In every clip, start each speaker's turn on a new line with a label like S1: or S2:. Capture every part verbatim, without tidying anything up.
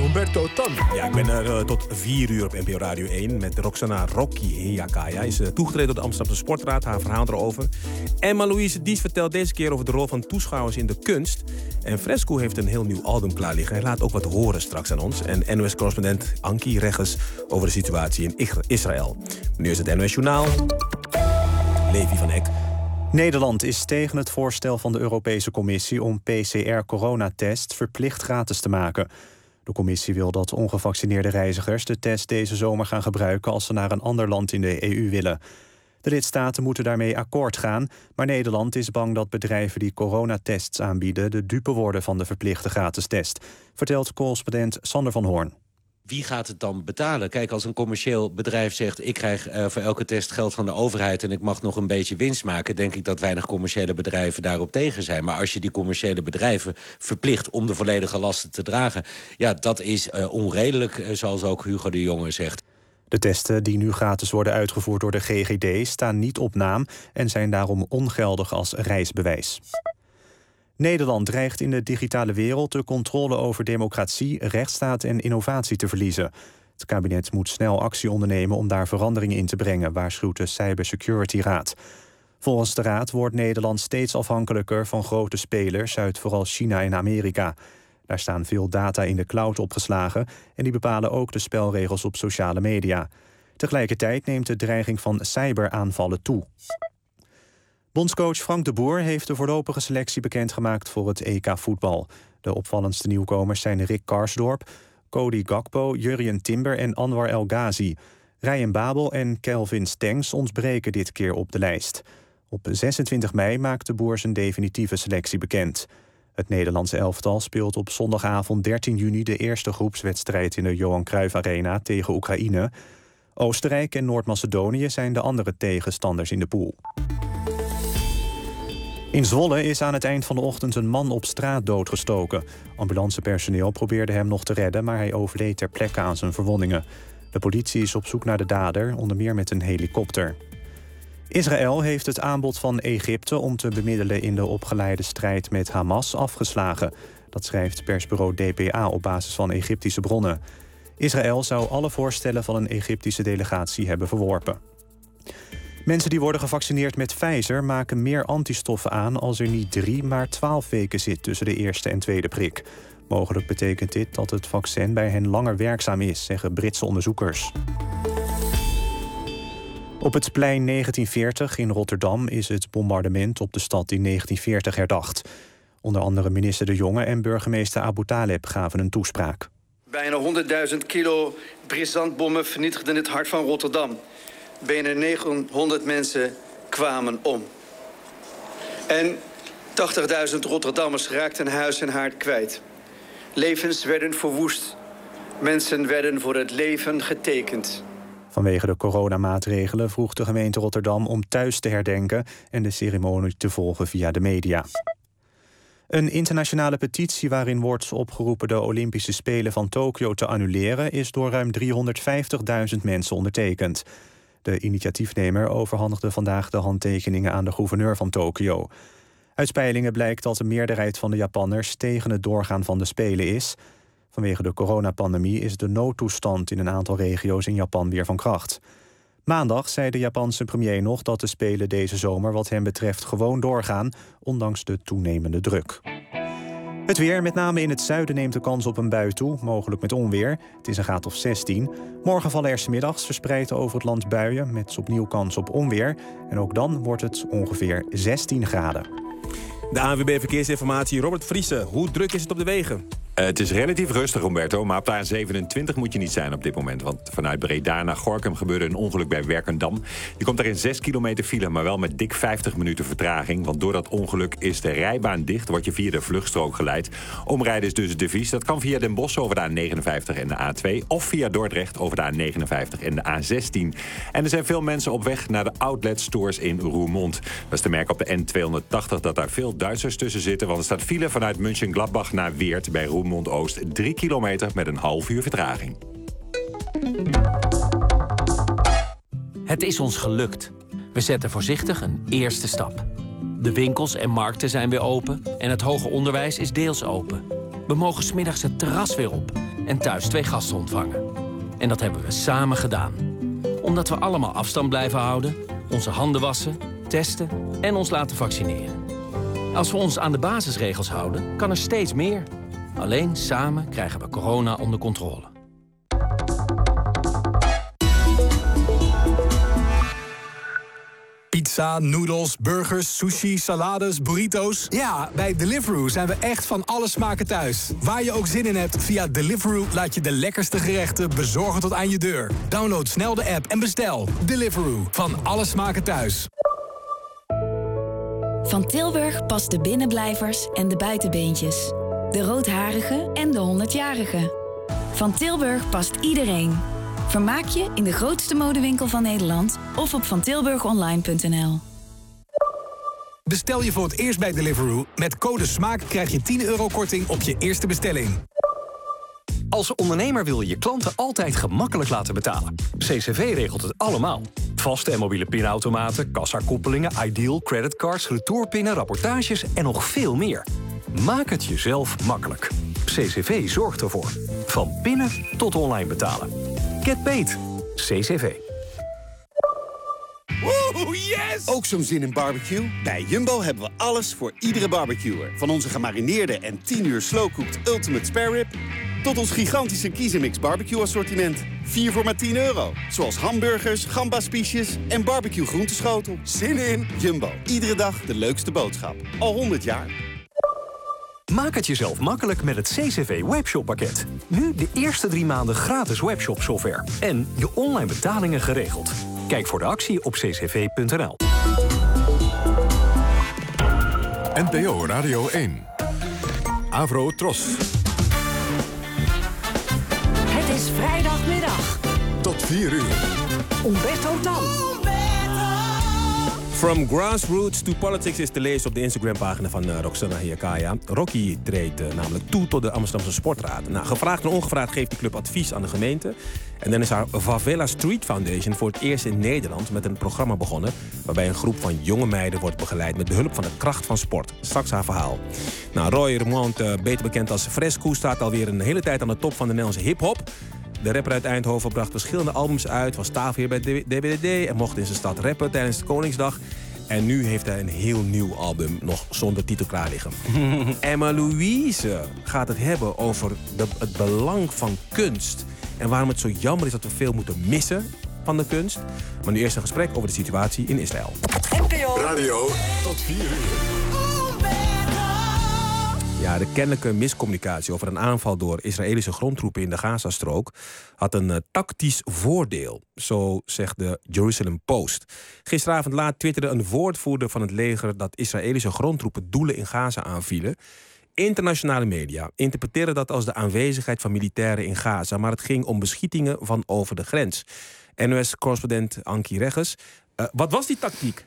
S1: Humberto Tan. Ja, ik ben er uh, tot vier uur op N P O Radio één met Roxana Rocky Heyakaya. Is uh, toegetreden door de Amsterdamse Sportraad. Haar verhaal erover. Emma Louise Dies vertelt deze keer over de rol van toeschouwers in de kunst. En Fresco heeft een heel nieuw album klaar liggen. Hij laat ook wat horen straks aan ons. En N O S-correspondent Ankie Regges over de situatie in Israël. Nu is het N O S Journaal. Levi van Eck.
S2: Nederland is tegen het voorstel van de Europese Commissie om P C R-coronatest verplicht gratis te maken. De commissie wil dat ongevaccineerde reizigers de test deze zomer gaan gebruiken als ze naar een ander land in de E U willen. De lidstaten moeten daarmee akkoord gaan, maar Nederland is bang dat bedrijven die coronatests aanbieden de dupe worden van de verplichte gratis test, vertelt correspondent Sander van Hoorn.
S3: Wie gaat het dan betalen? Kijk, als een commercieel bedrijf zegt, ik krijg uh, voor elke test geld van de overheid en ik mag nog een beetje winst maken, denk ik dat weinig commerciële bedrijven daarop tegen zijn. Maar als je die commerciële bedrijven verplicht om de volledige lasten te dragen, ja, dat is uh, onredelijk, uh, zoals ook Hugo de Jonge zegt.
S2: De testen die nu gratis worden uitgevoerd door de G G D staan niet op naam en zijn daarom ongeldig als reisbewijs. Nederland dreigt in de digitale wereld de controle over democratie, rechtsstaat en innovatie te verliezen. Het kabinet moet snel actie ondernemen om daar verandering in te brengen, waarschuwt de Cybersecurity Raad. Volgens de Raad wordt Nederland steeds afhankelijker van grote spelers uit vooral China en Amerika. Daar staan veel data in de cloud opgeslagen en die bepalen ook de spelregels op sociale media. Tegelijkertijd neemt de dreiging van cyberaanvallen toe. Bondscoach Frank de Boer heeft de voorlopige selectie bekendgemaakt voor het E K voetbal. De opvallendste nieuwkomers zijn Rick Karsdorp, Cody Gakpo, Jurrien Timber en Anwar El Ghazi. Ryan Babel en Kelvin Stengs ontbreken dit keer op de lijst. Op zesentwintig mei maakt de Boer zijn definitieve selectie bekend. Het Nederlandse elftal speelt op zondagavond dertien juni de eerste groepswedstrijd in de Johan Cruijff Arena tegen Oekraïne. Oostenrijk en Noord-Macedonië zijn de andere tegenstanders in de pool. In Zwolle is aan het eind van de ochtend een man op straat doodgestoken. Ambulancepersoneel probeerde hem nog te redden, maar hij overleed ter plekke aan zijn verwondingen. De politie is op zoek naar de dader, onder meer met een helikopter. Israël heeft het aanbod van Egypte om te bemiddelen in de opgeleide strijd met Hamas afgeslagen. Dat schrijft persbureau D P A op basis van Egyptische bronnen. Israël zou alle voorstellen van een Egyptische delegatie hebben verworpen. Mensen die worden gevaccineerd met Pfizer maken meer antistoffen aan als er niet drie, maar twaalf weken zit tussen de eerste en tweede prik. Mogelijk betekent dit dat het vaccin bij hen langer werkzaam is, zeggen Britse onderzoekers. Op het plein negentien veertig in Rotterdam is het bombardement op de stad in negentien veertig herdacht. Onder andere minister De Jonge en burgemeester Abu Taleb gaven een toespraak.
S4: Bijna honderdduizend kilo brisantbommen vernietigden het hart van Rotterdam. Bijna negenhonderd mensen kwamen om. En tachtigduizend Rotterdammers raakten huis en haard kwijt. Levens werden verwoest. Mensen werden voor het leven getekend.
S2: Vanwege de coronamaatregelen vroeg de gemeente Rotterdam om thuis te herdenken en de ceremonie te volgen via de media. Een internationale petitie waarin wordt opgeroepen de Olympische Spelen van Tokio te annuleren is door ruim driehonderdvijftigduizend mensen ondertekend. De initiatiefnemer overhandigde vandaag de handtekeningen aan de gouverneur van Tokio. Uit peilingen blijkt dat de meerderheid van de Japanners tegen het doorgaan van de Spelen is. Vanwege de coronapandemie is de noodtoestand in een aantal regio's in Japan weer van kracht. Maandag zei de Japanse premier nog dat de Spelen deze zomer wat hem betreft gewoon doorgaan, ondanks de toenemende druk. Het weer, met name in het zuiden, neemt de kans op een bui toe, mogelijk met onweer. Het is een graad of zestien. Morgen vallen er 's middags verspreid over het land buien, met opnieuw kans op onweer. En ook dan wordt het ongeveer zestien graden.
S1: De A N W B Verkeersinformatie, Robert Vriese. Hoe druk is het op de wegen?
S5: Uh, het is relatief rustig, Humberto, maar op de A zevenentwintig moet je niet zijn op dit moment. Want vanuit Breda naar Gorinchem gebeurde een ongeluk bij Werkendam. Je komt daar in zes kilometer file, maar wel met dik vijftig minuten vertraging. Want door dat ongeluk is de rijbaan dicht, word je via de vluchtstrook geleid. Omrijden is dus het devies. Dat kan via Den Bosch over de A negenenvijftig en de A twee... of via Dordrecht over de A negenenvijftig en de A zestien. En er zijn veel mensen op weg naar de outlet stores in Roermond. Dat is te merken op de N tweehonderdtachtig dat daar veel Duitsers tussen zitten. Want er staat file vanuit München-Gladbach naar Weert bij Roermond. Roermond-Oost, drie kilometer met een half uur vertraging.
S6: Het is ons gelukt. We zetten voorzichtig een eerste stap. De winkels en markten zijn weer open en het hoger onderwijs is deels open. We mogen 's middags het terras weer op en thuis twee gasten ontvangen. En dat hebben we samen gedaan. Omdat we allemaal afstand blijven houden, onze handen wassen, testen en ons laten vaccineren. Als we ons aan de basisregels houden, kan er steeds meer. Alleen samen krijgen we corona onder controle.
S7: Pizza, noedels, burgers, sushi, salades, burrito's. Ja, bij Deliveroo zijn we echt van alle smaken thuis. Waar je ook zin in hebt, via Deliveroo laat je de lekkerste gerechten bezorgen tot aan je deur. Download snel de app en bestel. Deliveroo, van alle smaken thuis.
S8: Van Tilburg past de binnenblijvers en de buitenbeentjes. De roodharige en de honderdjarige. Van Tilburg past iedereen. Vermaak je in de grootste modewinkel van Nederland of op van tilburg online punt n l.
S7: Bestel je voor het eerst bij Deliveroo. Met code SMAAK krijg je tien euro korting op je eerste bestelling.
S9: Als ondernemer wil je je klanten altijd gemakkelijk laten betalen. C C V regelt het allemaal. Vaste en mobiele pinautomaten, kassakoppelingen, Ideal, creditcards, retourpinnen, rapportages en nog veel meer. Maak het jezelf makkelijk. C C V zorgt ervoor. Van pinnen tot online betalen. Get paid. C C V.
S10: Woe, yes! Ook zo'n zin in barbecue? Bij Jumbo hebben we alles voor iedere barbecuer. Van onze gemarineerde en tien uur slowcooked Ultimate Spare Rib tot ons gigantische Kiezenmix barbecue assortiment. vier voor maar tien euro. Zoals hamburgers, gambaspiesjes en barbecue groenteschotel. Zin in! Jumbo. Iedere dag de leukste boodschap. Al honderd jaar.
S9: Maak het jezelf makkelijk met het C C V Webshop pakket. Nu de eerste drie maanden gratis webshop software. En je online betalingen geregeld. Kijk voor de actie op c c v punt n l.
S11: N P O Radio één. Avro Tros.
S12: Het is vrijdagmiddag.
S11: Tot vier uur.
S12: Umberto Tan.
S1: From grassroots to politics is te lezen op de Instagram-pagina van uh, Roxana Hiakaya. Rocky treedt uh, namelijk toe tot de Amsterdamse Sportraad. Nou, gevraagd en ongevraagd geeft de club advies aan de gemeente. En dan is haar Favela Street Foundation voor het eerst in Nederland met een programma begonnen, waarbij een groep van jonge meiden wordt begeleid met behulp van de kracht van sport. Straks haar verhaal. Nou, Roy Remond, uh, beter bekend als Fresco, staat alweer een hele tijd aan de top van de Nederlandse hip-hop. De rapper uit Eindhoven bracht verschillende albums uit, was tafelheer bij D B D D en mocht in zijn stad rappen tijdens de Koningsdag. En nu heeft hij een heel nieuw album nog zonder titel klaar liggen. Emma Louise gaat het hebben over de, het belang van kunst en waarom het zo jammer is dat we veel moeten missen van de kunst. Maar nu eerst een gesprek over de situatie in Israël.
S12: N P O
S11: Radio tot vier uur.
S1: Ja, de kennelijke miscommunicatie over een aanval door Israëlische grondtroepen in de Gazastrook had een uh, tactisch voordeel, zo zegt de Jerusalem Post. Gisteravond laat twitterde een woordvoerder van het leger dat Israëlische grondtroepen doelen in Gaza aanvielen. Internationale media interpreteren dat als de aanwezigheid van militairen in Gaza, maar het ging om beschietingen van over de grens. N O S-correspondent Ankie Regges, uh, wat was die tactiek?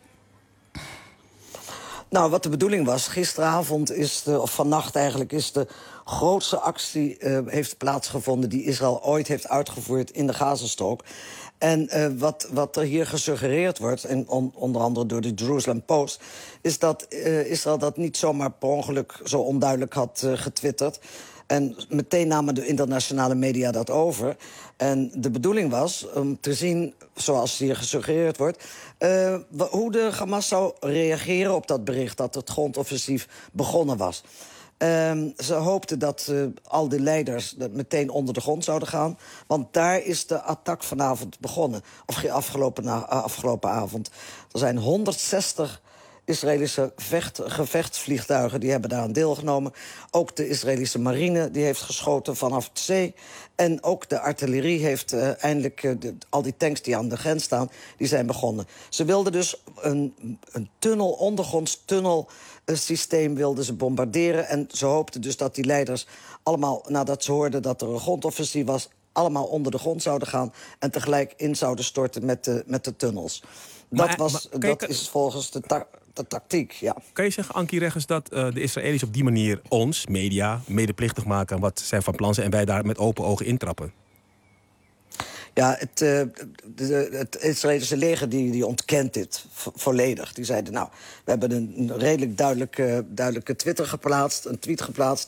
S13: Nou, wat de bedoeling was, gisteravond is de, of vannacht eigenlijk, is de grootste actie uh, heeft plaatsgevonden die Israël ooit heeft uitgevoerd in de Gazastrook. En uh, wat, wat er hier gesuggereerd wordt, en on, onder andere door de Jerusalem Post, is dat uh, Israël dat niet zomaar per ongeluk zo onduidelijk had uh, getwitterd. En meteen namen de internationale media dat over. En de bedoeling was om te zien, zoals hier gesuggereerd wordt, Uh, hoe de Hamas zou reageren op dat bericht dat het grondoffensief begonnen was. Uh, ze hoopten dat uh, al die leiders meteen onder de grond zouden gaan. Want daar is de attack vanavond begonnen. Of afgelopen, na, afgelopen avond. Er zijn honderdzestig Israëlische vecht, gevechtsvliegtuigen die hebben daaraan deelgenomen. Ook de Israëlische marine die heeft geschoten vanaf de zee. En ook de artillerie heeft uh, eindelijk uh, de, al die tanks die aan de grens staan, die zijn begonnen. Ze wilden dus een, een tunnel, ondergronds tunnelsysteem wilden ze bombarderen. En ze hoopten dus dat die leiders allemaal, nadat ze hoorden dat er een grondoffensief was, allemaal onder de grond zouden gaan en tegelijk in zouden storten met de, met de tunnels. Dat, maar, was, maar, dat je, is volgens de, ta de tactiek, ja.
S1: Kan je zeggen, Ankie Regges, dat uh, de Israëli's op die manier ons, media, medeplichtig maken aan wat zij van plan zijn en wij daar met open ogen intrappen?
S13: Ja, het, uh, de, het Israëlische leger die, die ontkent dit vo volledig. Die zeiden, nou, we hebben een redelijk duidelijke, duidelijke Twitter geplaatst, een tweet geplaatst,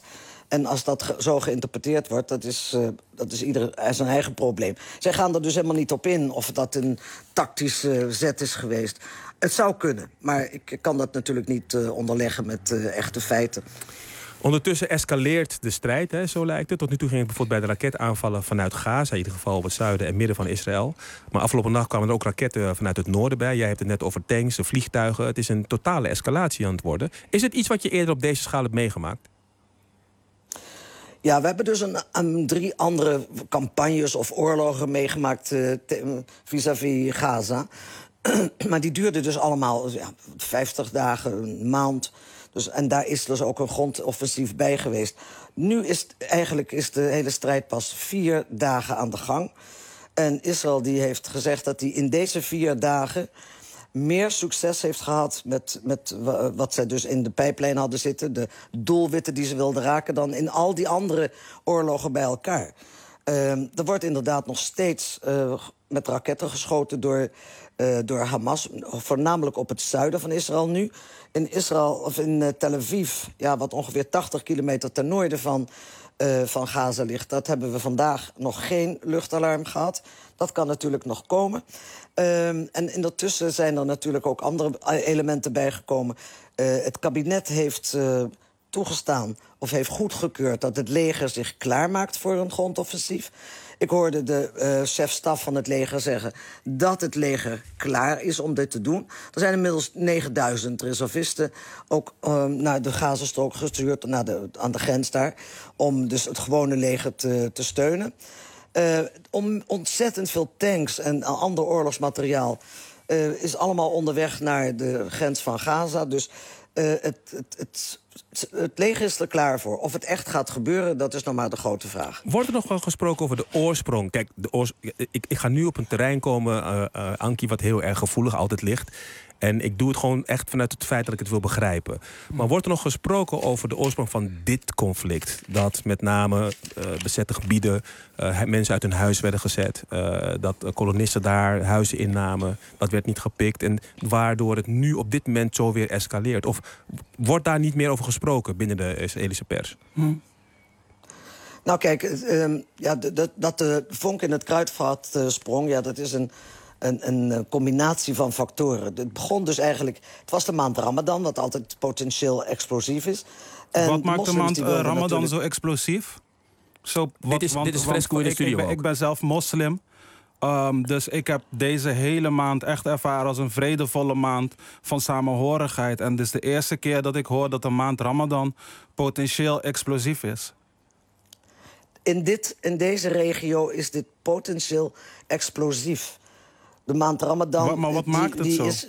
S13: En als dat ge- zo geïnterpreteerd wordt, dat is, uh, dat is ieder zijn eigen probleem. Zij gaan er dus helemaal niet op in of dat een tactische uh, zet is geweest. Het zou kunnen, maar ik kan dat natuurlijk niet uh, onderleggen met uh, echte feiten.
S1: Ondertussen escaleert de strijd, hè, zo lijkt het. Tot nu toe ging het bijvoorbeeld bij de raketaanvallen vanuit Gaza, in ieder geval op het zuiden en midden van Israël. Maar afgelopen nacht kwamen er ook raketten vanuit het noorden bij. Jij hebt het net over tanks, de vliegtuigen. Het is een totale escalatie aan het worden. Is het iets wat je eerder op deze schaal hebt meegemaakt?
S13: Ja, we hebben dus een, een drie andere campagnes of oorlogen meegemaakt uh, te, vis-à-vis Gaza. Maar die duurden dus allemaal ja, vijftig dagen, een maand. Dus, en daar is dus ook een grondoffensief bij geweest. Nu is eigenlijk is de hele strijd pas vier dagen aan de gang. En Israël die heeft gezegd dat hij in deze vier dagen meer succes heeft gehad met, met wat zij dus in de pijplijn hadden zitten, de doelwitten die ze wilden raken, dan in al die andere oorlogen bij elkaar. Uh, er wordt inderdaad nog steeds uh, met raketten geschoten door, uh, door Hamas, voornamelijk op het zuiden van Israël nu. In Israël, of in uh, Tel Aviv, ja, wat ongeveer tachtig kilometer ten noorden van, uh, van Gaza ligt, dat hebben we vandaag nog geen luchtalarm gehad. Dat kan natuurlijk nog komen. Uh, en intussen zijn er natuurlijk ook andere elementen bijgekomen. Uh, het kabinet heeft uh, toegestaan of heeft goedgekeurd dat het leger zich klaarmaakt voor een grondoffensief. Ik hoorde de uh, chef-staf van het leger zeggen dat het leger klaar is om dit te doen. Er zijn inmiddels negenduizend reservisten ook uh, naar de Gazastrook gestuurd, naar de, aan de grens daar, om dus het gewone leger te, te steunen. Uh, om ontzettend veel tanks en ander oorlogsmateriaal uh, is allemaal onderweg naar de grens van Gaza. Dus uh, het, het, het, het leger is er klaar voor. Of het echt gaat gebeuren, dat is nog maar de grote vraag.
S1: Wordt er nog wel gesproken over de oorsprong? Kijk, de oors ik, ik ga nu op een terrein komen, uh, uh, Ankie, wat heel erg gevoelig altijd ligt. En ik doe het gewoon echt vanuit het feit dat ik het wil begrijpen. Maar wordt er nog gesproken over de oorsprong van dit conflict? Dat met name uh, bezette gebieden, uh, mensen uit hun huis werden gezet. Uh, dat uh, kolonisten daar huizen innamen. Dat werd niet gepikt. En waardoor het nu op dit moment zo weer escaleert. Of wordt daar niet meer over gesproken binnen de Israëlische pers?
S13: Hm. Nou kijk, uh, ja, dat de vonk in het kruidvat uh, sprong, ja, dat is een... Een, een combinatie van factoren. Het begon dus eigenlijk... Het was de maand Ramadan, wat altijd potentieel explosief is. En
S14: wat maakt de maand uh, Ramadan
S13: natuurlijk...
S14: zo explosief? Zo, wat,
S1: dit is,
S14: want,
S1: dit is fresco in de
S14: ik,
S1: studio
S14: ik, ben, ik ben zelf moslim. Um, dus ik heb deze hele maand echt ervaren als een vredevolle maand van samenhorigheid. En dit is de eerste keer dat ik hoor dat de maand Ramadan potentieel explosief is.
S13: In, dit, in deze regio is dit potentieel explosief. De maand Ramadan...
S14: Maar, maar wat
S13: die,
S14: maakt het
S13: die
S14: zo?
S13: Is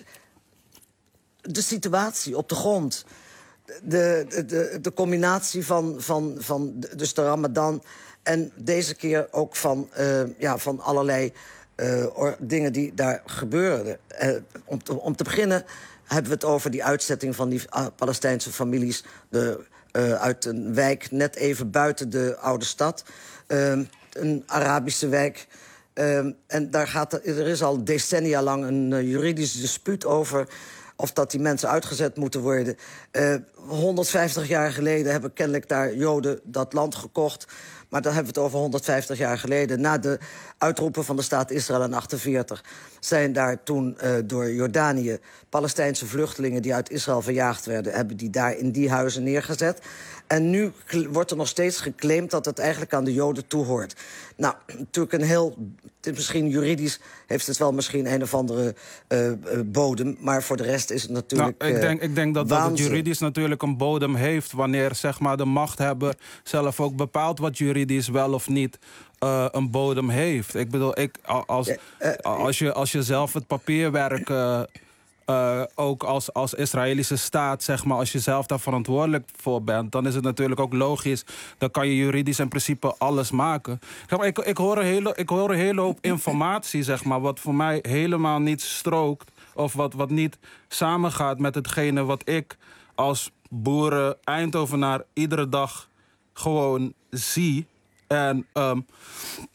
S13: de situatie op de grond. De, de, de, de combinatie van, van, van dus de Ramadan... en deze keer ook van, uh, ja, van allerlei uh, or, dingen die daar gebeuren. Uh, om, te, om te beginnen hebben we het over die uitzetting van die uh, Palestijnse families... De, uh, uit een wijk net even buiten de oude stad. Uh, een Arabische wijk... Um, en daar gaat er, er is al decennia lang een uh, juridisch dispuut over... of dat die mensen uitgezet moeten worden. Uh, honderdvijftig jaar geleden hebben kennelijk daar Joden dat land gekocht. Maar dan hebben we het over honderdvijftig jaar geleden. Na de uitroepen van de staat Israël in achtenveertig... zijn daar toen uh, door Jordanië Palestijnse vluchtelingen... die uit Israël verjaagd werden, hebben die daar in die huizen neergezet. En nu wordt er nog steeds geclaimd dat het eigenlijk aan de Joden toehoort. Nou, natuurlijk een heel... Misschien juridisch heeft het wel misschien een of andere uh, uh, bodem... maar voor de rest is het natuurlijk
S14: nou, ik, denk, ik denk dat, dat het juridisch natuurlijk een bodem heeft... wanneer zeg maar, de machthebber zelf ook bepaalt wat juridisch wel of niet... Uh, een bodem heeft. Ik bedoel, ik, als, uh, uh, als, je, als je zelf het papierwerk... Uh, Uh, ook als, als Israëlische staat, zeg maar, als je zelf daar verantwoordelijk voor bent... dan is het natuurlijk ook logisch, dan kan je juridisch in principe alles maken. Zeg maar, ik, ik, hoor een hele, ik hoor een hele hoop informatie, zeg maar, wat voor mij helemaal niet strookt... of wat, wat niet samengaat met hetgene wat ik als boeren Eindhovenaar iedere dag gewoon zie. En um,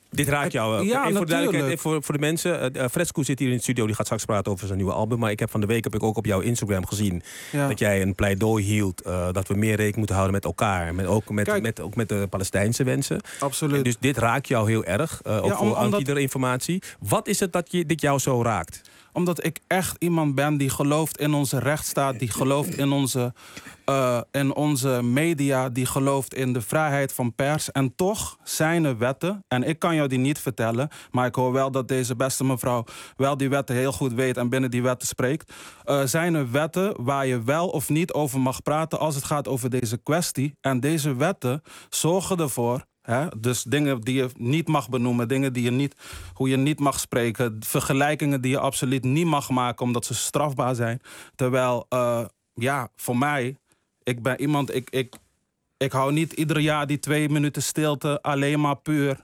S1: Dit raakt jou.
S14: Ja,
S1: even voor de duidelijkheid,
S14: natuurlijk.
S1: even voor, voor de mensen. Uh, Fresco zit hier in de studio, die gaat straks praten over zijn nieuwe album. Maar ik heb van de week heb ik ook op jouw Instagram gezien
S14: Ja.
S1: dat jij een pleidooi hield uh, dat we meer rekening moeten houden met elkaar. Met, ook, met,
S14: Kijk,
S1: met, ook met de Palestijnse wensen.
S14: Absoluut.
S1: Dus dit raakt jou heel erg. Uh, ook
S14: Ja, om-
S1: voor
S14: omdat-
S1: iedere informatie. Wat is het dat je, dit jou zo raakt?
S14: Omdat ik echt iemand ben die gelooft in onze rechtsstaat, die gelooft in onze, uh, in onze media, die gelooft in de vrijheid van pers. En toch zijn er wetten, en ik kan jou die niet vertellen, maar ik hoor wel dat deze beste mevrouw wel die wetten heel goed weet en binnen die wetten spreekt. Uh, zijn er wetten waar je wel of niet over mag praten als het gaat over deze kwestie. En deze wetten zorgen ervoor. He, dus dingen die je niet mag benoemen, dingen die je niet, hoe je niet mag spreken, vergelijkingen die je absoluut niet mag maken omdat ze strafbaar zijn. Terwijl, uh, ja, voor mij, ik ben iemand, ik, ik, ik hou niet ieder jaar die twee minuten stilte alleen maar puur.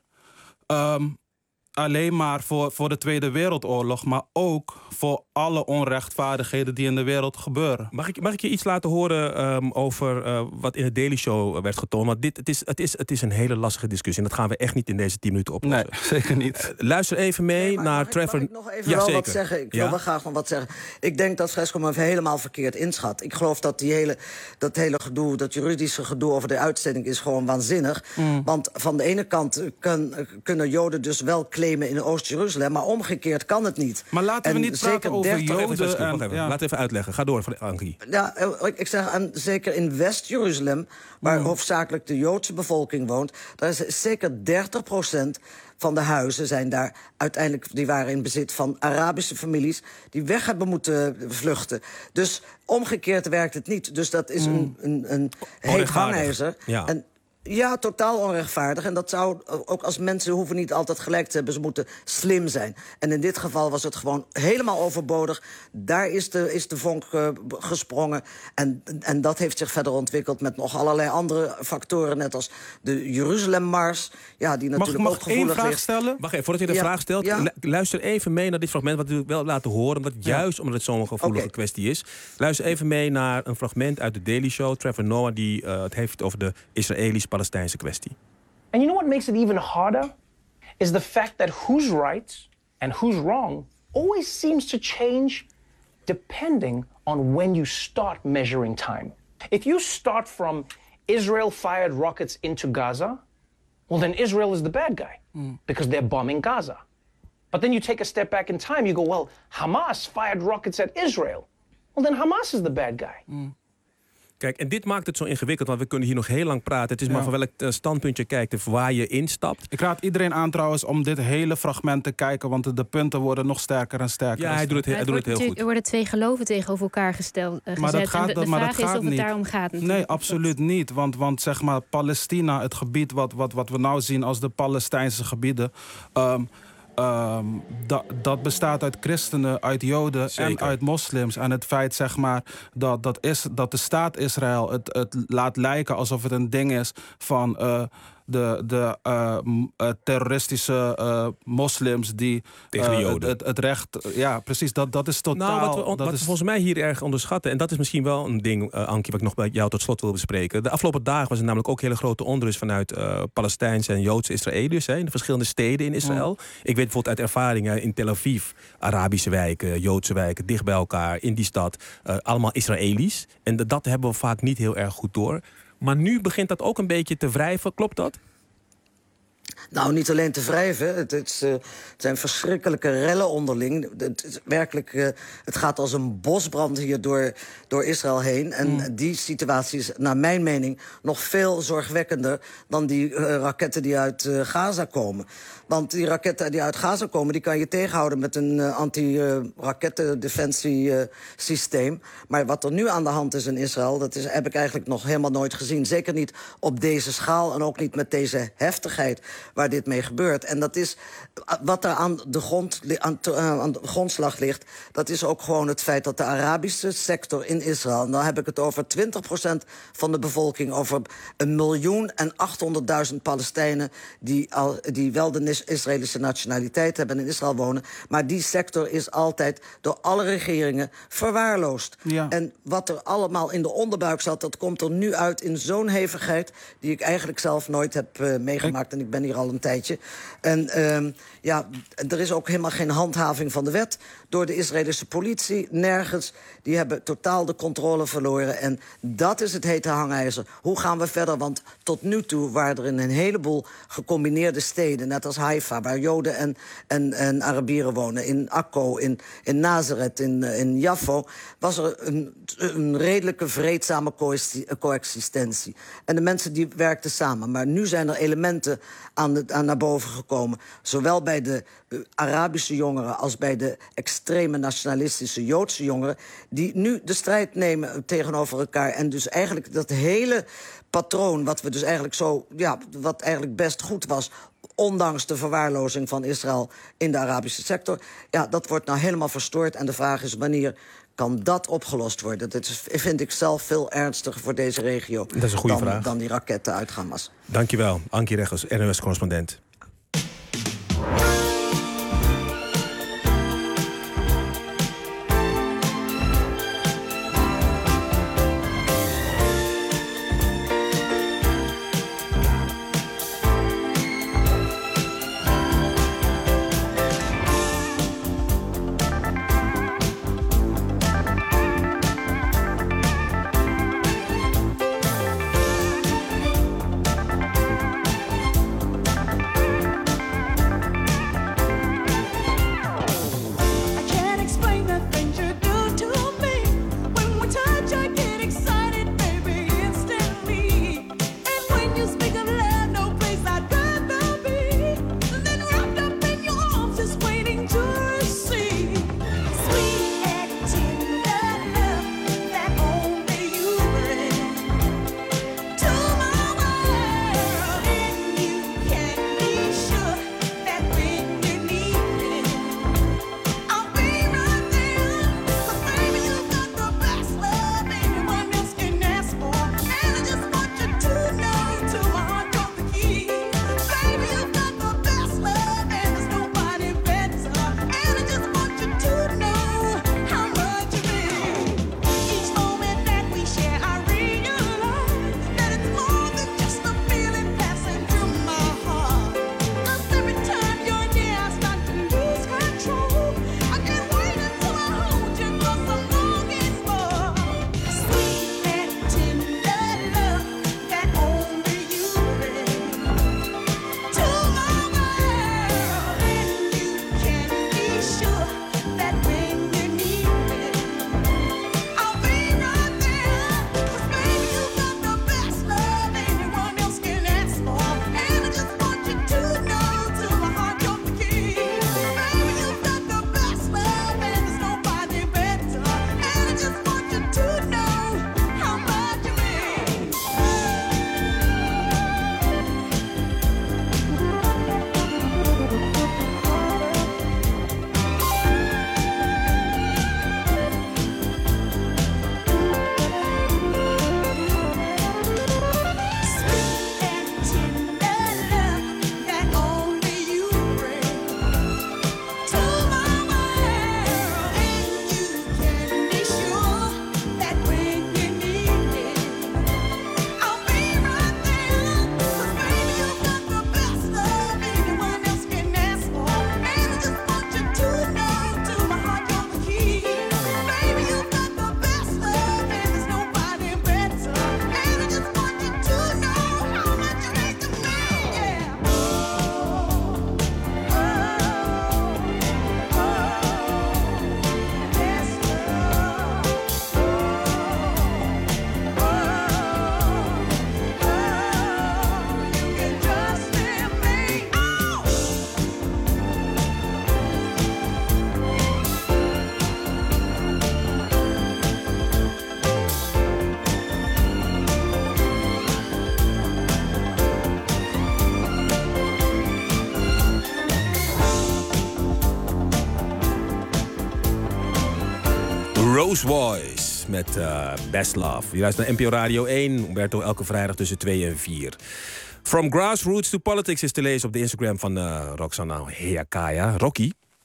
S14: Um, alleen maar voor, voor de Tweede Wereldoorlog, maar ook voor alle onrechtvaardigheden die in de wereld gebeuren.
S1: Mag ik, mag ik je iets laten horen um, over uh, wat in de Daily Show werd getoond? Want dit, het, is, het, is, het is een hele lastige discussie en dat gaan we echt niet in deze tien minuten oplossen.
S14: Nee, zeker niet.
S1: Uh, luister even mee
S13: Nee, maar
S1: naar
S13: mag ik-
S1: Trevor.
S13: Mag ik nog even
S1: ja,
S13: wel
S1: zeker.
S13: wat zeggen? Ik wil
S1: Ja?
S13: wel graag nog wat zeggen. Ik denk dat Fresco me helemaal verkeerd inschat. Ik geloof dat die hele, dat hele gedoe, dat juridische gedoe over de uitzending is gewoon waanzinnig.
S14: Mm.
S13: Want van de ene kant kun, kunnen Joden dus wel claimen in Oost-Jeruzalem, maar omgekeerd kan het niet.
S14: Maar laten we
S13: En
S14: niet praten over
S13: dertig
S1: Wacht even,
S14: Joden.
S1: Fresco, wacht
S14: en-
S1: even.
S14: ja.
S1: Laat even uitleggen. Ga door, Ankie.
S13: Ja, ik zeg, en zeker in West-Jeruzalem, waar
S14: Mm.
S13: hoofdzakelijk de Joodse bevolking woont, daar is zeker dertig procent van de huizen zijn daar uiteindelijk, die waren in bezit van Arabische families die weg hebben moeten vluchten. Dus omgekeerd werkt het niet. Dus dat is een, een, een heet
S1: Onrechtvaardig.
S13: hangijzer.
S1: Ja.
S13: En ja, totaal onrechtvaardig. En dat zou ook als mensen hoeven niet altijd gelijk te hebben. Ze moeten slim zijn. En in dit geval was het gewoon helemaal overbodig. Daar is de, is de vonk uh, gesprongen. En, en dat heeft zich verder ontwikkeld met nog allerlei andere factoren. Net als de Jeruzalemmars. Ja, die
S14: Mag,
S13: natuurlijk
S14: mag
S13: ook
S14: ik één
S13: gevoelig
S14: vraag
S13: ligt.
S14: stellen?
S1: Wacht even, voordat je de
S13: Ja,
S1: vraag stelt,
S13: ja.
S1: lu- luister even mee naar dit fragment, wat ik wel laten horen, omdat
S14: Ja.
S1: juist omdat het zo'n gevoelige
S13: Oké.
S1: kwestie is. Luister even mee naar een fragment uit de Daily Show, Trevor Noah, die uh, het heeft over de Israëlisch-Palestijnse kwestie.
S15: And you know what makes it even harder? Is the fact that who's right and who's wrong always seems to change depending on when you start measuring time. If you start from Israel fired rockets into Gaza, well, then Israel is the bad guy because they're bombing Gaza. But then you take a step back in time, you go, well, Hamas fired rockets at Israel. Well, then Hamas is the bad guy.
S1: Kijk, en dit maakt het zo ingewikkeld, want we kunnen hier nog heel lang praten. Het is
S14: Ja.
S1: maar van welk uh, standpunt je kijkt of waar je instapt.
S14: Ik raad iedereen aan trouwens om dit hele fragment te kijken, want de, de punten worden nog sterker en sterker.
S1: Ja, hij doet het,
S16: Maar
S1: hij
S16: het
S1: doet het
S16: wordt
S1: heel
S16: natuurlijk-
S1: goed.
S16: er worden twee geloven tegenover elkaar gesteld, uh,
S14: Maar
S16: gezet.
S14: dat gaat,
S16: en de, de
S14: maar
S16: vraag
S14: dat
S16: is
S14: gaat
S16: of het
S14: niet.
S16: daarom gaat. natuurlijk.
S14: Nee, absoluut niet. Want, want zeg maar, Palestina, het gebied wat, wat, wat we nou zien als de Palestijnse gebieden, Um, um, dat, dat bestaat uit christenen, uit Joden
S1: Zeker.
S14: en uit moslims. En het feit zeg maar, dat, dat, is, dat de staat Israël het, het laat lijken alsof het een ding is van Uh, de, de uh, m- uh, terroristische uh, moslims die
S1: Tegen de
S14: uh,
S1: Joden.
S14: Het, het recht. Ja, precies. Dat, dat is totaal.
S1: Nou, wat we, on-
S14: dat
S1: wat
S14: is,
S1: we volgens mij hier erg onderschatten, en dat is misschien wel een ding, uh, Ankie, wat ik nog bij jou tot slot wil bespreken. De afgelopen dagen was er namelijk ook hele grote onrust vanuit uh, Palestijnse en Joodse Israëliërs hè, in de verschillende steden in Israël.
S14: Mm.
S1: Ik weet bijvoorbeeld uit ervaringen in Tel Aviv, Arabische wijken, Joodse wijken, dicht bij elkaar in die stad, uh, allemaal Israëli's. En de- dat hebben we vaak niet heel erg goed door. Maar nu begint dat ook een beetje te wrijven, klopt dat?
S13: Nou, niet alleen te wrijven. Het, het, is, uh, het zijn verschrikkelijke rellen onderling. Het, is werkelijk, uh, het gaat als een bosbrand hier door, door Israël heen. En
S14: Mm.
S13: die situatie is, naar mijn mening, nog veel zorgwekkender dan die uh, raketten die uit uh, Gaza komen. Want die raketten die uit Gaza komen, die kan je tegenhouden met een uh, anti-rakettendefensie-systeem. Maar wat er nu aan de hand is in Israël, dat is, heb ik eigenlijk nog helemaal nooit gezien. Zeker niet op deze schaal en ook niet met deze heftigheid waar dit mee gebeurt. En dat is wat er aan de, grond, aan, aan de grondslag ligt. Dat is ook gewoon het feit dat de Arabische sector in Israël, en dan heb ik het over twintig procent van de bevolking, over een miljoen en achthonderdduizend Palestijnen die, al, die wel de Israëlische nationaliteit hebben en in Israël wonen. Maar die sector is altijd door alle regeringen verwaarloosd.
S14: Ja.
S13: En wat er allemaal in de onderbuik zat, dat komt er nu uit in zo'n hevigheid die ik eigenlijk zelf nooit heb uh, meegemaakt. Ik, en ik ben hier al een tijdje. En uh, ja, er is ook helemaal geen handhaving van de wet door de Israëlische politie. Nergens. Die hebben totaal de controle verloren. En dat is het hete hangijzer. Hoe gaan we verder? Want tot nu toe waren er in een heleboel gecombineerde steden, net als Haifa, waar Joden en, en, en Arabieren wonen, in Akko, in, in Nazareth, in, in Jaffo, was er een, een redelijke vreedzame coexistentie. En de mensen die werkten samen. Maar nu zijn er elementen aan, de, aan naar boven gekomen. Zowel bij de uh, Arabische jongeren als bij de extreme nationalistische Joodse jongeren, die nu de strijd nemen tegenover elkaar. En dus eigenlijk dat hele patroon, wat we dus eigenlijk zo, ja, wat eigenlijk best goed was, ondanks de verwaarlozing van Israël in de Arabische sector, ja, dat wordt nou helemaal verstoord. En de vraag is, wanneer kan dat opgelost worden? Dat is, vind ik zelf veel ernstiger voor deze regio.
S1: Dat is een goede
S13: dan,
S1: vraag.
S13: dan die raketten uit Hamas.
S1: Dankjewel, Ankie Reggers, R N S-correspondent. Rose Voice met uh, Best Love. Je luistert naar N P O Radio één. Umberto elke vrijdag tussen twee en vier. From Grassroots to Politics is te lezen op de Instagram van uh, Roxana Heakaya. Rocky,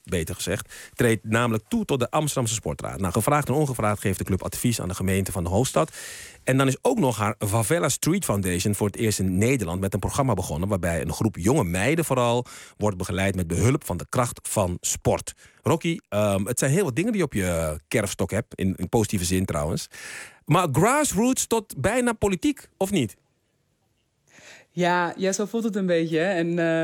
S1: beter gezegd, treedt namelijk toe tot de Amsterdamse Sportraad. Nou, gevraagd en ongevraagd geeft de club advies aan de gemeente van de hoofdstad. En dan is ook nog haar Favela Street Foundation voor het eerst in Nederland met een programma begonnen waarbij een groep jonge meiden vooral wordt begeleid met behulp van de kracht van sport. Rocky, um, het zijn heel wat dingen die je op je kerfstok hebt, in, in positieve zin trouwens. Maar grassroots tot bijna politiek, of niet?
S17: Ja, ja, zo voelt het een beetje. Hè. En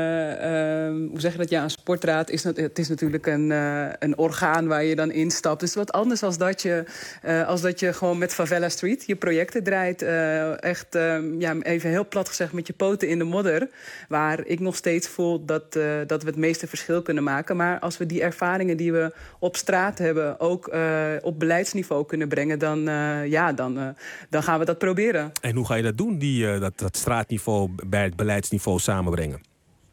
S17: uh, uh, hoe zeg je dat? Ja, een sportraad is, het is natuurlijk een, uh, een orgaan waar je dan instapt. Dus wat anders als dat je, uh, als dat je gewoon met Favela Street je projecten draait. Uh, echt, uh, ja, even heel plat gezegd, met je poten in de modder. Waar ik nog steeds voel dat, uh, dat we het meeste verschil kunnen maken. Maar als we die ervaringen die we op straat hebben ook uh, op beleidsniveau kunnen brengen, dan, uh, ja, dan, uh, dan gaan we dat proberen.
S1: En hoe ga je dat doen, die, uh, dat, dat straatniveau bij het beleidsniveau samenbrengen?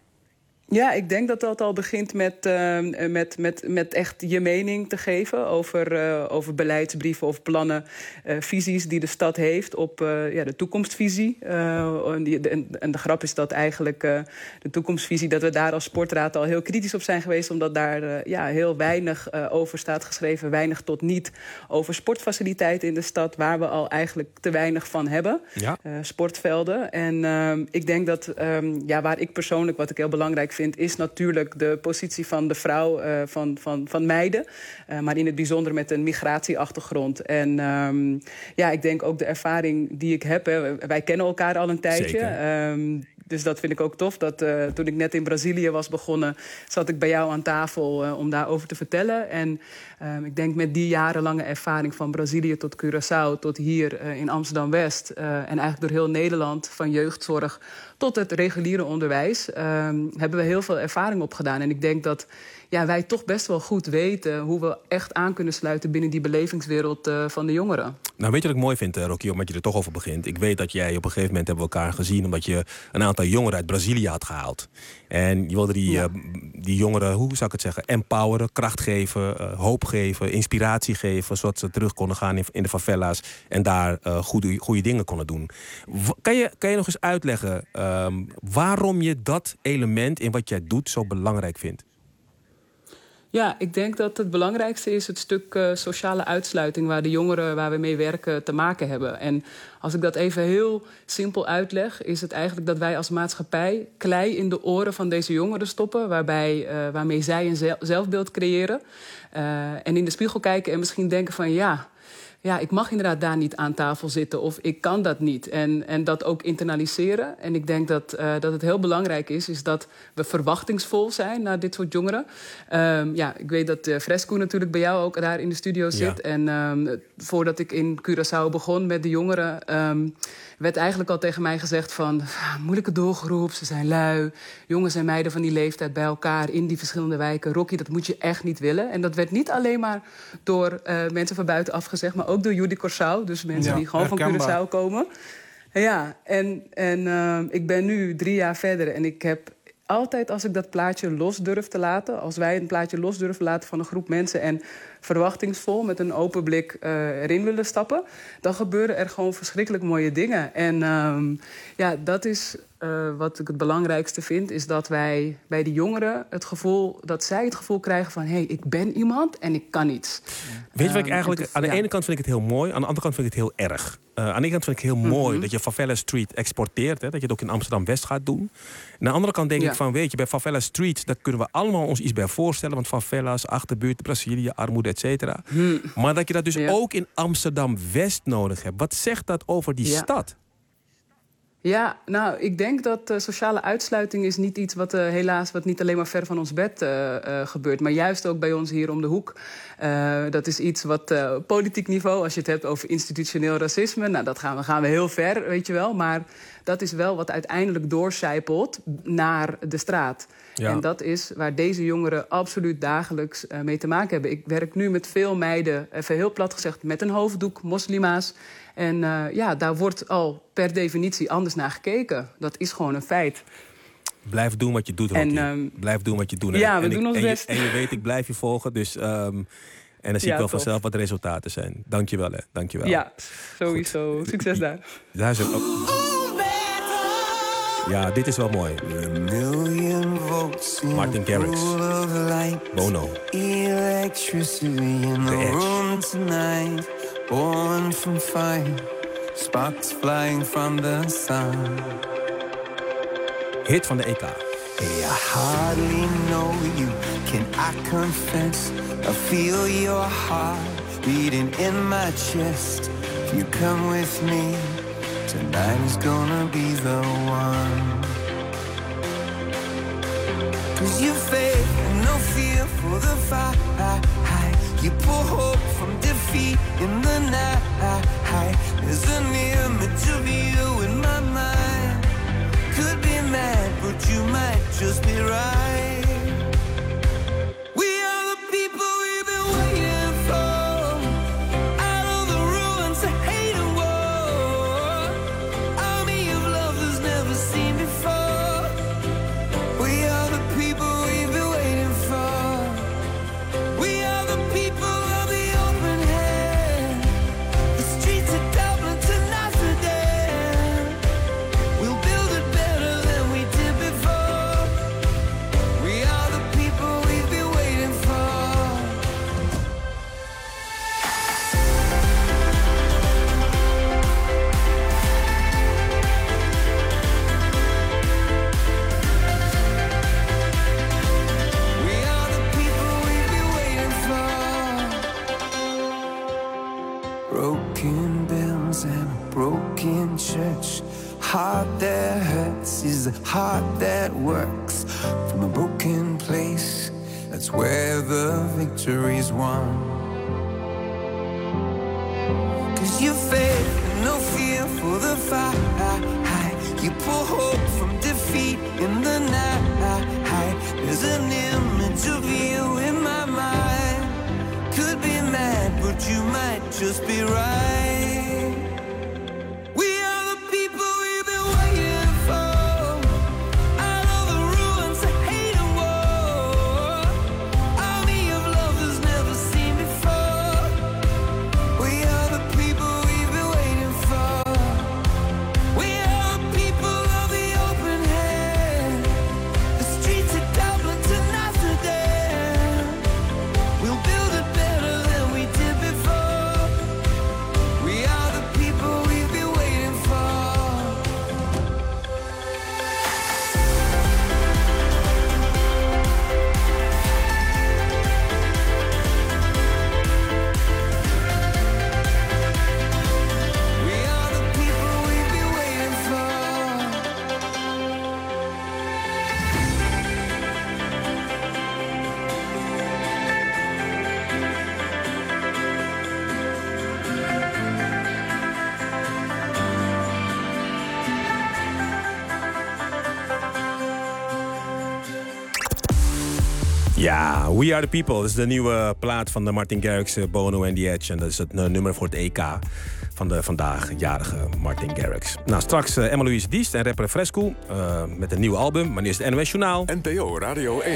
S17: Ja, ik denk dat dat al begint met, uh, met, met, met echt je mening te geven over, uh, over beleidsbrieven of plannen, uh, visies die de stad heeft op uh, ja, de toekomstvisie. Uh, en, die, en, en de grap is dat eigenlijk uh, de toekomstvisie, dat we daar als sportraad al heel kritisch op zijn geweest, omdat daar uh, ja, heel weinig uh, over staat geschreven, weinig tot niet over sportfaciliteiten in de stad, waar we al eigenlijk te weinig van hebben. Ja. Uh, sportvelden. En uh, ik denk dat, um, ja, waar ik persoonlijk, wat ik heel belangrijk vind, is natuurlijk de positie van de vrouw, uh, van, van, van meiden. Uh, maar in het bijzonder met een migratieachtergrond. En um, ja, ik denk ook de ervaring die ik heb. Hè, wij kennen elkaar al een tijdje. Um, dus dat vind ik ook tof. Dat, uh, toen ik net in Brazilië was begonnen, zat ik bij jou aan tafel uh, om daarover te vertellen. En um, ik denk met die jarenlange ervaring van Brazilië tot Curaçao, tot hier uh, in Amsterdam-West. Uh, en eigenlijk door heel Nederland, van jeugdzorg tot het reguliere onderwijs, uh, hebben we heel veel ervaring opgedaan. En ik denk dat ja, wij toch best wel goed weten hoe we echt aan kunnen sluiten binnen die belevingswereld uh, van de jongeren.
S1: Nou, weet je wat ik mooi vind, Rocky, omdat je er toch over begint? Ik weet dat jij op een gegeven moment hebben we elkaar gezien omdat je een aantal jongeren uit Brazilië had gehaald. En je wilde die, ja. uh, die jongeren, hoe zou ik het zeggen, empoweren, kracht geven, uh, hoop geven, inspiratie geven, zodat ze terug konden gaan in, in de favela's en daar uh, goede, goede dingen konden doen. W- kan, je, kan je nog eens uitleggen um, waarom je dat element in wat jij doet zo belangrijk vindt?
S17: Ja, ik denk dat het belangrijkste is het stuk uh, sociale uitsluiting, waar de jongeren waar we mee werken te maken hebben. En als ik dat even heel simpel uitleg, is het eigenlijk dat wij als maatschappij klei in de oren van deze jongeren stoppen, waarbij, uh, waarmee zij een zelfbeeld creëren. Uh, en in de spiegel kijken en misschien denken van ja, ja, ik mag inderdaad daar niet aan tafel zitten of ik kan dat niet. En, en dat ook internaliseren. En ik denk dat, uh, dat het heel belangrijk is, is dat we verwachtingsvol zijn naar dit soort jongeren. Um, ja, ik weet dat uh, Fresco natuurlijk bij jou ook daar in de studio zit. Ja. En um, voordat ik in Curaçao begon met de jongeren, Um, werd eigenlijk al tegen mij gezegd van ah, moeilijke doelgroep, ze zijn lui, jongens en meiden van die leeftijd bij elkaar in die verschillende wijken. Rocky, dat moet je echt niet willen. En dat werd niet alleen maar door uh, mensen van buitenaf gezegd, maar ook door Judy Corsau, dus mensen ja, die gewoon herkenbaar. van Curaçao komen. Ja, en, en uh, ik ben nu drie jaar verder en ik heb altijd, als ik dat plaatje los durf te laten, als wij een plaatje los durven laten van een groep mensen en verwachtingsvol met een open blik uh, erin willen stappen, dan gebeuren er gewoon verschrikkelijk mooie dingen. En um, ja, dat is uh, wat ik het belangrijkste vind, is dat wij bij die jongeren het gevoel, dat zij het gevoel krijgen van hé, hey, ik ben iemand en ik kan iets.
S1: Weet je wat ik eigenlijk, um, aan de ja. ene kant vind ik het heel mooi, aan de andere kant vind ik het heel erg. Uh, aan de ene kant vind ik heel mooi mm-hmm. dat je Favela Street exporteert, hè, dat je het ook in Amsterdam-West gaat doen. Aan de andere kant denk ja. ik van, weet je, bij Favela Street, daar kunnen we allemaal ons iets bij voorstellen, want favela's, achterbuurt, Brazilië, armoede, et cetera. Hmm. Maar dat je dat dus ja. ook in Amsterdam-West nodig hebt. Wat zegt dat over die ja. stad?
S17: Ja, nou, ik denk dat uh, sociale uitsluiting is niet iets wat uh, helaas wat niet alleen maar ver van ons bed uh, uh, gebeurt, maar juist ook bij ons hier om de hoek. Uh, dat is iets wat uh, politiek niveau, als je het hebt over institutioneel racisme, nou, dat gaan we, gaan we heel ver, weet je wel. Maar dat is wel wat uiteindelijk doorcijpelt naar de straat. Ja. En dat is waar deze jongeren absoluut dagelijks uh, mee te maken hebben. Ik werk nu met veel meiden, even heel plat gezegd, met een hoofddoek, moslima's. En uh, ja, daar wordt al per definitie anders naar gekeken. Dat is gewoon een feit.
S1: Blijf doen wat je doet, Rocky. En, um, blijf doen wat je doet.
S17: Ja,
S1: en,
S17: we
S1: en
S17: doen
S1: ik,
S17: ons
S1: en
S17: best.
S1: Je, en je weet, ik blijf je volgen. Dus, um, en dan zie ja, ik wel tof. vanzelf wat de resultaten zijn. Dank je wel, hè. Dank je wel.
S17: Ja, sowieso. Goed. Succes daar.
S1: Daar is ook. Ja, dit is wel mooi.
S18: A million volts
S1: Martin Garrix. Bono.
S18: Electricity in the room tonight. Born from fire. Sparks flying from the sun.
S1: Hit van de E K.
S18: Hey, I hardly know you, can I confess? I feel your heart beating in my chest. If you come with me, tonight is gonna be the one. Cause you faith and no fear for the fight. You pull hope from defeat in the night. There's an image of you in my mind. Could be mad, but you might just be right. We are the people we've been waiting for. Out of the ruins of hate and war. Army of love that's never seen before. We are the people we've been waiting for. We are the people of the open hand. The streets of Dublin to Amsterdam. We'll build it better than we did before. We are the people we've been waiting for. We are the people we've been waiting for. Broken bells and a broken church. Heart that hurts is a heart that works. From a broken place, that's where the victory's won. Cause you faith and no fear for the fight. You pull hope from defeat in the night. There's an image of you in my mind. Could be mad, but you might just be right. We are the people we've been waiting for. Out of the ruins of hate and war. Army of love that's never seen before. We are the people we've been waiting for. We are the people of the open hand. The streets of Dublin to Amsterdam. We'll build it better than we did before. We are the people we've been waiting for. We are the people we've been waiting for.
S1: Ja, We Are The People. Dat is de nieuwe plaat van de Martin Garrix, eh, Bono en The Edge. En dat is het eh, nummer voor het E K van de vandaagjarige Martin Garrix. Nou, straks eh, Emma-Louise Diest en rapper Fresco eh, met een nieuw album. Maar eerst het N O S Journaal.
S11: N P O Radio één.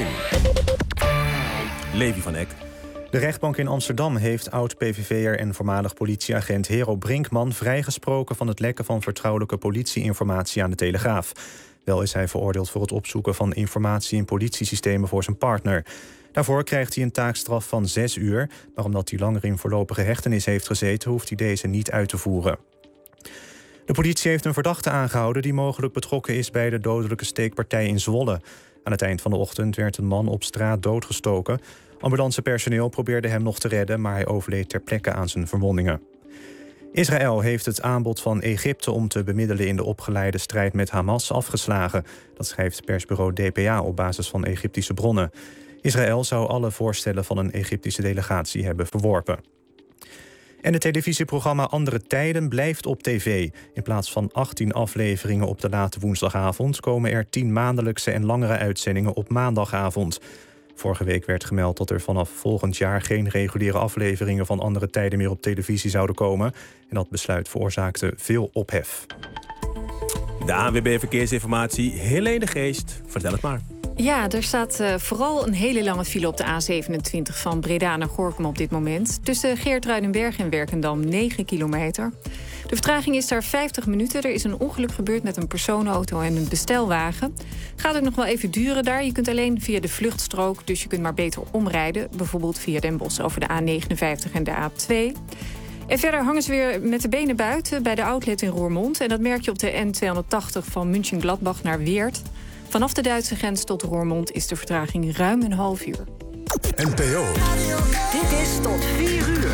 S1: Levi van Eck.
S2: De rechtbank in Amsterdam heeft oud-P V V'er en voormalig politieagent Hero Brinkman vrijgesproken van het lekken van vertrouwelijke politieinformatie aan de Telegraaf. Wel is hij veroordeeld voor het opzoeken van informatie in politiesystemen voor zijn partner. Daarvoor krijgt hij een taakstraf van zes uur, maar omdat hij langer in voorlopige hechtenis heeft gezeten, hoeft hij deze niet uit te voeren. De politie heeft een verdachte aangehouden die mogelijk betrokken is bij de dodelijke steekpartij in Zwolle. Aan het eind van de ochtend werd een man op straat doodgestoken. Ambulancepersoneel probeerde hem nog te redden, maar hij overleed ter plekke aan zijn verwondingen. Israël heeft het aanbod van Egypte om te bemiddelen in de opgeleide strijd met Hamas afgeslagen. Dat schrijft persbureau D P A op basis van Egyptische bronnen. Israël zou alle voorstellen van een Egyptische delegatie hebben verworpen. En het televisieprogramma Andere Tijden blijft op tv. In plaats van achttien afleveringen op de late woensdagavond komen er tien maandelijkse en langere uitzendingen op maandagavond. Vorige week werd gemeld dat er vanaf volgend jaar geen reguliere afleveringen van Andere Tijden meer op televisie zouden komen. En dat besluit veroorzaakte veel ophef.
S1: De A N W B Verkeersinformatie, Helene de Geest. Vertel het maar.
S19: Ja, er staat uh, vooral een hele lange file op de A zevenentwintig van Breda naar Gorinchem op dit moment. Tussen Geertruidenberg en Werkendam negen kilometer. De vertraging is daar vijftig minuten. Er is een ongeluk gebeurd met een personenauto en een bestelwagen. Gaat ook nog wel even duren daar. Je kunt alleen via de vluchtstrook, dus je kunt maar beter omrijden. Bijvoorbeeld via Den Bosch over de A negenenvijftig en de A twee. En verder hangen ze weer met de benen buiten bij de outlet in Roermond. En dat merk je op de N tweehonderdtachtig van München-Gladbach naar Weert. Vanaf de Duitse grens tot Roermond is de vertraging ruim een half uur.
S11: N P O.
S12: Dit is tot vier uur.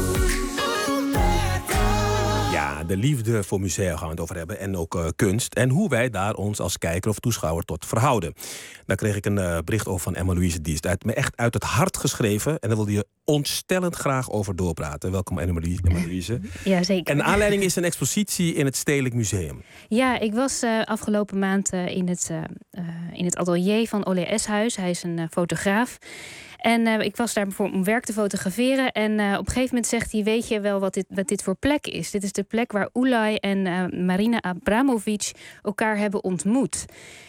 S1: Ja, de liefde voor musea gaan we het over hebben. En ook uh, kunst. En hoe wij daar ons als kijker of toeschouwer tot verhouden. Daar kreeg ik een uh, bericht over van Emma-Louise Diest. Uit me echt uit het hart geschreven. En daar wilde je ontstellend graag over doorpraten. Welkom Emma-Louise.
S16: Ja, zeker.
S1: En de aanleiding is een expositie in het Stedelijk Museum.
S16: Ja, ik was uh, afgelopen maand uh, in, het, uh, uh, in het atelier van Ole Eshuis. Hij is een uh, fotograaf. En uh, ik was daar voor om werk te fotograferen. En uh, op een gegeven moment zegt hij, weet je wel wat dit, wat dit voor plek is? Dit is de plek waar Ulay en uh, Marina Abramovic elkaar hebben ontmoet.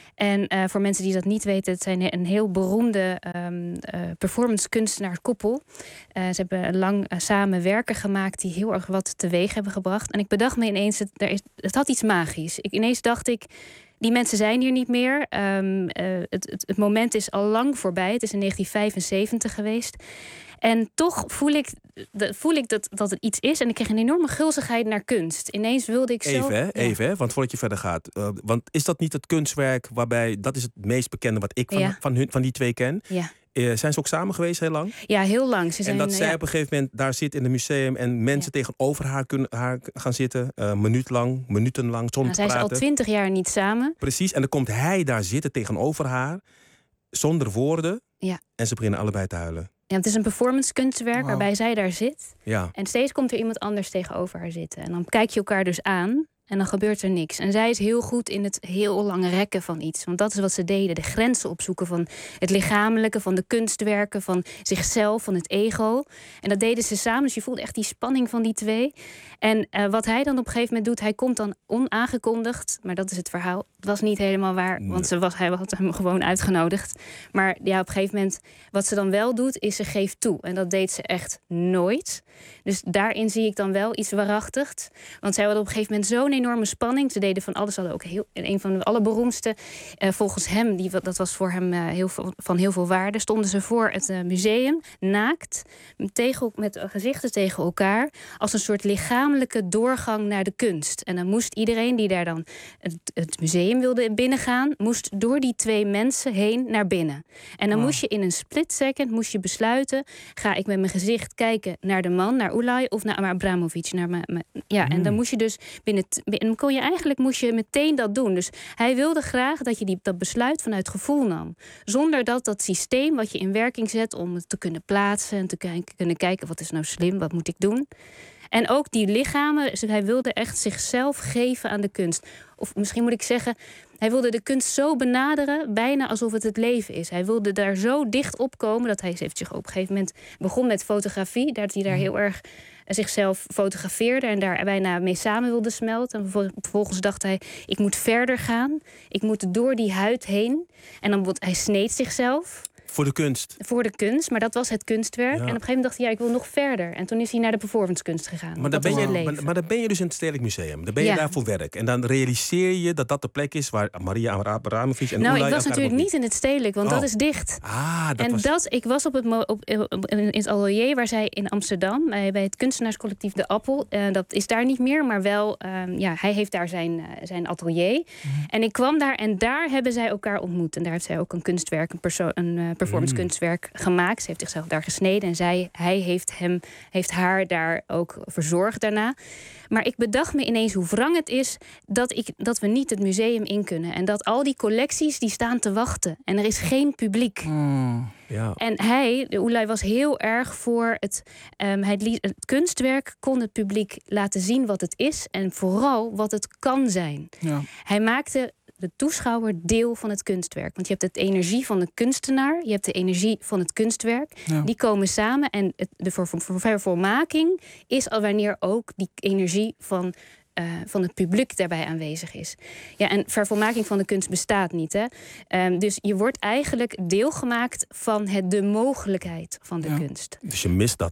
S16: En uh, voor mensen die dat niet weten, het zijn een heel beroemde um, uh, performance kunstenaar koppel. Uh, ze hebben lang uh, samen werken gemaakt die heel erg wat teweeg hebben gebracht. En ik bedacht me ineens, het, er is, het had iets magisch. Ik, ineens dacht ik, die mensen zijn hier niet meer. Um, uh, het, het, het moment is al lang voorbij. Het is in negentien vijfenzeventig geweest. En toch voel ik, voel ik dat, dat het iets is. En ik kreeg een enorme gulzigheid naar kunst. Ineens wilde ik zo...
S1: Even, hè,
S16: ja.
S1: even hè, want voordat je verder gaat. Uh, want is dat niet het kunstwerk waarbij... Dat is het meest bekende wat ik van,
S16: Ja.
S1: van, hun, van die twee ken.
S16: Ja.
S1: Uh, zijn ze ook samen geweest heel lang?
S16: Ja, heel lang. Ze zijn,
S1: en dat zij
S16: ja.
S1: op een gegeven moment daar zit in het museum... en mensen ja. tegenover haar kunnen haar gaan zitten. Uh, minuut lang, minutenlang, zonder
S16: Nou,
S1: te
S16: zijn ze
S1: praten.
S16: al twintig jaar niet samen.
S1: Precies, en dan komt hij daar zitten tegenover haar... zonder woorden.
S16: Ja.
S1: En ze beginnen allebei te huilen.
S16: Ja, het is een performance kunstwerk
S1: Wow.
S16: waarbij zij daar zit.
S1: Ja.
S16: En steeds komt er iemand anders tegenover haar zitten. En dan kijk je elkaar dus aan en dan gebeurt er niks. En zij is heel goed in het heel lang rekken van iets. Want dat is wat ze deden. De grenzen opzoeken van het lichamelijke, van de kunstwerken, van zichzelf, van het ego. En dat deden ze samen. Dus je voelt echt die spanning van die twee. En uh, wat hij dan op een gegeven moment doet, hij komt dan onaangekondigd. Maar dat is het verhaal. Het was niet helemaal waar,
S1: Nee.
S16: want ze was, hij had hem gewoon uitgenodigd. Maar ja, op een gegeven moment, wat ze dan wel doet, is ze geeft toe. En dat deed ze echt nooit. Dus daarin zie ik dan wel iets waarachtigs. Want zij hadden op een gegeven moment zo'n enorme spanning. Ze deden van alles, ze hadden ook heel, een van de allerberoemdste. Uh, volgens hem, die, dat was voor hem uh, heel veel, van heel veel waarde, stonden ze voor het uh, museum, naakt, tegen, met gezichten tegen elkaar, als een soort lichamelijke doorgang naar de kunst. En dan moest iedereen die daar dan het, het museum wilde binnengaan, moest door die twee mensen heen naar binnen. En dan
S1: Wow.
S16: moest je in een split second moest je besluiten, ga ik met mijn gezicht kijken naar de man, naar Ulay, of naar Abramovic. Naar me, me, ja,
S1: Mm.
S16: en dan moest je dus binnen, t- en dan kon je eigenlijk moest je meteen dat doen. Dus hij wilde graag dat je die, dat besluit vanuit gevoel nam. Zonder dat dat systeem wat je in werking zet om het te kunnen plaatsen en te kijken, kunnen kijken wat is nou slim, wat moet ik doen. En ook die lichamen, hij wilde echt zichzelf geven aan de kunst. Of misschien moet ik zeggen, hij wilde de kunst zo benaderen, bijna alsof het het leven is. Hij wilde daar zo dicht op komen dat hij heeft zich op een gegeven moment begon met fotografie. Dat hij daar heel erg zichzelf fotografeerde en daar bijna mee samen wilde smelten. En vervolgens dacht hij, ik moet verder gaan. Ik moet door die huid heen. En dan hij sneed zichzelf.
S1: Voor de kunst.
S16: Voor de kunst, maar dat was het kunstwerk.
S1: Ja.
S16: En op een gegeven moment dacht hij, ja, ik wil nog verder. En toen is hij naar de performancekunst gegaan.
S1: Maar dan,
S16: dat
S1: ben
S16: is
S1: je,
S16: het leven.
S1: maar, maar dan ben je dus in het Stedelijk Museum. Dan ben je
S16: Ja.
S1: daar voor werk. En dan realiseer je dat dat de plek is waar Maria Abramovic en
S16: Nou,
S1: Ulay
S16: ik was
S1: elkaar
S16: natuurlijk niet in het Stedelijk, want
S1: Oh.
S16: dat is dicht.
S1: Ah, dat
S16: en
S1: was...
S16: dat, ik was op het, mo- op, op- in het atelier waar zij in Amsterdam, bij, bij het kunstenaarscollectief De Appel. Uh, dat is daar niet meer, maar wel, um, ja, hij heeft daar zijn, uh, zijn atelier. Mm-hmm. En ik kwam daar en daar hebben zij elkaar ontmoet. En daar heeft zij ook een kunstwerk, een, perso- een uh, performance
S1: Mm.
S16: kunstwerk gemaakt. Ze heeft zichzelf daar gesneden en zij, hij heeft, hem, heeft haar daar ook verzorgd daarna. Maar ik bedacht me ineens hoe wrang het is dat, ik, dat we niet het museum in kunnen. En dat al die collecties die staan te wachten. En er is geen publiek.
S14: Mm.
S1: Ja.
S16: En hij, de Ulay, was heel erg voor het, um, het, liet, het kunstwerk kon het publiek laten zien wat het is. En vooral wat het kan zijn.
S14: Ja.
S16: Hij maakte de toeschouwer deel van het kunstwerk. Want je hebt de energie van de kunstenaar, je hebt de energie van het kunstwerk.
S14: Ja.
S16: Die komen samen en het, de ver- ver- vervolmaking is al wanneer ook die energie van, uh, van het publiek daarbij aanwezig is. Ja, en vervolmaking van de kunst bestaat niet. Hè? Um, dus je wordt eigenlijk deelgemaakt van het, de mogelijkheid van de
S14: Ja.
S16: kunst.
S1: Dus je mist dat, hè?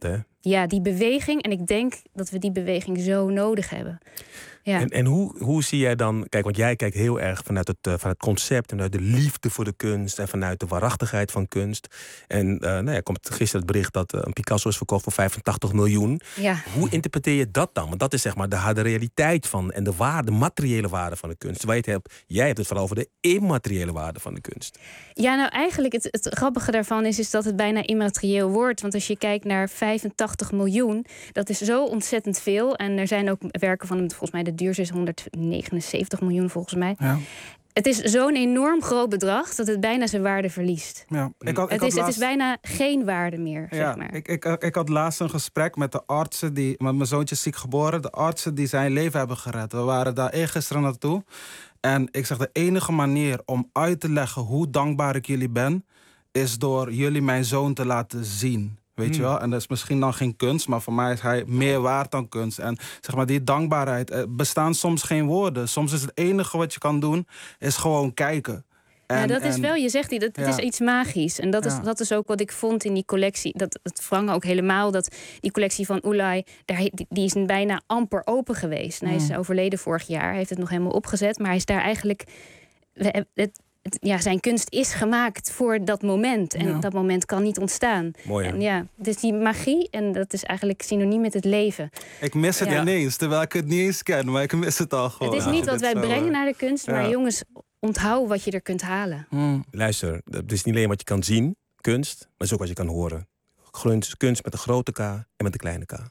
S16: ja, die beweging. En ik denk dat we die beweging zo nodig hebben. Ja.
S1: En, en hoe, hoe zie jij dan... Kijk, want jij kijkt heel erg vanuit het, uh, vanuit het concept... en vanuit de liefde voor de kunst... en vanuit de waarachtigheid van kunst. En uh, nou ja, komt gisteren het bericht dat uh, een Picasso is verkocht voor vijfentachtig miljoen.
S16: Ja.
S1: Hoe interpreteer je dat dan? Want dat is zeg maar de harde realiteit van... en de waarde, de materiële waarde van de kunst. Terwijl je het hebt, jij hebt het vooral over de immateriële waarde van de kunst.
S16: Ja, nou eigenlijk het, het grappige daarvan is, is dat het bijna immaterieel wordt. Want als je kijkt naar vijfentachtig miljoen... dat is zo ontzettend veel. En er zijn ook werken van volgens mij... de duurste is honderdnegenenzeventig miljoen volgens mij. Ja. Het is zo'n enorm groot bedrag dat het bijna zijn waarde verliest.
S14: Ja, ik had, ik
S16: het,
S14: had
S16: is,
S14: laatst...
S16: het is bijna geen waarde meer,
S14: ja,
S16: zeg maar.
S14: Ik, ik, ik had laatst een gesprek met de artsen die... Want mijn zoontje is ziek geboren. De artsen die zijn leven hebben gered. We waren daar eergisteren naartoe. En ik zeg, de enige manier om uit te leggen hoe dankbaar ik jullie ben... is door jullie mijn zoon te laten zien. Weet hmm. je wel? En dat is misschien dan geen kunst, maar voor mij is hij meer waard dan kunst. En zeg maar, die dankbaarheid, er bestaan soms geen woorden. Soms is het enige wat je kan doen, is gewoon kijken. En,
S16: ja, dat is
S14: en,
S16: wel, je zegt, dat, het
S14: ja.
S16: is iets magisch. En dat is,
S14: ja.
S16: dat is ook wat ik vond in die collectie. Dat het Wrang ook helemaal, dat die collectie van Ulay... Daar, die, die is bijna amper open geweest. En hij is
S14: Hmm.
S16: overleden vorig jaar, hij heeft het nog helemaal opgezet. Maar hij is daar eigenlijk... Het, het, ja, zijn kunst is gemaakt voor dat moment. En
S14: Ja.
S16: dat moment kan niet ontstaan.
S1: Mooi, hè?
S16: En ja, dus die magie, en dat is eigenlijk synoniem met het leven.
S14: Ik mis het
S16: Ja.
S14: ineens, terwijl ik het niet eens ken. Maar ik mis het al gewoon.
S16: Het is niet wat wij
S14: Dit zo,
S16: brengen
S14: uh,
S16: naar de kunst, maar
S14: ja.
S16: jongens, onthoud wat je er kunt halen.
S14: Hmm.
S1: Luister, het is niet alleen wat je kan zien, kunst... maar het is ook wat je kan horen. Kunst, kunst met de grote K en met de kleine K.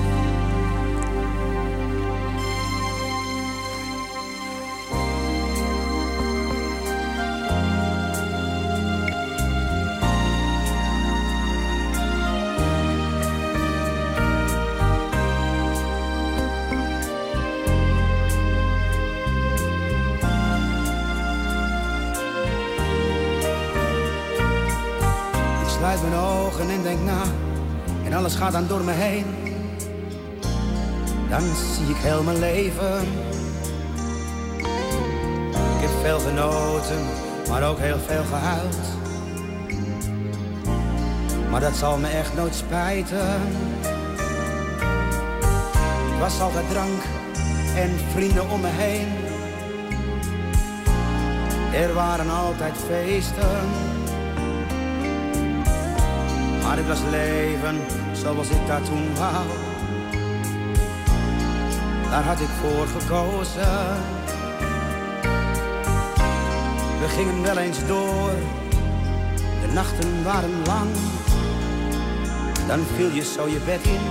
S20: Ik sluit mijn ogen en denk na, en alles gaat dan door me heen. Dan zie ik heel mijn leven. Ik heb veel genoten, maar ook heel veel gehuild. Maar dat zal me echt nooit spijten. Het was altijd drank en vrienden om me heen. Er waren altijd feesten. Maar het was leven zoals ik dat toen wou. Daar had ik voor gekozen. We gingen wel eens door, de nachten waren lang. Dan viel je zo je bed in.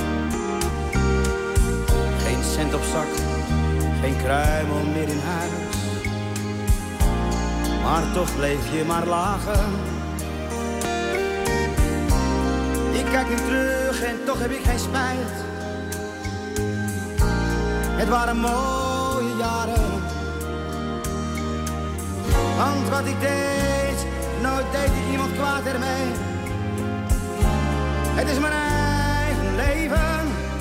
S20: Geen cent op zak, geen kruimel meer in huis. Maar toch bleef je maar lachen. Ik kijk nu terug en toch heb ik geen spijt. Het waren mooie jaren. Want wat ik deed, nooit deed ik iemand kwaad ermee. Het is mijn eigen leven.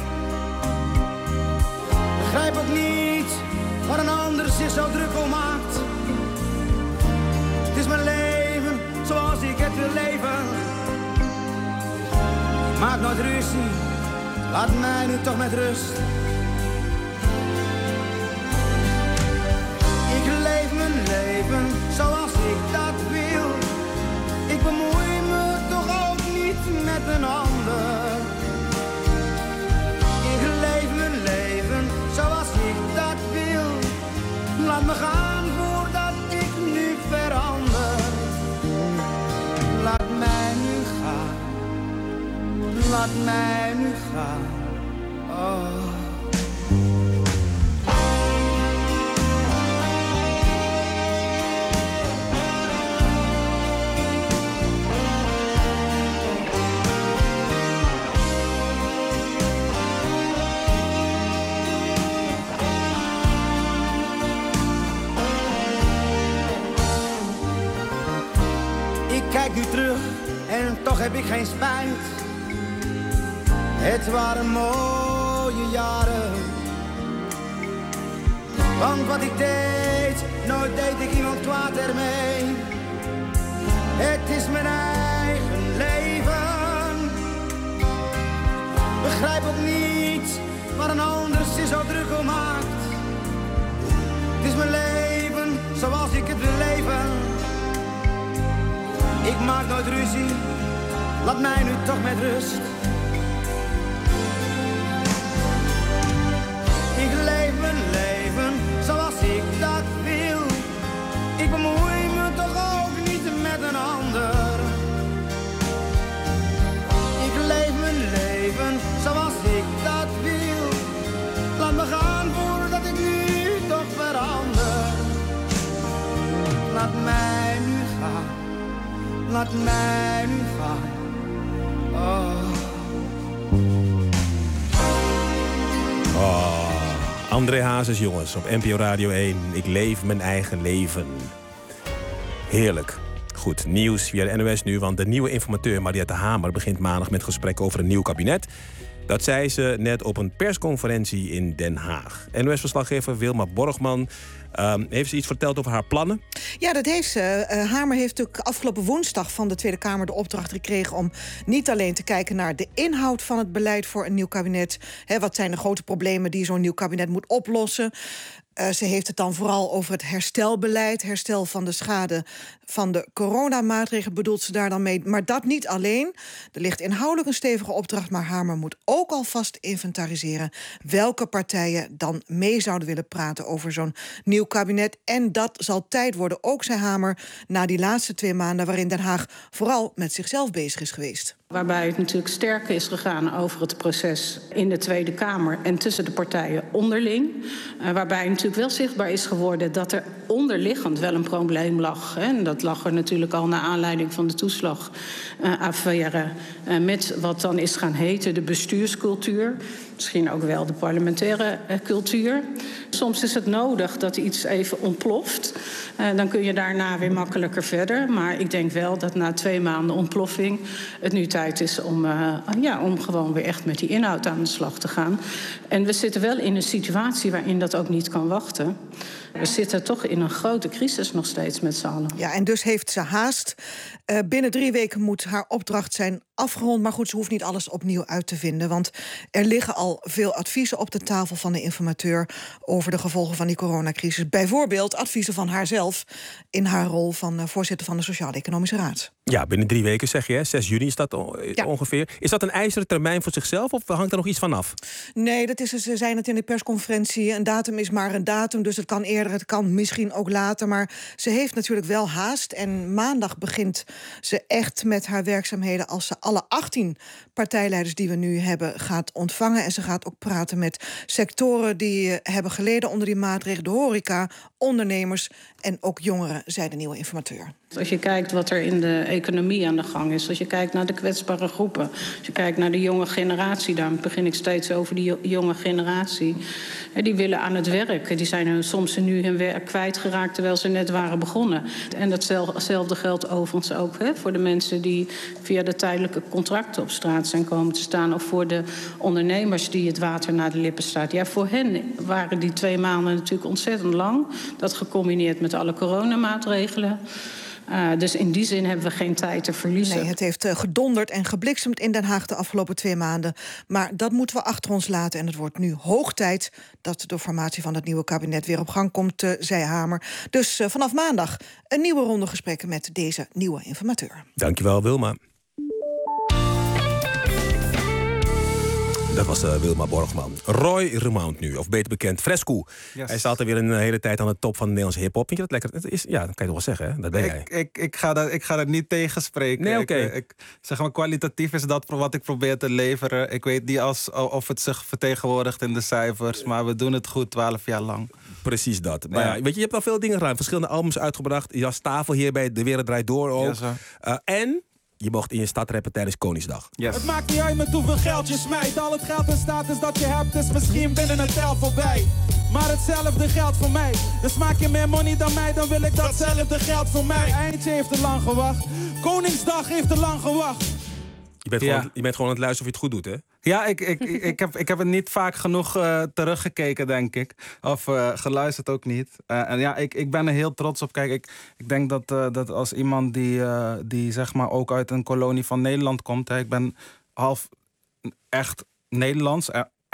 S20: Begrijp ook niet waar een ander zich zo druk om maakt. Het is mijn leven zoals ik het wil leven. Maak nooit ruzie, laat mij nu toch met rust. Ik leef mijn leven zoals ik dat wil. Ik bemoei me toch ook niet met een ander. Ik leef mijn leven zoals ik dat wil. Laat me gaan voordat ik nu verander. Laat mij nu gaan. Laat mij nu gaan. Oh. Ik kijk nu terug en toch heb ik geen spijt. Het waren mooie jaren. Want wat ik deed, nooit deed ik iemand kwaad ermee. Het is mijn eigen leven. waar een ander zich zo druk om maakt. Het is mijn leven zoals ik het wil leven. Ik maak nooit ruzie, laat mij nu toch met rust. Ik leef mijn leven zoals ik dat wil. Ik bemoei me toch ook niet met een ander. Ik leef mijn leven zoals ik dat wil. Laat me gaan voordat ik nu toch verander. Laat mij nu gaan, laat mij nu gaan. Oh.
S1: Oh. André Hazes, jongens, op N P O Radio één. Ik leef mijn eigen leven. Heerlijk. Goed, nieuws via de N O S nu, want de nieuwe informateur Mariette Hamer begint maandag met gesprekken over een nieuw kabinet. Dat zei ze net op een persconferentie in Den Haag. N O S-verslaggever Wilma Borgman um, heeft ze iets verteld over haar plannen?
S21: Ja, dat heeft ze. Uh, Hamer heeft natuurlijk afgelopen woensdag van de Tweede Kamer de opdracht gekregen om niet alleen te kijken naar de inhoud van het beleid voor een nieuw kabinet. Hè, wat zijn de grote problemen die zo'n nieuw kabinet moet oplossen? Uh, ze heeft het dan vooral over het herstelbeleid, herstel van de schade van de coronamaatregelen bedoelt ze daar dan mee. Maar dat niet alleen. Er ligt inhoudelijk een stevige opdracht, maar Hamer moet ook alvast inventariseren welke partijen dan mee zouden willen praten over zo'n nieuw kabinet. En dat zal tijd worden, ook zei Hamer, na die laatste twee maanden waarin Den Haag vooral met zichzelf bezig is geweest.
S22: Waarbij het natuurlijk sterker is gegaan over het proces in de Tweede Kamer en tussen de partijen onderling. Uh, waarbij natuurlijk wel zichtbaar is geworden dat er onderliggend wel een probleem lag. Hè. En dat lag er natuurlijk al naar aanleiding van de toeslagaffaire. Uh, met wat dan is gaan heten de bestuurscultuur. Misschien ook wel de parlementaire uh, cultuur. Soms is het nodig dat iets even ontploft. Uh, dan kun je daarna weer makkelijker verder. Maar ik denk wel dat na twee maanden ontploffing het nu tijd is om, uh, ja, om gewoon weer echt met die inhoud aan de slag te gaan. En we zitten wel in een situatie waarin dat ook niet kan wachten. We zitten toch in een grote crisis nog steeds met z'n allen.
S21: Ja, en dus heeft ze haast. Uh, binnen drie weken moet haar opdracht zijn afgerond. Maar goed, ze hoeft niet alles opnieuw uit te vinden. Want er liggen al veel adviezen op de tafel van de informateur over de gevolgen van die coronacrisis. Bijvoorbeeld adviezen van haarzelf in haar rol van uh, voorzitter van de Sociaal-Economische Raad.
S1: Ja, binnen drie weken zeg je, hè? zes juni is dat ja. ongeveer. Is dat een ijzeren termijn voor zichzelf of hangt er nog iets van af?
S21: Nee, dat is, ze zijn het in de persconferentie. Een datum is maar een datum, dus het kan eerder, het kan misschien ook later. Maar ze heeft natuurlijk wel haast. En maandag begint ze echt met haar werkzaamheden als ze alle achttien partijleiders die we nu hebben gaat ontvangen. En ze gaat ook praten met sectoren die uh, hebben geleden onder die maatregelen. De horeca, ondernemers en ook jongeren, zei de nieuwe informateur.
S22: Als je kijkt wat er in de economie aan de gang is, als je kijkt naar de kwetsbare groepen, als je kijkt naar de jonge generatie, daarom begin ik steeds over die jonge generatie. Die willen aan het werk. Die zijn soms nu hun werk kwijtgeraakt terwijl ze net waren begonnen. En datzelfde geldt overigens ook hè, voor de mensen die via de tijdelijke contracten op straat zijn komen te staan. Of voor de ondernemers die het water naar de lippen staat. Ja, voor hen waren die twee maanden natuurlijk ontzettend lang. Dat gecombineerd met alle coronamaatregelen. Uh, dus in die zin hebben we geen tijd te verliezen.
S21: Nee, het heeft uh, gedonderd en gebliksemd in Den Haag de afgelopen twee maanden. Maar dat moeten we achter ons laten. En het wordt nu hoog tijd dat de formatie van het nieuwe kabinet weer op gang komt, uh, zei Hamer. Dus uh, vanaf maandag een nieuwe ronde gesprekken met deze nieuwe informateur.
S1: Dankjewel, Wilma. Dat was uh, Wilma Borgman. Roy Remount nu, of beter bekend Fresco. Yes. Hij staat er weer een hele tijd aan de top van de Nederlandse hiphop. Vind je dat lekker? Het is, ja, dat kan je toch wel zeggen, hè? Dat ben jij.
S14: Ik, ik, ik, ga dat, ik ga dat niet tegenspreken.
S1: Nee, oké.
S14: Okay. Ik, ik, zeg maar, kwalitatief is dat wat ik probeer te leveren. Ik weet niet als, of het zich vertegenwoordigt in de cijfers, maar we doen het goed twaalf jaar lang.
S1: Precies dat. Maar ja. Ja, weet je, je hebt al veel dingen gedaan. Verschillende albums uitgebracht. Je was tafel hier bij De Wereld Draait Door ook.
S14: Yes,
S1: uh, en... je mocht in je stad rappen tijdens Koningsdag.
S23: Yes. Het maakt niet uit met hoeveel geld je smijt. Al het geld en status dat je hebt is misschien binnen een tel voorbij. Maar hetzelfde geldt voor mij. Dus maak je meer money dan mij, dan wil ik datzelfde geld voor mij. Eindje heeft te lang gewacht. Koningsdag heeft te lang gewacht.
S1: Je bent, gewoon, ja. je bent gewoon aan het luisteren of je het goed doet, hè?
S14: Ja, ik, ik, ik, heb, ik heb het niet vaak genoeg uh, teruggekeken, denk ik. Of uh, geluisterd ook niet. Uh, en ja, ik, ik ben er heel trots op. Kijk, ik, ik denk dat, uh, dat als iemand die, uh, die zeg maar ook uit een kolonie van Nederland komt... Hè, ik ben half echt Nederlands,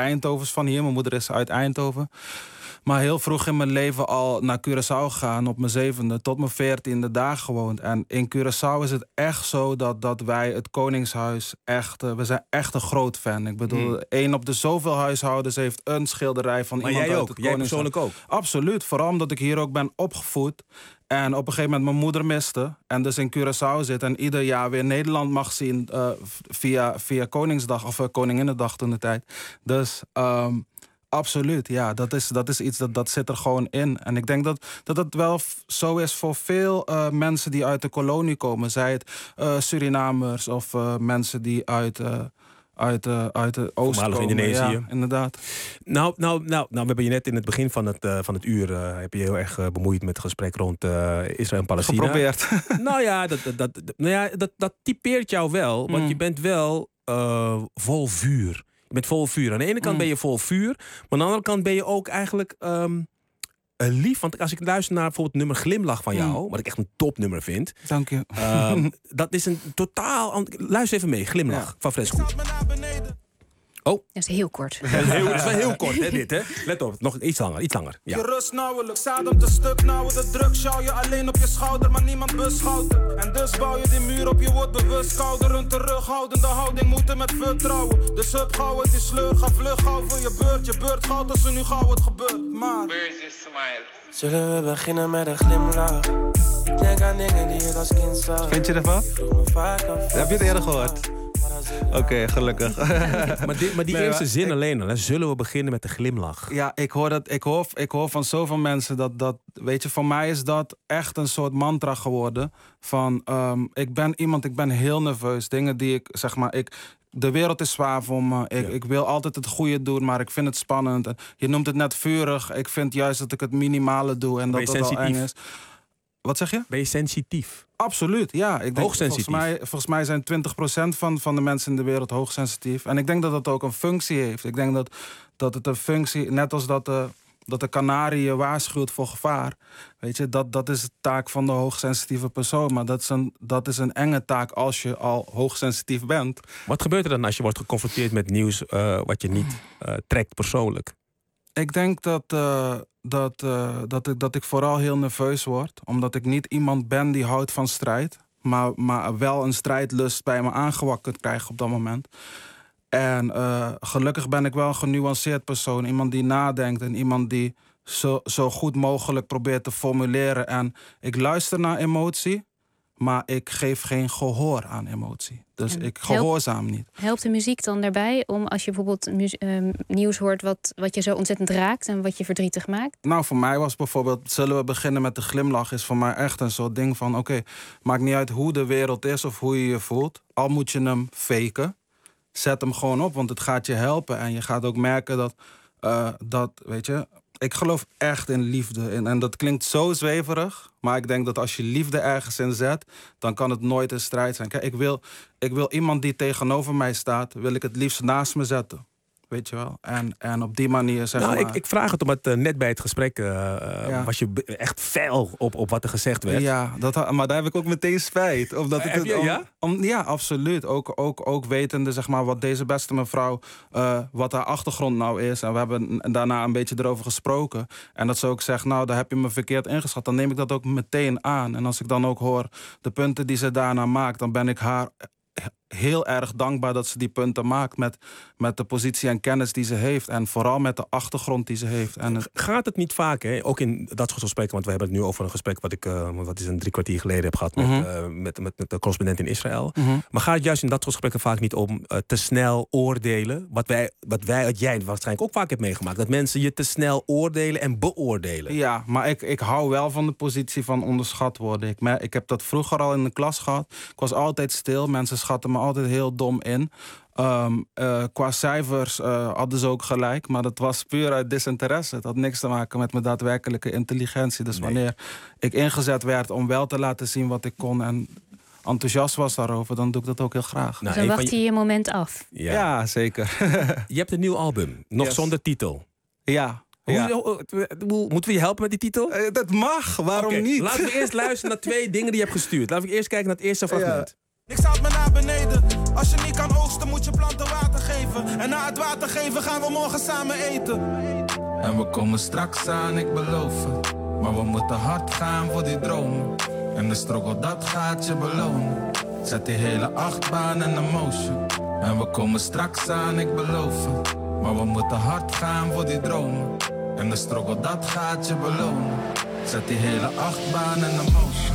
S14: Eindhovens van hier. Mijn moeder is uit Eindhoven. Maar heel vroeg in mijn leven al naar Curaçao gegaan. Op mijn zevende tot mijn veertiende daar gewoond. En in Curaçao is het echt zo dat, dat wij het Koningshuis echt... Uh, we zijn echt een groot fan. Ik bedoel, mm. één op de zoveel huishoudens heeft een schilderij van
S1: maar
S14: iemand
S1: jij
S14: uit
S1: ook?
S14: het
S1: Jij
S14: Koningshuis.
S1: persoonlijk ook?
S14: Absoluut. Vooral omdat ik hier ook ben opgevoed. En op een gegeven moment mijn moeder miste. En dus in Curaçao zit. En ieder jaar weer Nederland mag zien uh, via, via Koningsdag. Of uh, Koninginnedag toen de tijd. Dus... Um, absoluut, ja. Dat is, dat is iets dat, dat zit er gewoon in. En ik denk dat dat het wel f- zo is voor veel uh, mensen die uit de kolonie komen. Zij het uh, Surinamers of uh, mensen die uit... Uh, Uit, uh, uit de oost
S1: Voormalig
S14: komen.
S1: Indonesië.
S14: Ja, inderdaad.
S1: Nou, nou, nou, nou, we hebben je net in het begin van het, uh, van het uur... Uh, heb je heel erg uh, bemoeid met het gesprek rond uh, Israël en Palestina.
S14: Geprobeerd.
S1: Nou ja, dat, dat, dat, nou ja dat, dat typeert jou wel. Want
S14: mm.
S1: je bent wel uh, vol vuur. Je bent vol vuur. Aan de ene kant mm. ben je vol vuur. Maar aan de andere kant ben je ook eigenlijk... Um, lief, want als ik luister naar bijvoorbeeld het nummer Glimlach van jou, mm. wat ik echt een topnummer vind.
S14: Dank je.
S1: Um, dat is een totaal... Luister even mee, Glimlach ja. van Fresco. Oh.
S16: Dat is heel kort.
S1: Dat is, heel, dat is wel heel kort, hè, dit, hè? Let op, nog iets langer, iets langer. Ja.
S23: Je rust nauwelijks, adem te stuk nauwen. De druk sjouw je alleen op je schouder, maar niemand beschouwt het. En dus bouw je die muur op, je wordt bewust kouder. Een terughoudende houding, moeten met vertrouwen. Dus hup gauw het is sleur, ga vlug gauw voor je beurt. Je beurt gauw als er nu gauw het gebeurt, maar...
S18: Zullen we beginnen met een glimlach? Ik denk aan dingen die je als kind zag.
S14: Vind je ervan? Heb je het eerder gehoord? Oké, okay, gelukkig.
S1: maar, die, maar die nee, eerste maar, zin ik, alleen al, hè? Zullen we beginnen met de glimlach?
S14: Ja, ik hoor, dat, ik hoor, ik hoor van zoveel mensen dat, dat... Weet je, voor mij is dat echt een soort mantra geworden. Van, um, ik ben iemand, ik ben heel nerveus. Dingen die ik, zeg maar... ik De wereld is zwaar voor me. Ik, ja. ik wil altijd het goede doen, maar ik vind het spannend. Je noemt het net vurig. Ik vind juist dat ik het minimale doe en dat het al eng is. Wat zeg je?
S1: Ben je sensitief?
S14: Absoluut, ja. Ik denk,
S1: hoogsensitief?
S14: Volgens mij, volgens mij zijn twintig procent van, van de mensen in de wereld hoogsensitief. En ik denk dat dat ook een functie heeft. Ik denk dat, dat het een functie, net als dat de, dat de kanarie je waarschuwt voor gevaar. Weet je, dat, dat is de taak van de hoogsensitieve persoon. Maar dat is, een, dat is een enge taak als je al hoogsensitief bent.
S1: Wat gebeurt er dan als je wordt geconfronteerd met nieuws uh, wat je niet uh, trekt persoonlijk?
S14: Ik denk dat, uh, dat, uh, dat, ik, dat ik vooral heel nerveus word. Omdat ik niet iemand ben die houdt van strijd. Maar, maar wel een strijdlust bij me aangewakkerd krijg op dat moment. En uh, gelukkig ben ik wel een genuanceerd persoon. Iemand die nadenkt en iemand die zo, zo goed mogelijk probeert te formuleren. En ik luister naar emotie, maar ik geef geen gehoor aan emotie. Dus en ik gehoorzaam
S16: helpt,
S14: niet.
S16: Helpt de muziek dan daarbij om als je bijvoorbeeld mu- uh, nieuws hoort wat, wat je zo ontzettend raakt en wat je verdrietig maakt?
S14: Nou, voor mij was bijvoorbeeld, zullen we beginnen met de glimlach, is voor mij echt een soort ding van, oké, okay, maakt niet uit hoe de wereld is of hoe je je voelt. Al moet je hem faken, zet hem gewoon op, want het gaat je helpen. En je gaat ook merken dat, uh, dat weet je, ik geloof echt in liefde. En, en dat klinkt zo zweverig, maar ik denk dat als je liefde ergens in zet, dan kan het nooit een strijd zijn. Kijk, ik wil, ik wil iemand die tegenover mij staat, wil ik het liefst naast me zetten. Weet je wel? En, en op die manier zeg
S1: nou,
S14: maar...
S1: Ik, ik vraag het omdat uh, net bij het gesprek uh, ja. was je echt fel op, op wat er gezegd werd.
S14: Ja, dat, maar daar heb ik ook meteen spijt. Omdat ik
S1: heb je,
S14: het, om,
S1: ja?
S14: Om, ja, absoluut. Ook, ook, ook wetende zeg maar, wat deze beste mevrouw, uh, wat haar achtergrond nou is. En we hebben daarna een beetje erover gesproken. En dat ze ook zegt, nou, daar heb je me verkeerd ingeschat. Dan neem ik dat ook meteen aan. En als ik dan ook hoor de punten die ze daarna maakt, dan ben ik haar heel erg dankbaar dat ze die punten maakt met, met de positie en kennis die ze heeft. En vooral met de achtergrond die ze heeft. En het...
S1: Gaat het niet vaak, hè? Ook in dat soort gesprekken, want we hebben het nu over een gesprek wat ik uh, wat is een drie kwartier geleden heb gehad met,
S14: Mm-hmm.
S1: uh, met, met, met de correspondent in Israël.
S14: Mm-hmm.
S1: Maar gaat het juist in dat soort gesprekken vaak niet om uh, te snel oordelen? Wat wij, wat wij, wat jij waarschijnlijk ook vaak hebt meegemaakt. Dat mensen je te snel oordelen en beoordelen.
S14: Ja, maar ik, ik hou wel van de positie van onderschat worden. Ik, mer- ik heb dat vroeger al in de klas gehad. Ik was altijd stil. Mensen schatten me altijd heel dom in. Um, uh, qua cijfers uh, hadden ze ook gelijk, maar dat was puur uit disinteresse. Het had niks te maken met mijn daadwerkelijke intelligentie. Dus nee. Wanneer ik ingezet werd om wel te laten zien wat ik kon en enthousiast was daarover, dan doe ik dat ook heel graag.
S16: Nou, dan wacht je je moment af.
S14: Ja, ja zeker.
S1: Je hebt een nieuw album, nog yes. zonder titel.
S14: Ja.
S1: Ja. Hoe, hoe, moeten we je helpen met die titel?
S14: Uh, dat mag, waarom
S1: okay,
S14: niet?
S1: Laten we eerst luisteren naar twee dingen die je hebt gestuurd. Laten we eerst kijken naar het eerste fragment.
S23: Ja. Ik zat me naar beneden, Als je niet kan oogsten moet je planten water geven. En na het water geven gaan we morgen samen eten. En we komen straks aan, ik beloof het. Maar we moeten hard gaan voor die dromen. En de struggle dat gaat je belonen. Zet die hele achtbaan in de motion. En we komen straks aan, ik beloof het. Maar we moeten hard gaan voor die dromen. En de struggle dat gaat je belonen. Zet die hele achtbaan in de motion.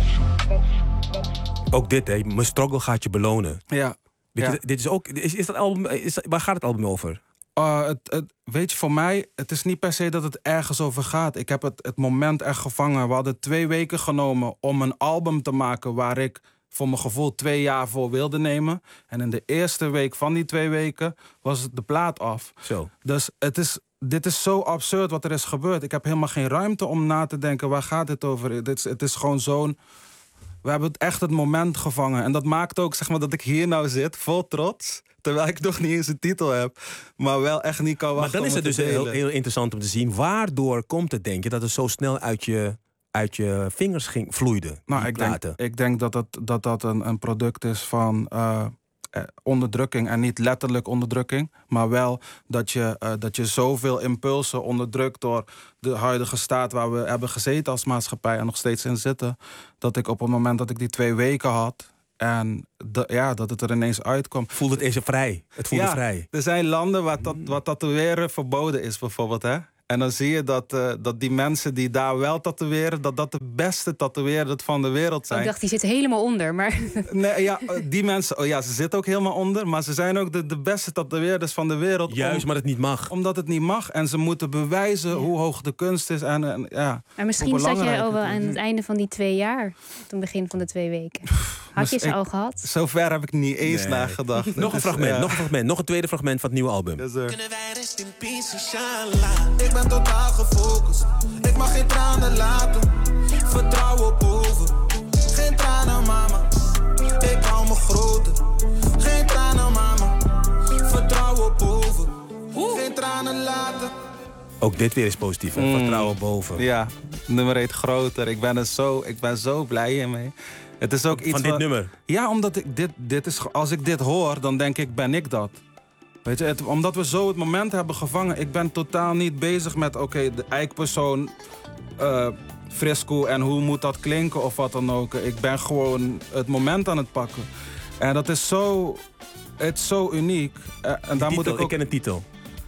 S1: Ook dit, hè? Mijn struggle gaat je belonen.
S14: Ja.
S1: Weet je,
S14: ja.
S1: dit is ook, is, is dat album, is, waar gaat het album over?
S14: Uh, het, het, weet je, voor mij, het is niet per se dat het ergens over gaat. Ik heb het, het moment echt gevangen. We hadden twee weken genomen om een album te maken waar ik voor mijn gevoel twee jaar voor wilde nemen. En in de eerste week van die twee weken was het de plaat af.
S1: Zo.
S14: Dus het is, dit is zo absurd wat er is gebeurd. Ik heb helemaal geen ruimte om na te denken, waar gaat dit over? Dit is, het is gewoon zo'n... We hebben het echt het moment gevangen. En dat maakt ook, zeg maar, dat ik hier nou zit, vol trots. Terwijl ik nog niet eens een titel heb. Maar wel echt niet kan wachten.
S1: Maar dan is
S14: om
S1: het dus
S14: te
S1: heel,
S14: delen.
S1: heel interessant om te zien. Waardoor komt het, denk je, dat het zo snel uit je, uit je vingers ging, vloeide?
S14: Nou, ik denk, ik denk dat het, dat, dat een, een product is van uh, eh, onderdrukking. En niet letterlijk onderdrukking. Maar wel dat je, uh, dat je zoveel impulsen onderdrukt door de huidige staat waar we hebben gezeten als maatschappij en nog steeds in zitten. Dat ik op het moment dat ik die twee weken had en de, ja, dat het er ineens uitkwam.
S1: Voelde het eens vrij? Het voelde
S14: ja,
S1: vrij.
S14: Er zijn landen waar, dat, waar tatoeëren verboden is bijvoorbeeld, hè? En dan zie je dat, uh, dat die mensen die daar wel tatoeëren, dat dat de beste tatoeëerders van de wereld zijn.
S16: Ik dacht, die zitten helemaal onder, maar...
S14: Nee, ja, die mensen, oh ja, ze zitten ook helemaal onder, maar ze zijn ook de, de beste tatoeëerders van de wereld.
S1: Juist,
S14: om,
S1: maar het niet mag.
S14: Omdat het niet mag. En ze moeten bewijzen ja. hoe hoog de kunst is. En, en, ja,
S16: maar misschien zat jij al wel aan het einde van die twee jaar, op het begin van de twee weken. Had je ze
S14: ik,
S16: al gehad?
S14: Zover heb ik niet eens nee. nagedacht.
S1: Nog een fragment, ja. nog een fragment, nog een tweede fragment van het nieuwe album.
S23: Yes, kunnen wij rest in peace, inshallah. Ik ben totaal gefocust. Ik mag geen tranen laten. Vertrouwen boven. Geen tranen, mama. Ik hou me groter. Geen tranen, mama. Vertrouwen boven. Geen tranen laten.
S1: Ook dit weer is positief, hè? Mm. Vertrouwen boven.
S14: Ja, nummer heet groter. Ik ben er zo, ik ben zo blij hiermee. Het is ook iets
S1: van dit
S14: wat,
S1: nummer?
S14: Ja, omdat ik dit, dit is, als ik dit hoor, dan denk ik, ben ik dat. Weet je, het, omdat we zo het moment hebben gevangen. Ik ben totaal niet bezig met, oké, okay, de eikpersoon, uh, frisco en hoe moet dat klinken of wat dan ook. Ik ben gewoon het moment aan het pakken. En dat is zo, het is zo uniek. Uh, en daar
S1: titel,
S14: moet ik, ook...
S1: ik ken een titel.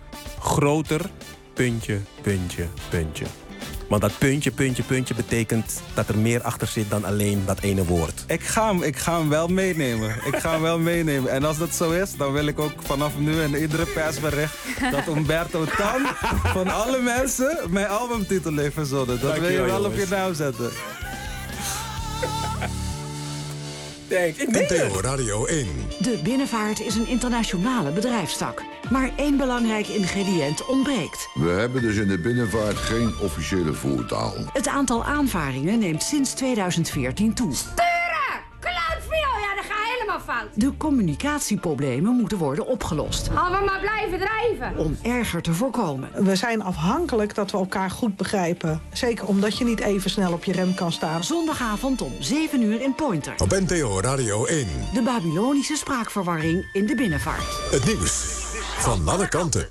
S1: Groter, puntje, puntje, puntje. Want dat puntje, puntje, puntje betekent dat er meer achter zit dan alleen dat ene woord.
S14: Ik ga hem, ik ga hem wel meenemen. Ik ga hem wel meenemen. En als dat zo is, dan wil ik ook vanaf nu in iedere persbericht dat Humberto Tan van alle mensen mijn albumtitel heeft verzonnen. Dat wil je wel op je naam zetten.
S1: Denk, ik
S11: N P O Radio één.
S12: De binnenvaart is een internationale bedrijfstak. Maar één belangrijk ingrediënt ontbreekt.
S3: We hebben dus in de binnenvaart geen officiële voertaal.
S12: Het aantal aanvaringen neemt sinds tweeduizend veertien toe.
S4: Sturen! Cloudville! Ja, dat gaat helemaal fout.
S12: De communicatieproblemen moeten worden opgelost.
S4: Gaan we maar blijven drijven.
S12: Om erger te voorkomen.
S5: We zijn afhankelijk dat we elkaar goed begrijpen. Zeker omdat je niet even snel op je rem kan staan.
S12: Zondagavond om zeven uur in Pointer.
S11: Op N P O Radio één.
S12: De Babylonische spraakverwarring in de binnenvaart.
S11: Het nieuws van alle kanten.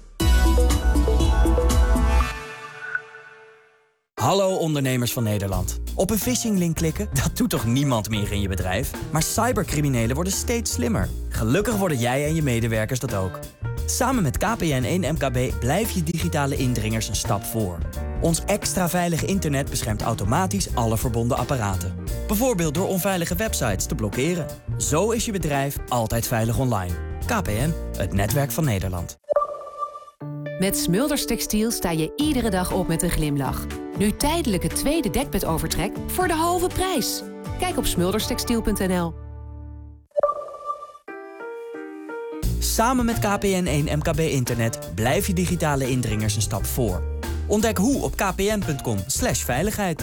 S24: Hallo ondernemers van Nederland. Op een phishinglink klikken, dat doet toch niemand meer in je bedrijf? Maar cybercriminelen worden steeds slimmer. Gelukkig worden jij en je medewerkers dat ook. Samen met K P N één M K B blijf je digitale indringers een stap voor. Ons extra veilig internet beschermt automatisch alle verbonden apparaten. Bijvoorbeeld door onveilige websites te blokkeren. Zo is je bedrijf altijd veilig online. K P N, het netwerk van Nederland.
S25: Met Smulders Textiel sta je iedere dag op met een glimlach. Nu tijdelijk het tweede dekbedovertrek voor de halve prijs. Kijk op smulders textiel punt n l.
S24: Samen met K P N één M K B Internet blijf je digitale indringers een stap voor. Ontdek hoe op k p n punt com slash veiligheid.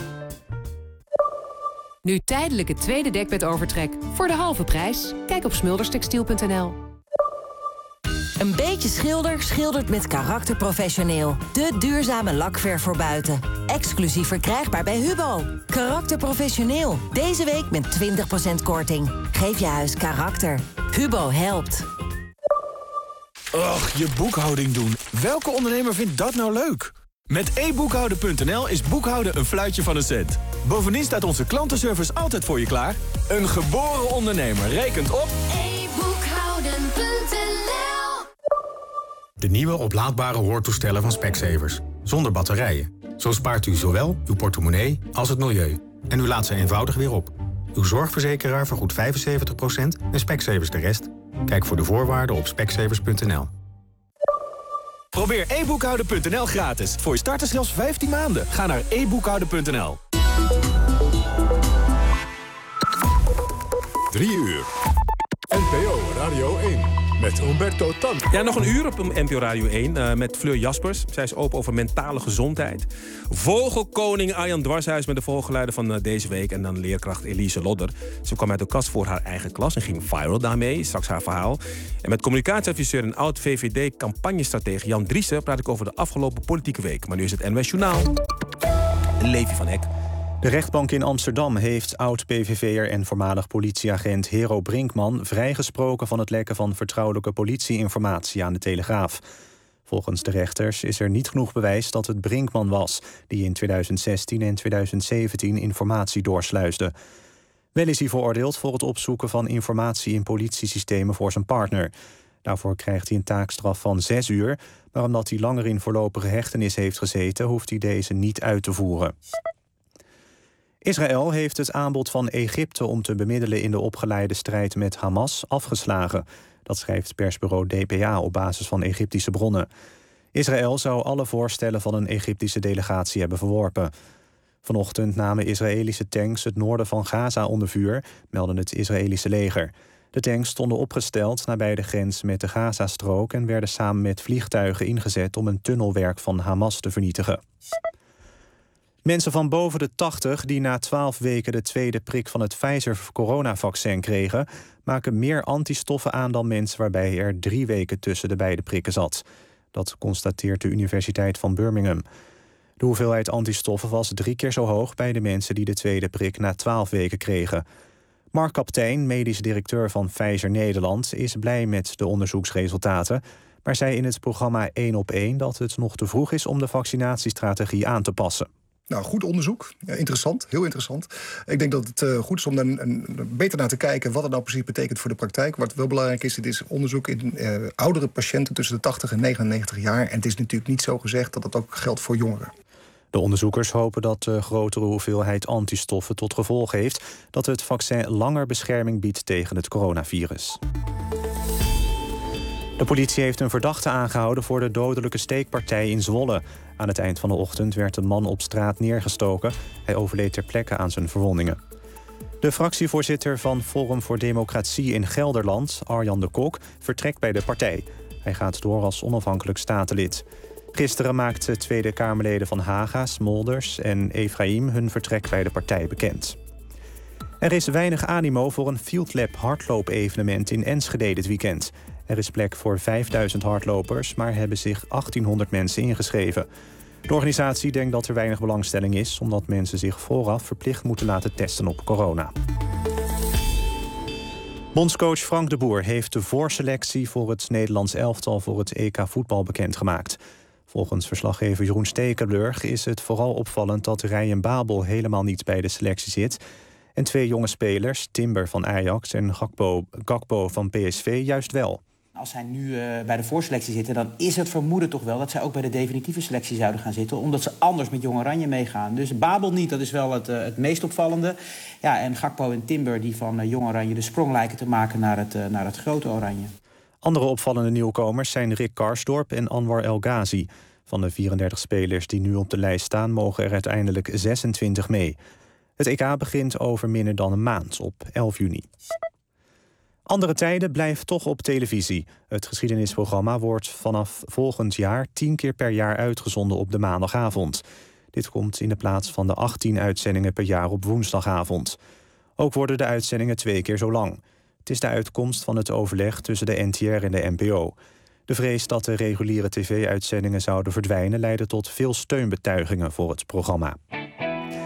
S25: Nu tijdelijk het tweede dekbedovertrek voor de halve prijs. Kijk op smulders textiel punt n l.
S26: Een beetje schilder schildert met karakter professioneel. De duurzame lakverf voor buiten. Exclusief verkrijgbaar bij Hubo. Karakter professioneel. Deze week met twintig procent korting. Geef je huis karakter. Hubo helpt.
S6: Och, je boekhouding doen. Welke ondernemer vindt dat nou leuk? Met e boekhouden punt n l is boekhouden een fluitje van een cent. Bovendien staat onze klantenservice altijd voor je klaar. Een geboren ondernemer rekent op
S18: e boekhouden punt n l.
S7: De nieuwe oplaadbare hoortoestellen van Specsavers. Zonder batterijen. Zo spaart u zowel uw portemonnee als het milieu. En u laat ze eenvoudig weer op. Uw zorgverzekeraar vergoedt vijfenzeventig procent en Specsavers de rest. Kijk voor de voorwaarden op specsavers punt n l.
S6: Probeer e boekhouden punt n l gratis. Voor je starters zelfs vijftien maanden. Ga naar e boekhouden punt n l.
S11: Drie uur. N P O Radio één. Met Umberto Tan.
S1: Ja, nog een uur op N P O Radio één uh, met Fleur Jaspers. Zij is open over mentale gezondheid. Vogelkoning Arjan Dwarshuis met de vogelgeluiden van uh, deze week. En dan leerkracht Elise Lodder. Ze kwam uit de kast voor haar eigen klas en ging viral daarmee. Straks haar verhaal. En met communicatieadviseur en oud-V V D-campagnestratege Jan Driessen praat ik over de afgelopen politieke week. Maar nu is het N W S Journaal. Levi van Eck.
S2: De rechtbank in Amsterdam heeft oud-P V V'er en voormalig politieagent Hero Brinkman vrijgesproken van het lekken van vertrouwelijke politieinformatie aan de Telegraaf. Volgens de rechters is er niet genoeg bewijs dat het Brinkman was die in tweeduizend zestien en tweeduizend zeventien informatie doorsluisde. Wel is hij veroordeeld voor het opzoeken van informatie in politiesystemen voor zijn partner. Daarvoor krijgt hij een taakstraf van zes uur, maar omdat hij langer in voorlopige hechtenis heeft gezeten, hoeft hij deze niet uit te voeren. Israël heeft het aanbod van Egypte om te bemiddelen in de opgeleide strijd met Hamas afgeslagen. Dat schrijft persbureau D P A op basis van Egyptische bronnen. Israël zou alle voorstellen van een Egyptische delegatie hebben verworpen. Vanochtend namen Israëlische tanks het noorden van Gaza onder vuur, meldde het Israëlische leger. De tanks stonden opgesteld nabij de grens met de Gazastrook en werden samen met vliegtuigen ingezet om een tunnelwerk van Hamas te vernietigen. Mensen van boven de tachtig die na twaalf weken de tweede prik van het Pfizer-coronavaccin kregen, maken meer antistoffen aan dan mensen waarbij er drie weken tussen de beide prikken zat. Dat constateert de Universiteit van Birmingham. De hoeveelheid antistoffen was drie keer zo hoog bij de mensen die de tweede prik na twaalf weken kregen. Mark Kaptein, medisch directeur van Pfizer Nederland, is blij met de onderzoeksresultaten, maar zei in het programma één op één dat het nog te vroeg is om de vaccinatiestrategie aan te passen.
S8: Nou, goed onderzoek. Ja, interessant, heel interessant. Ik denk dat het uh, goed is om dan een, een, beter naar te kijken wat het nou precies betekent voor de praktijk. Wat wel belangrijk is, het is onderzoek in uh, oudere patiënten tussen de tachtig en negenennegentig jaar. En het is natuurlijk niet zo gezegd dat dat ook geldt voor jongeren.
S2: De onderzoekers hopen dat de grotere hoeveelheid antistoffen tot gevolg heeft dat het vaccin langer bescherming biedt tegen het coronavirus. De politie heeft een verdachte aangehouden voor de dodelijke steekpartij in Zwolle. Aan het eind van de ochtend werd een man op straat neergestoken. Hij overleed ter plekke aan zijn verwondingen. De fractievoorzitter van Forum voor Democratie in Gelderland, Arjan de Kok, vertrekt bij de partij. Hij gaat door als onafhankelijk statenlid. Gisteren maakten Tweede Kamerleden van Haga, Smolders en Efraïm hun vertrek bij de partij bekend. Er is weinig animo voor een Field Lab hardloop-evenement in Enschede dit weekend. Er is plek voor vijfduizend hardlopers, maar hebben zich achttienhonderd mensen ingeschreven. De organisatie denkt dat er weinig belangstelling is, omdat mensen zich vooraf verplicht moeten laten testen op corona. Bondscoach Frank de Boer heeft de voorselectie voor het Nederlands elftal voor het E K voetbal bekendgemaakt. Volgens verslaggever Jeroen Stekelenburg is het vooral opvallend dat Ryan Babel helemaal niet bij de selectie zit en twee jonge spelers, Timber van Ajax en Gakpo, Gakpo van P S V, juist wel.
S9: Als zij nu uh, bij de voorselectie zitten, dan is het vermoeden toch wel dat zij ook bij de definitieve selectie zouden gaan zitten, omdat ze anders met Jong Oranje meegaan. Dus Babel niet, dat is wel het, uh, het meest opvallende. Ja, en Gakpo en Timber die van uh, Jong Oranje de sprong lijken te maken naar het, uh, naar het grote Oranje.
S2: Andere opvallende nieuwkomers zijn Rick Karsdorp en Anwar El Ghazi. Van de vierendertig spelers die nu op de lijst staan, mogen er uiteindelijk zesentwintig mee. Het E K begint over minder dan een maand, op elf juni. Andere Tijden blijft toch op televisie. Het geschiedenisprogramma wordt vanaf volgend jaar tien keer per jaar uitgezonden op de maandagavond. Dit komt in de plaats van de achttien uitzendingen per jaar op woensdagavond. Ook worden de uitzendingen twee keer zo lang. Het is de uitkomst van het overleg tussen de N T R en de N P O. De vrees dat de reguliere tv-uitzendingen zouden verdwijnen leidde tot veel steunbetuigingen voor het programma.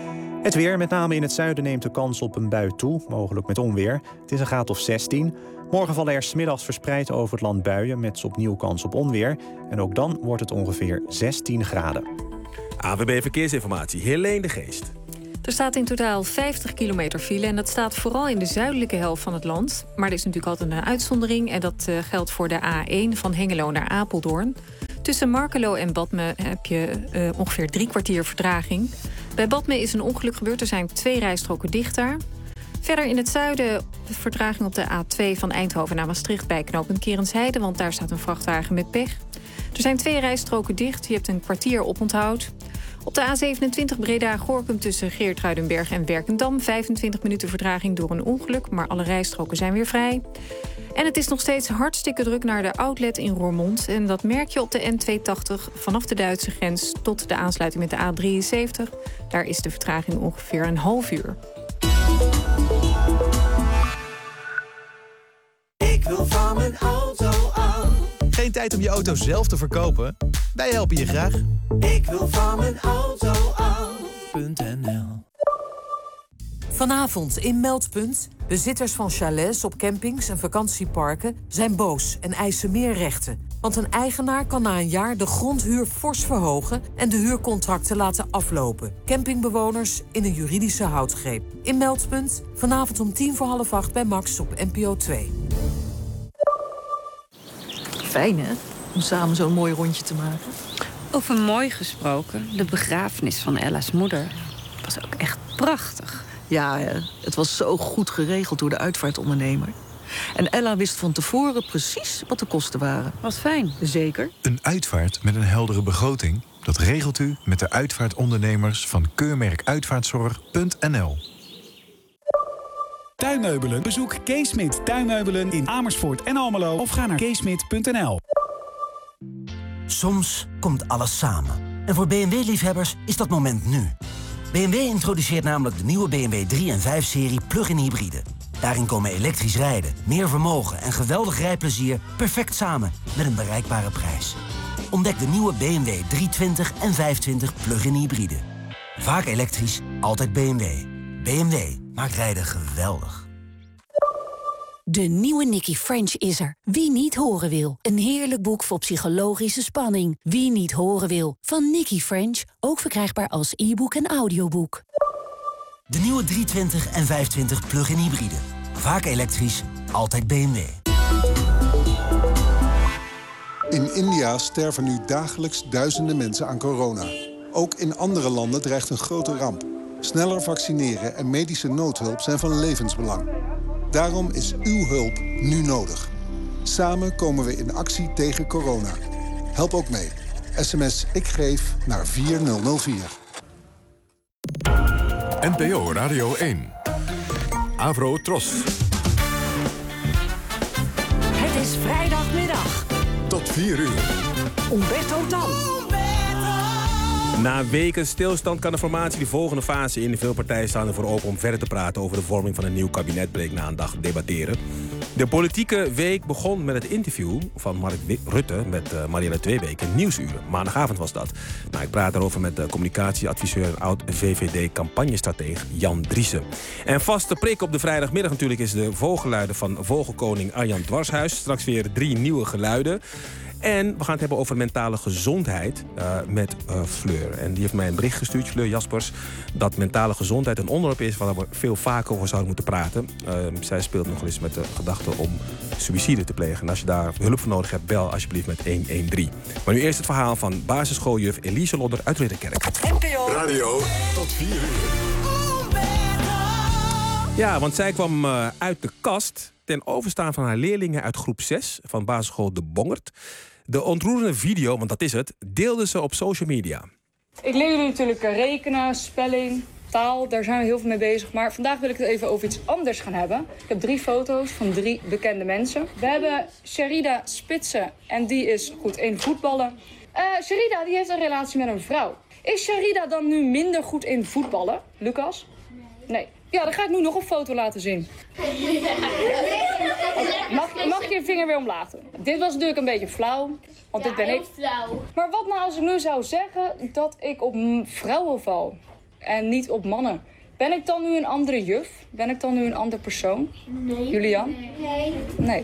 S2: Het weer, met name in het zuiden, neemt de kans op een bui toe, mogelijk met onweer. Het is een graad of zestien. Morgen vallen er 's middags verspreid over het land buien met opnieuw kans op onweer. En ook dan wordt het ongeveer zestien graden.
S1: A W B Verkeersinformatie, Helene de Geest.
S10: Er staat in totaal vijftig kilometer file en dat staat vooral in de zuidelijke helft van het land. Maar er is natuurlijk altijd een uitzondering en dat uh, geldt voor de A één van Hengelo naar Apeldoorn. Tussen Markelo en Badme heb je uh, ongeveer drie kwartier vertraging. Bij Badme is een ongeluk gebeurd, er zijn twee rijstroken dicht daar. Verder in het zuiden vertraging op de A twee van Eindhoven naar Maastricht bij knooppunt Kerensheide, want daar staat een vrachtwagen met pech. Er zijn twee rijstroken dicht, je hebt een kwartier oponthoud. Op de A zevenentwintig Breda-Gorinchem tussen Geertruidenberg en Werkendam... vijfentwintig minuten vertraging door een ongeluk, maar alle rijstroken zijn weer vrij. En het is nog steeds hartstikke druk naar de outlet in Roermond. En dat merk je op de N tweehonderdtachtig vanaf de Duitse grens tot de aansluiting met de A drieënzeventig. Daar is de vertraging ongeveer een half uur.
S13: Ik wil van mijn auto af. Geen tijd om je auto zelf te verkopen? Wij helpen je graag. Ik wil van mijn auto af.nl.
S15: Vanavond in Meldpunt. Bezitters van chalets op campings en vakantieparken zijn boos en eisen meer rechten. Want een eigenaar kan na een jaar de grondhuur fors verhogen en de huurcontracten laten aflopen. Campingbewoners in een juridische houtgreep. In Meldpunt, vanavond om tien voor half acht bij Max op N P O twee.
S17: Fijn, hè? Om samen zo'n mooi rondje te maken.
S19: Over mooi gesproken, de begrafenis van Ella's moeder was ook echt prachtig.
S17: Ja, het was zo goed geregeld door de uitvaartondernemer. En Ella wist van tevoren precies wat de kosten waren.
S19: Wat fijn.
S17: Zeker.
S20: Een uitvaart met een heldere begroting, dat regelt u met de uitvaartondernemers van keurmerk uitvaartzorg punt n l.
S27: Tuinmeubelen. Bezoek Kees Smit Tuinmeubelen in Amersfoort en Almelo of ga naar keesmit punt n l.
S28: Soms komt alles samen. En voor B M W-liefhebbers is dat moment nu. B M W introduceert namelijk de nieuwe B M W drie en vijf serie plug-in hybride. Daarin komen elektrisch rijden, meer vermogen en geweldig rijplezier perfect samen met een bereikbare prijs. Ontdek de nieuwe B M W driehonderdtwintig en vijfentwintig plug-in hybride. Vaak elektrisch, altijd B M W. B M W maakt rijden geweldig.
S29: De nieuwe Nicky French is er. Wie niet horen wil. Een heerlijk boek vol psychologische spanning. Wie niet horen wil. Van Nicky French. Ook verkrijgbaar als e-book en audioboek.
S28: De nieuwe driehonderdtwintig en vijfentwintig plug-in hybride. Vaak elektrisch, altijd B M W.
S30: In India sterven nu dagelijks duizenden mensen aan corona. Ook in andere landen dreigt een grote ramp. Sneller vaccineren en medische noodhulp zijn van levensbelang. Daarom is uw hulp nu nodig. Samen komen we in actie tegen corona. Help ook mee. S M S Ik Geef naar vier nul nul vier.
S11: N P O Radio één. Avro Tros.
S12: Het is vrijdagmiddag.
S11: Tot vier uur.
S12: Umberto Tan.
S1: Na weken stilstand kan de formatie de volgende fase in. Veel partijen staan ervoor open om verder te praten over de vorming van een nieuw kabinet, bleek na een dag debatteren. De politieke week begon met het interview van Mark Rutte met uh, Marianne Tweebeke in Nieuwsuren. Maandagavond was dat. Nou, ik praat daarover met de communicatieadviseur en oud-V V D-campagnestratege Jan Driessen. En vaste prik op de vrijdagmiddag natuurlijk is de vogelluider van vogelkoning Arjan Dwarshuis. Straks weer drie nieuwe geluiden. En we gaan het hebben over mentale gezondheid uh, met uh, Fleur. En die heeft mij een bericht gestuurd, Fleur Jaspers, dat mentale gezondheid een onderwerp is waar we veel vaker over zouden moeten praten. Uh, zij speelt nog eens met de gedachte om suïcide te plegen. En als je daar hulp voor nodig hebt, bel alsjeblieft met een een drie. Maar nu eerst het verhaal van basisschooljuf Elise Lodder uit Ridderkerk.
S11: N P O Radio tot vier uur.
S1: Ja, want zij kwam uh, uit de kast ten overstaan van haar leerlingen uit groep zes van basisschool De Bongert. De ontroerende video, want dat is het, deelde ze op social media.
S31: Ik leer jullie natuurlijk rekenen, spelling, taal, daar zijn we heel veel mee bezig. Maar vandaag wil ik het even over iets anders gaan hebben. Ik heb drie foto's van drie bekende mensen. We hebben Sherida Spitsen en die is goed in voetballen. Uh, Sherida die heeft een relatie met een vrouw. Is Sherida dan nu minder goed in voetballen, Lucas? Nee. Ja, dan ga ik nu nog een foto laten zien. Mag, mag je je vinger weer omlaag doen? Dit was natuurlijk een beetje flauw, want ja, dit ben ik. Flauw. Maar wat nou als ik nu zou zeggen dat ik op vrouwen val en niet op mannen? Ben ik dan nu een andere juf? Ben ik dan nu een ander persoon?
S3: Nee.
S31: Julian?
S3: Nee.
S31: Nee.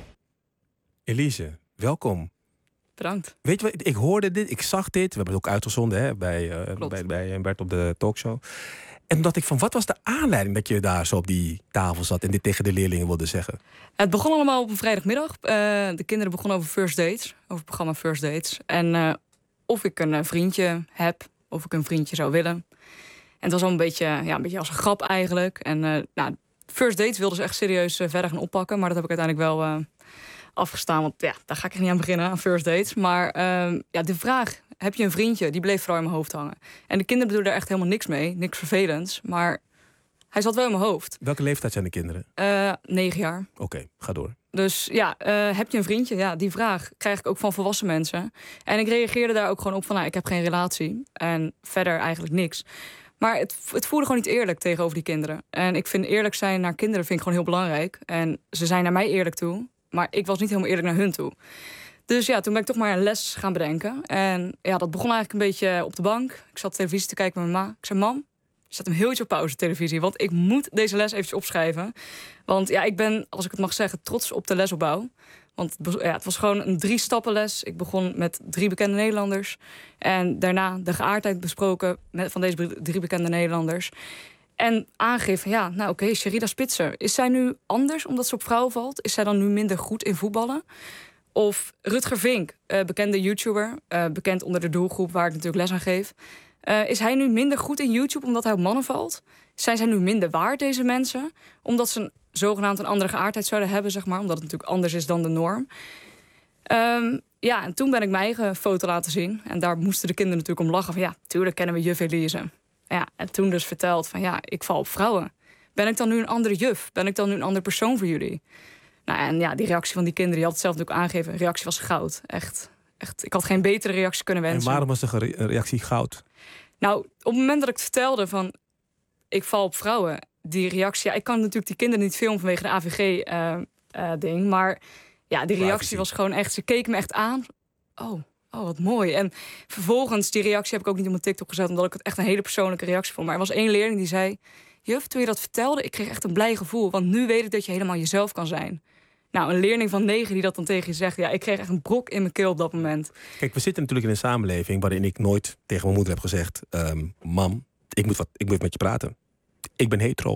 S1: Elise, welkom.
S3: Bedankt.
S1: Weet je wat, ik hoorde dit, ik zag dit. We hebben het ook uitgezonden hè, bij, uh, bij, bij Bert op de talkshow. En toen dacht ik van, wat was de aanleiding dat je daar zo op die tafel zat en dit tegen de leerlingen wilde zeggen?
S3: Het begon allemaal op een vrijdagmiddag. Uh, de kinderen begonnen over first dates, over het programma First Dates. En uh, of ik een uh, vriendje heb, of ik een vriendje zou willen. En het was al een beetje, ja, een beetje als een grap eigenlijk. En uh, nou, First Dates wilden ze echt serieus uh, verder gaan oppakken. Maar dat heb ik uiteindelijk wel uh, afgestaan. Want ja, daar ga ik echt niet aan beginnen, aan First Dates. Maar uh, ja, de vraag, heb je een vriendje? Die bleef vooral in mijn hoofd hangen. En de kinderen bedoelden er echt helemaal niks mee. Niks vervelends. Maar hij zat wel in mijn hoofd.
S1: Welke leeftijd zijn de kinderen?
S3: Uh, negen jaar.
S1: Oké, okay, ga door.
S3: Dus ja, uh, heb je een vriendje? Ja, die vraag krijg ik ook van volwassen mensen. En ik reageerde daar ook gewoon op van, nou, ik heb geen relatie. En verder eigenlijk niks. Maar het, het voelde gewoon niet eerlijk tegenover die kinderen. En ik vind eerlijk zijn naar kinderen vind ik gewoon heel belangrijk. En ze zijn naar mij eerlijk toe. Maar ik was niet helemaal eerlijk naar hun toe. Dus ja, toen ben ik toch maar een les gaan bedenken. En ja, dat begon eigenlijk een beetje op de bank. Ik zat televisie te kijken met mijn ma. Ik zei, mam, zet hem heel iets op pauze, televisie. Want ik moet deze les eventjes opschrijven. Want ja, ik ben, als ik het mag zeggen, trots op de lesopbouw. Want ja, het was gewoon een drie-stappenles. Ik begon met drie bekende Nederlanders. En daarna de geaardheid besproken met, van deze drie bekende Nederlanders. En aangeven, ja, nou oké, okay, Sherida Spitzer. Is zij nu anders omdat ze op vrouwen valt? Is zij dan nu minder goed in voetballen? Of Rutger Vink, uh, bekende YouTuber. Uh, bekend onder de doelgroep waar ik natuurlijk les aan geef. Uh, is hij nu minder goed in YouTube omdat hij op mannen valt? Zijn zij nu minder waard, deze mensen? Omdat ze een, zogenaamd een andere geaardheid zouden hebben, zeg maar. Omdat het natuurlijk anders is dan de norm. Um, ja, en toen ben ik mijn eigen foto laten zien. En daar moesten de kinderen natuurlijk om lachen. Van ja, tuurlijk kennen we juf Elise. Ja, en toen dus verteld van ja, ik val op vrouwen. Ben ik dan nu een andere juf? Ben ik dan nu een andere persoon voor jullie? Nou, en ja, die reactie van die kinderen, die had het zelf natuurlijk aangegeven. De reactie was goud. Echt, echt. Ik had geen betere reactie kunnen wensen.
S1: En waarom was de reactie goud?
S3: Nou, op het moment dat ik het vertelde van ik val op vrouwen, die reactie, ja, ik kan natuurlijk die kinderen niet filmen vanwege de A V G-ding, uh, uh, maar ja, die reactie was gewoon echt, ze keken me echt aan. Oh, oh, wat mooi. En vervolgens, die reactie heb ik ook niet op mijn TikTok gezet, omdat ik het echt een hele persoonlijke reactie vond. Maar er was één leerling die zei, juf, toen je dat vertelde, ik kreeg echt een blij gevoel, want nu weet ik dat je helemaal jezelf kan zijn. Nou, een leerling van negen die dat dan tegen je zegt, ja, ik kreeg echt een brok in mijn keel op dat moment.
S1: Kijk, we zitten natuurlijk in een samenleving waarin ik nooit tegen mijn moeder heb gezegd, um, mam, ik moet, wat, ik moet met je praten. Ik ben hetero.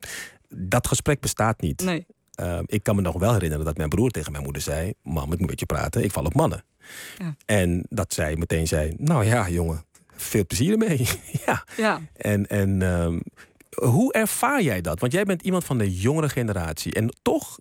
S1: Dat gesprek bestaat niet.
S3: Nee.
S1: Uh, ik kan me nog wel herinneren dat mijn broer tegen mijn moeder zei, mam, ik moet met je praten, ik val op mannen. Ja. En dat zij meteen zei, nou ja, jongen, veel plezier ermee. ja.
S3: ja.
S1: En, en um, hoe ervaar jij dat? Want jij bent iemand van de jongere generatie. En toch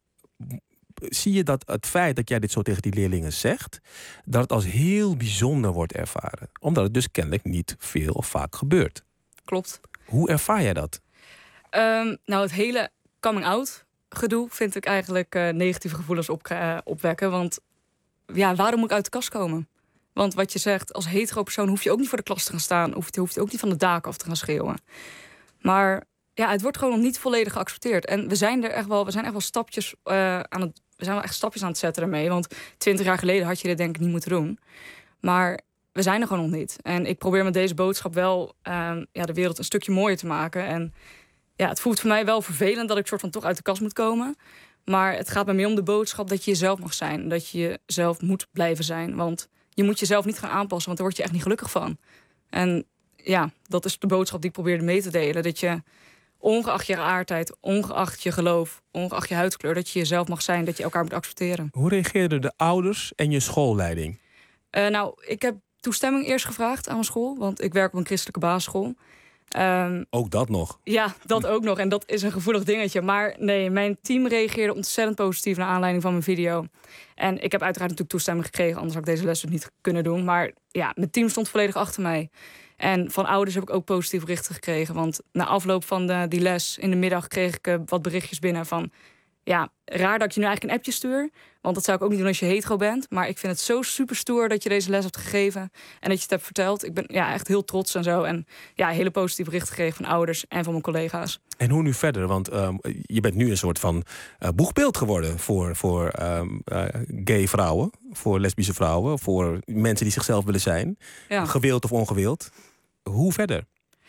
S1: zie je dat het feit dat jij dit zo tegen die leerlingen zegt, dat het als heel bijzonder wordt ervaren. Omdat het dus kennelijk niet veel of vaak gebeurt.
S3: Klopt.
S1: Hoe ervaar jij dat?
S3: Um, nou, het hele coming-out gedoe vind ik eigenlijk uh, negatieve gevoelens op, uh, opwekken. Want ja, waarom moet ik uit de kast komen? Want wat je zegt, als hetero persoon hoef je ook niet voor de klas te gaan staan. Hoef je, hoef je ook niet van de daken af te gaan schreeuwen. Maar ja, het wordt gewoon nog niet volledig geaccepteerd. En we zijn er echt wel, we zijn echt wel stapjes uh, aan het, we zijn wel echt stapjes aan het zetten ermee. Want twintig jaar geleden had je dit denk ik niet moeten doen. Maar we zijn er gewoon nog niet. En ik probeer met deze boodschap wel uh, ja, de wereld een stukje mooier te maken. En ja, het voelt voor mij wel vervelend dat ik soort van toch uit de kast moet komen. Maar het gaat me meer om de boodschap dat je jezelf mag zijn. Dat je jezelf moet blijven zijn. Want je moet jezelf niet gaan aanpassen, want daar word je echt niet gelukkig van. En ja, dat is de boodschap die ik probeerde mee te delen. Dat je, ongeacht je geaardheid, ongeacht je geloof, ongeacht je huidskleur, dat je jezelf mag zijn, dat je elkaar moet accepteren.
S1: Hoe reageerden de ouders en je schoolleiding?
S3: Uh, nou, ik heb toestemming eerst gevraagd aan mijn school, want ik werk op een christelijke basisschool. Um,
S1: ook dat nog?
S3: Ja, dat ook nog. En dat is een gevoelig dingetje. Maar nee, mijn team reageerde ontzettend positief naar aanleiding van mijn video. En ik heb uiteraard natuurlijk toestemming gekregen, anders had ik deze les dus niet kunnen doen. Maar ja, mijn team stond volledig achter mij. En van ouders heb ik ook positieve berichten gekregen. Want na afloop van de, die les in de middag kreeg ik uh, wat berichtjes binnen van, ja, raar dat ik je nu eigenlijk een appje stuur. Want dat zou ik ook niet doen als je hetero bent. Maar ik vind het zo super stoer dat je deze les hebt gegeven. En dat je het hebt verteld. Ik ben ja, echt heel trots en zo. En ja, hele positieve berichten gekregen van ouders en van mijn collega's.
S1: En hoe nu verder? Want um, je bent nu een soort van uh, boegbeeld geworden voor, voor um, uh, gay vrouwen. Voor lesbische vrouwen. Voor mensen die zichzelf willen zijn. Ja. Gewild of ongewild. Hoe verder?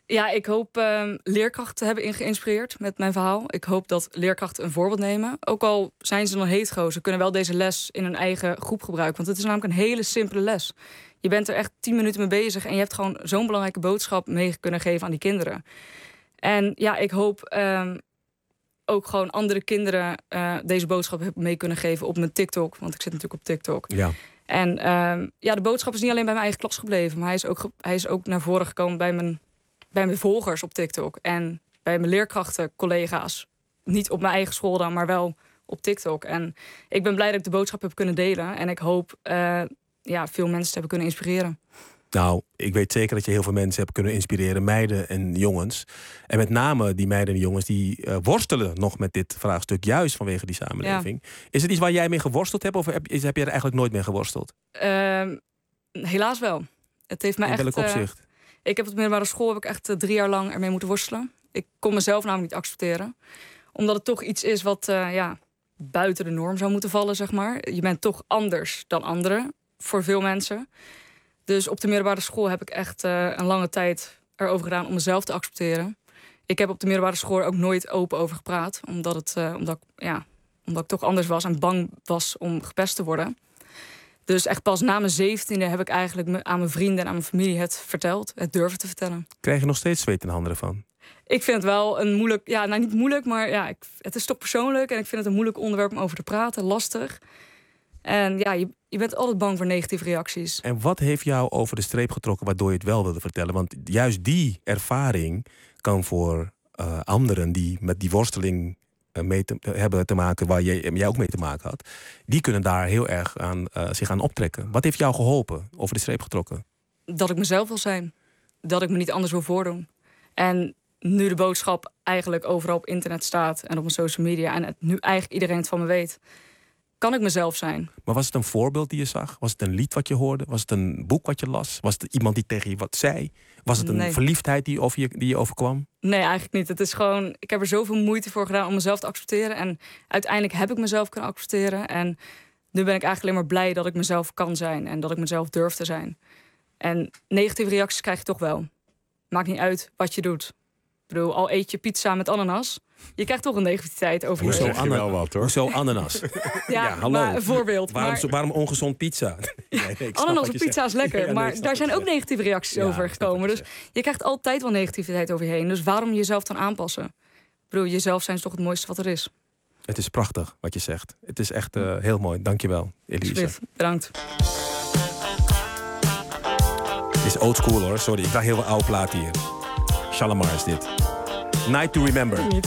S3: Ja, ik hoop uh, leerkrachten te hebben geïnspireerd met mijn verhaal. Ik hoop dat leerkrachten een voorbeeld nemen. Ook al zijn ze dan hetero, ze kunnen wel deze les in hun eigen groep gebruiken. Want het is namelijk een hele simpele les. Je bent er echt tien minuten mee bezig en je hebt gewoon zo'n belangrijke boodschap mee kunnen geven aan die kinderen. En ja, ik hoop um, ook gewoon andere kinderen uh, deze boodschap mee kunnen geven op mijn TikTok. Want ik zit natuurlijk op TikTok.
S1: Ja.
S3: En um, ja, de boodschap is niet alleen bij mijn eigen klas gebleven, maar hij is ook, hij is ook naar voren gekomen bij mijn, bij mijn volgers op TikTok. En bij mijn leerkrachten, collega's. Niet op mijn eigen school dan, maar wel op TikTok. En ik ben blij dat ik de boodschap heb kunnen delen. En ik hoop uh, ja, veel mensen te hebben kunnen inspireren.
S1: Nou, ik weet zeker dat je heel veel mensen hebt kunnen inspireren, meiden en jongens. En met name die meiden en jongens die uh, worstelen nog met dit vraagstuk, juist vanwege die samenleving. Ja. Is het iets waar jij mee geworsteld hebt of heb, is, heb je er eigenlijk nooit mee geworsteld?
S3: Uh, helaas wel. Het heeft mij
S1: In welk
S3: echt,
S1: opzicht?
S3: Uh, ik heb op de middelbare school heb ik echt uh, drie jaar lang ermee moeten worstelen. Ik kon mezelf namelijk niet accepteren. Omdat het toch iets is wat uh, ja, buiten de norm zou moeten vallen, zeg maar. Je bent toch anders dan anderen, voor veel mensen. Dus op de middelbare school heb ik echt uh, een lange tijd erover gedaan om mezelf te accepteren. Ik heb op de middelbare school er ook nooit open over gepraat. Omdat, het, uh, omdat, ja, omdat ik toch anders was en bang was om gepest te worden. Dus echt pas na mijn zeventiende heb ik eigenlijk aan mijn vrienden en aan mijn familie het verteld. Het durven te vertellen.
S1: Krijg je nog steeds zweet in de handen ervan?
S3: Ik vind het wel een moeilijk... Ja, nou niet moeilijk, maar ja, ik, het is toch persoonlijk. En ik vind het een moeilijk onderwerp om over te praten. Lastig. En ja, je, je bent altijd bang voor negatieve reacties.
S1: En wat heeft jou over de streep getrokken waardoor je het wel wilde vertellen? Want juist die ervaring kan voor uh, anderen die met die worsteling uh, mee te, hebben te maken, waar jij, jij ook mee te maken had, die kunnen daar heel erg aan, uh, zich aan optrekken. Wat heeft jou geholpen, over de streep getrokken?
S3: Dat ik mezelf wil zijn. Dat ik me niet anders wil voordoen. En nu de boodschap eigenlijk overal op internet staat en op mijn social media en het nu eigenlijk iedereen het van me weet, kan ik mezelf zijn.
S1: Maar was het een voorbeeld die je zag? Was het een lied wat je hoorde? Was het een boek wat je las? Was het iemand die tegen je wat zei? Was het een
S3: nee.
S1: verliefdheid die, over je, die je overkwam?
S3: Nee, eigenlijk niet. Het is gewoon, ik heb er zoveel moeite voor gedaan om mezelf te accepteren. En uiteindelijk heb ik mezelf kunnen accepteren. En nu ben ik eigenlijk alleen maar blij dat ik mezelf kan zijn. En dat ik mezelf durf te zijn. En negatieve reacties krijg je toch wel. Maakt niet uit wat je doet. Ik bedoel, al eet je pizza met ananas, je krijgt toch een negativiteit over je.
S1: Hoezo ananas? Wel wat, hoor. Hoezo ananas?
S3: ja,
S1: ja, hallo.
S3: Maar een voorbeeld.
S1: Waarom,
S3: maar...
S1: waarom ongezond pizza? nee, nee,
S3: ananas op pizza is lekker, ja, nee, maar daar zijn ook negatieve reacties ja, over gekomen. Dus je krijgt altijd wel negativiteit over je heen. Dus waarom jezelf dan aanpassen? Ik bedoel, jezelf zijn is toch het mooiste wat er is.
S1: Het is prachtig wat je zegt. Het is echt uh, heel mooi. Dankjewel, Elisa.
S3: Bedankt.
S1: Het is old school hoor, sorry. Ik draag heel veel oude platen hier. Shalamar is dit. Night to Remember.
S3: Niet.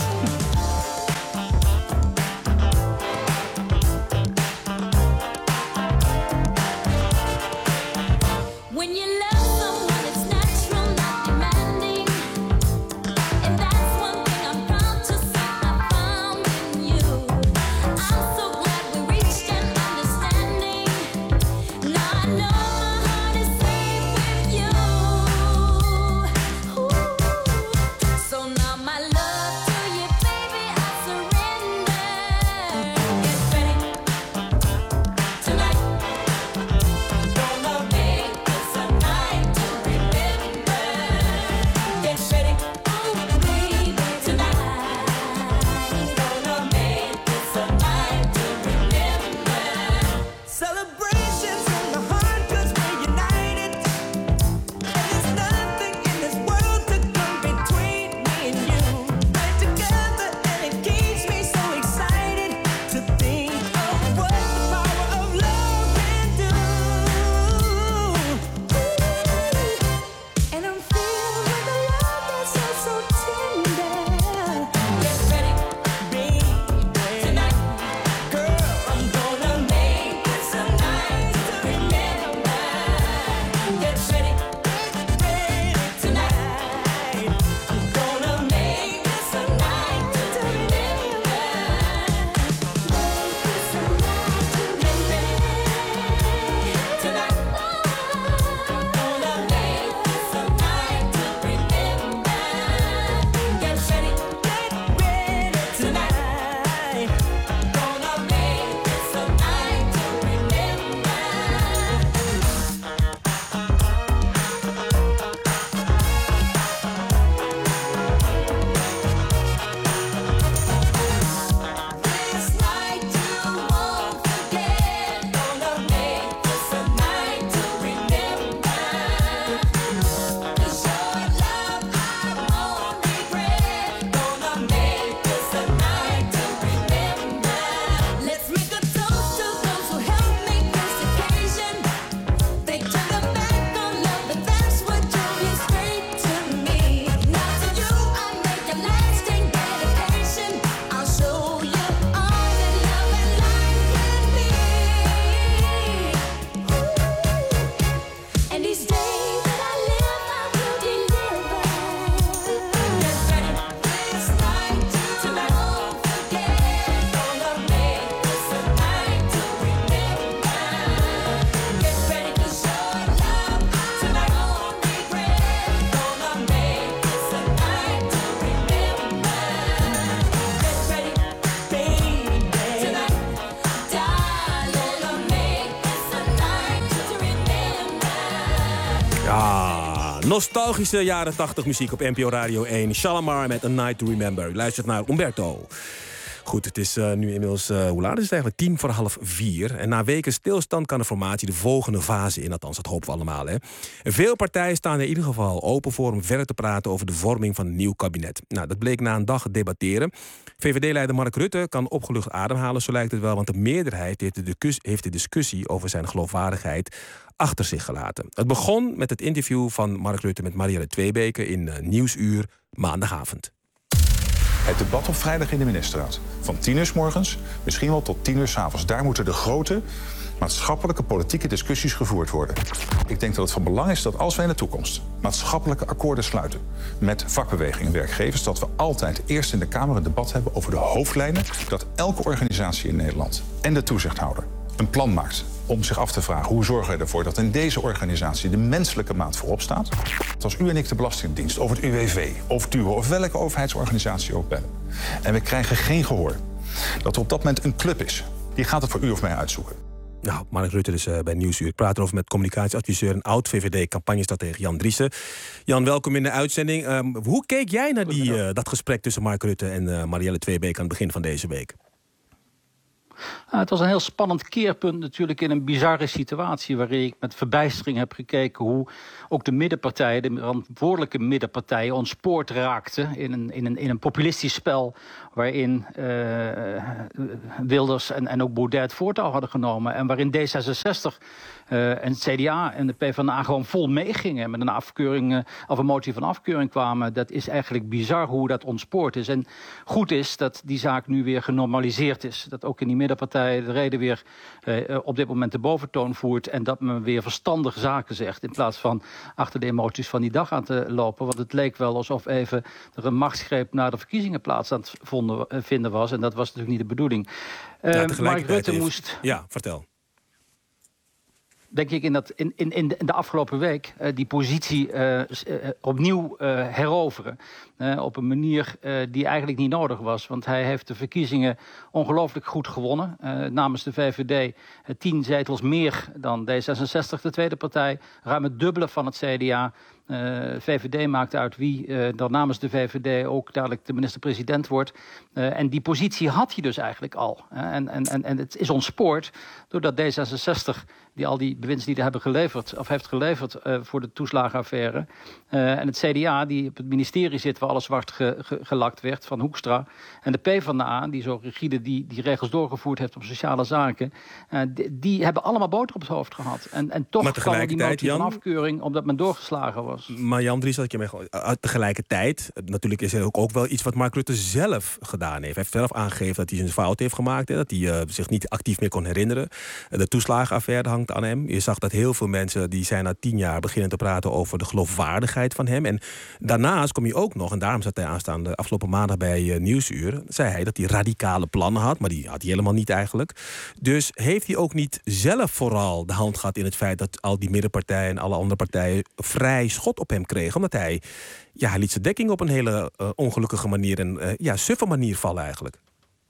S4: So now my love to you, baby.
S1: Nostalgische jaren tachtig muziek op N P O Radio één. Shalamar met A Night to Remember. U luistert naar Umberto. Goed, het is uh, nu inmiddels, uh, hoe laat is het eigenlijk? Tien voor half vier. En na weken stilstand kan de formatie de volgende fase in. Althans, dat hopen we allemaal. Hè. En veel partijen staan in ieder geval open voor om verder te praten over de vorming van een nieuw kabinet. Nou, dat bleek na een dag debatteren. V V D-leider Mark Rutte kan opgelucht ademhalen, zo lijkt het wel. Want de meerderheid heeft de, heeft de discussie over zijn geloofwaardigheid achter zich gelaten. Het begon met het interview van Mark Rutte met Marielle Tweebeke in uh, Nieuwsuur maandagavond.
S4: Het debat op vrijdag in de ministerraad. Van tien uur 's morgens, misschien wel tot tien uur 's avonds. Daar moeten de grote maatschappelijke politieke discussies gevoerd worden. Ik denk dat het van belang is dat als wij in de toekomst maatschappelijke akkoorden sluiten met vakbeweging en werkgevers, dat we altijd eerst in de Kamer een debat hebben over de hoofdlijnen, dat elke organisatie in Nederland en de toezichthouder een plan maakt om zich af te vragen hoe zorgen we ervoor dat in deze organisatie de menselijke maat voorop staat. Als u en ik de Belastingdienst of het U W V of DUO of welke overheidsorganisatie ook bellen en we krijgen geen gehoor, dat er op dat moment een club is die gaat het voor u of mij uitzoeken.
S1: Nou, Mark Rutte dus uh, bij Nieuwsuur. Ik praat erover met communicatieadviseur en oud-V V D-campagnestratege Jan Driessen. Jan, welkom in de uitzending. Um, hoe keek jij naar die, uh, dat gesprek tussen Mark Rutte en uh, Marielle Tweebeke aan het begin van deze week?
S5: Uh, het was een heel spannend keerpunt natuurlijk in een bizarre situatie waarin ik met verbijstering heb gekeken hoe ook de middenpartijen, de verantwoordelijke middenpartijen, ontspoord raakten in een, in een, in een populistisch spel waarin uh, Wilders en, en ook Baudet het voortouw hadden genomen en waarin D zesenzestig uh, en het C D A en de PvdA gewoon vol meegingen met een afkeuring uh, of een motie van afkeuring kwamen. Dat is eigenlijk bizar hoe dat ontspoord is. En goed is dat die zaak nu weer genormaliseerd is. Dat ook in die middenpartijen de reden weer uh, op dit moment de boventoon voert en dat men weer verstandige zaken zegt in plaats van achter de emoties van die dag aan te lopen. Want het leek wel alsof even er een machtsgreep naar de verkiezingen plaats aan het vonden, vinden was. En dat was natuurlijk niet de bedoening. Uh,
S1: ja,
S5: Mark Rutte
S1: heeft...
S5: moest...
S1: Ja, vertel.
S5: Denk ik in, dat, in, in, in de afgelopen week uh, die positie uh, uh, opnieuw uh, heroveren. Uh, op een manier uh, die eigenlijk niet nodig was. Want hij heeft de verkiezingen ongelooflijk goed gewonnen. Uh, namens de V V D uh, tien zetels meer dan D zesenzestig, de tweede partij. Ruim het dubbele van het C D A. Uh, V V D maakt uit wie uh, dan namens de V V D ook dadelijk de minister-president wordt. Uh, en die positie had hij dus eigenlijk al. Uh, en, en, en, en het is ontspoord doordat D zesenzestig, die al die bewindslieden hebben geleverd, of heeft geleverd uh, voor de toeslagenaffaire. Uh, en het C D A, die op het ministerie zit waar alles zwart ge, ge, gelakt werd, van Hoekstra. En de PvdA, die zo rigide die, die regels doorgevoerd heeft op sociale zaken. Uh, die, die hebben allemaal boter op het hoofd gehad. En, en toch kwam die motie van afkeuring omdat men doorgeslagen was.
S1: Maar Jan Dries, dat je mee tegelijkertijd, natuurlijk is er ook, ook wel iets wat Mark Rutte zelf gedaan heeft. Hij heeft zelf aangegeven dat hij zijn fout heeft gemaakt. Hè, dat hij uh, zich niet actief meer kon herinneren. De toeslagenaffaire hangt aan hem. Je zag dat heel veel mensen die zijn na tien jaar beginnen te praten over de geloofwaardigheid van hem. En daarnaast kom je ook nog, en daarom zat hij aanstaande afgelopen maandag bij uh, Nieuwsuur, zei hij dat hij radicale plannen had, maar die had hij helemaal niet eigenlijk. Dus heeft hij ook niet zelf vooral de hand gehad in het feit dat al die middenpartijen en alle andere partijen vrij schot op hem kregen, omdat hij, ja, hij liet zijn dekking op een hele uh, ongelukkige manier en uh, ja, suffe manier vallen eigenlijk.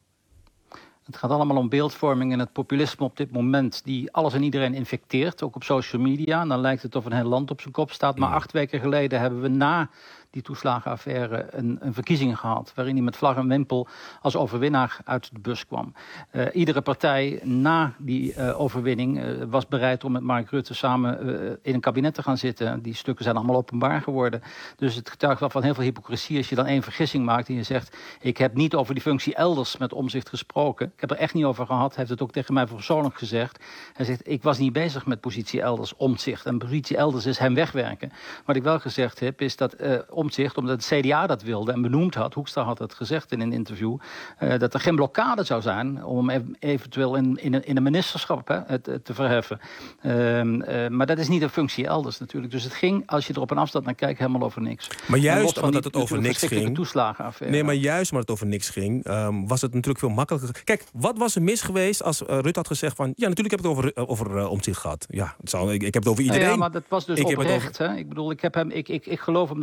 S5: Het gaat allemaal om beeldvorming en het populisme op dit moment die alles en iedereen infecteert, ook op social media. En dan lijkt het of een heel land op zijn kop staat. Maar acht weken geleden hebben we na die toeslagenaffaire een, een verkiezing gehad waarin hij met vlag en wimpel als overwinnaar uit de bus kwam. Uh, iedere partij na die uh, overwinning uh, was bereid om met Mark Rutte samen uh, in een kabinet te gaan zitten. Die stukken zijn allemaal openbaar geworden. Dus het getuigt wel van heel veel hypocrisie als je dan één vergissing maakt en je zegt, ik heb niet over die functie elders met Omtzigt gesproken. Ik heb er echt niet over gehad. Hij heeft het ook tegen mij persoonlijk gezegd. Hij zegt, ik was niet bezig met positie elders, Omtzigt. En positie elders is hem wegwerken. Wat ik wel gezegd heb, is dat uh, Omtzigt, omdat het C D A dat wilde en benoemd had, Hoekstra had het gezegd in een interview, uh, dat er geen blokkade zou zijn om hem eventueel in, in, een, in een ministerschap hè, het, te verheffen. Uh, uh, maar dat is niet een functie elders natuurlijk. Dus het ging, als je er op een afstand naar kijkt, helemaal over niks.
S1: Maar juist omdat het over niks ging.
S5: Toeslagenaffaire.
S1: Nee, maar juist omdat het over niks ging, um, was het natuurlijk veel makkelijker. Kijk, wat was er mis geweest als uh, Rutte had gezegd van, ja, natuurlijk heb ik het over, uh, over uh, Omtzigt gehad. Ja, het zou, ik, ik heb het over iedereen.
S5: Nou ja, maar dat was dus
S1: ik
S5: oprecht.
S1: Heb over...
S5: Hè? Ik bedoel, ik, heb hem, ik, ik, ik geloof hem daar echt op het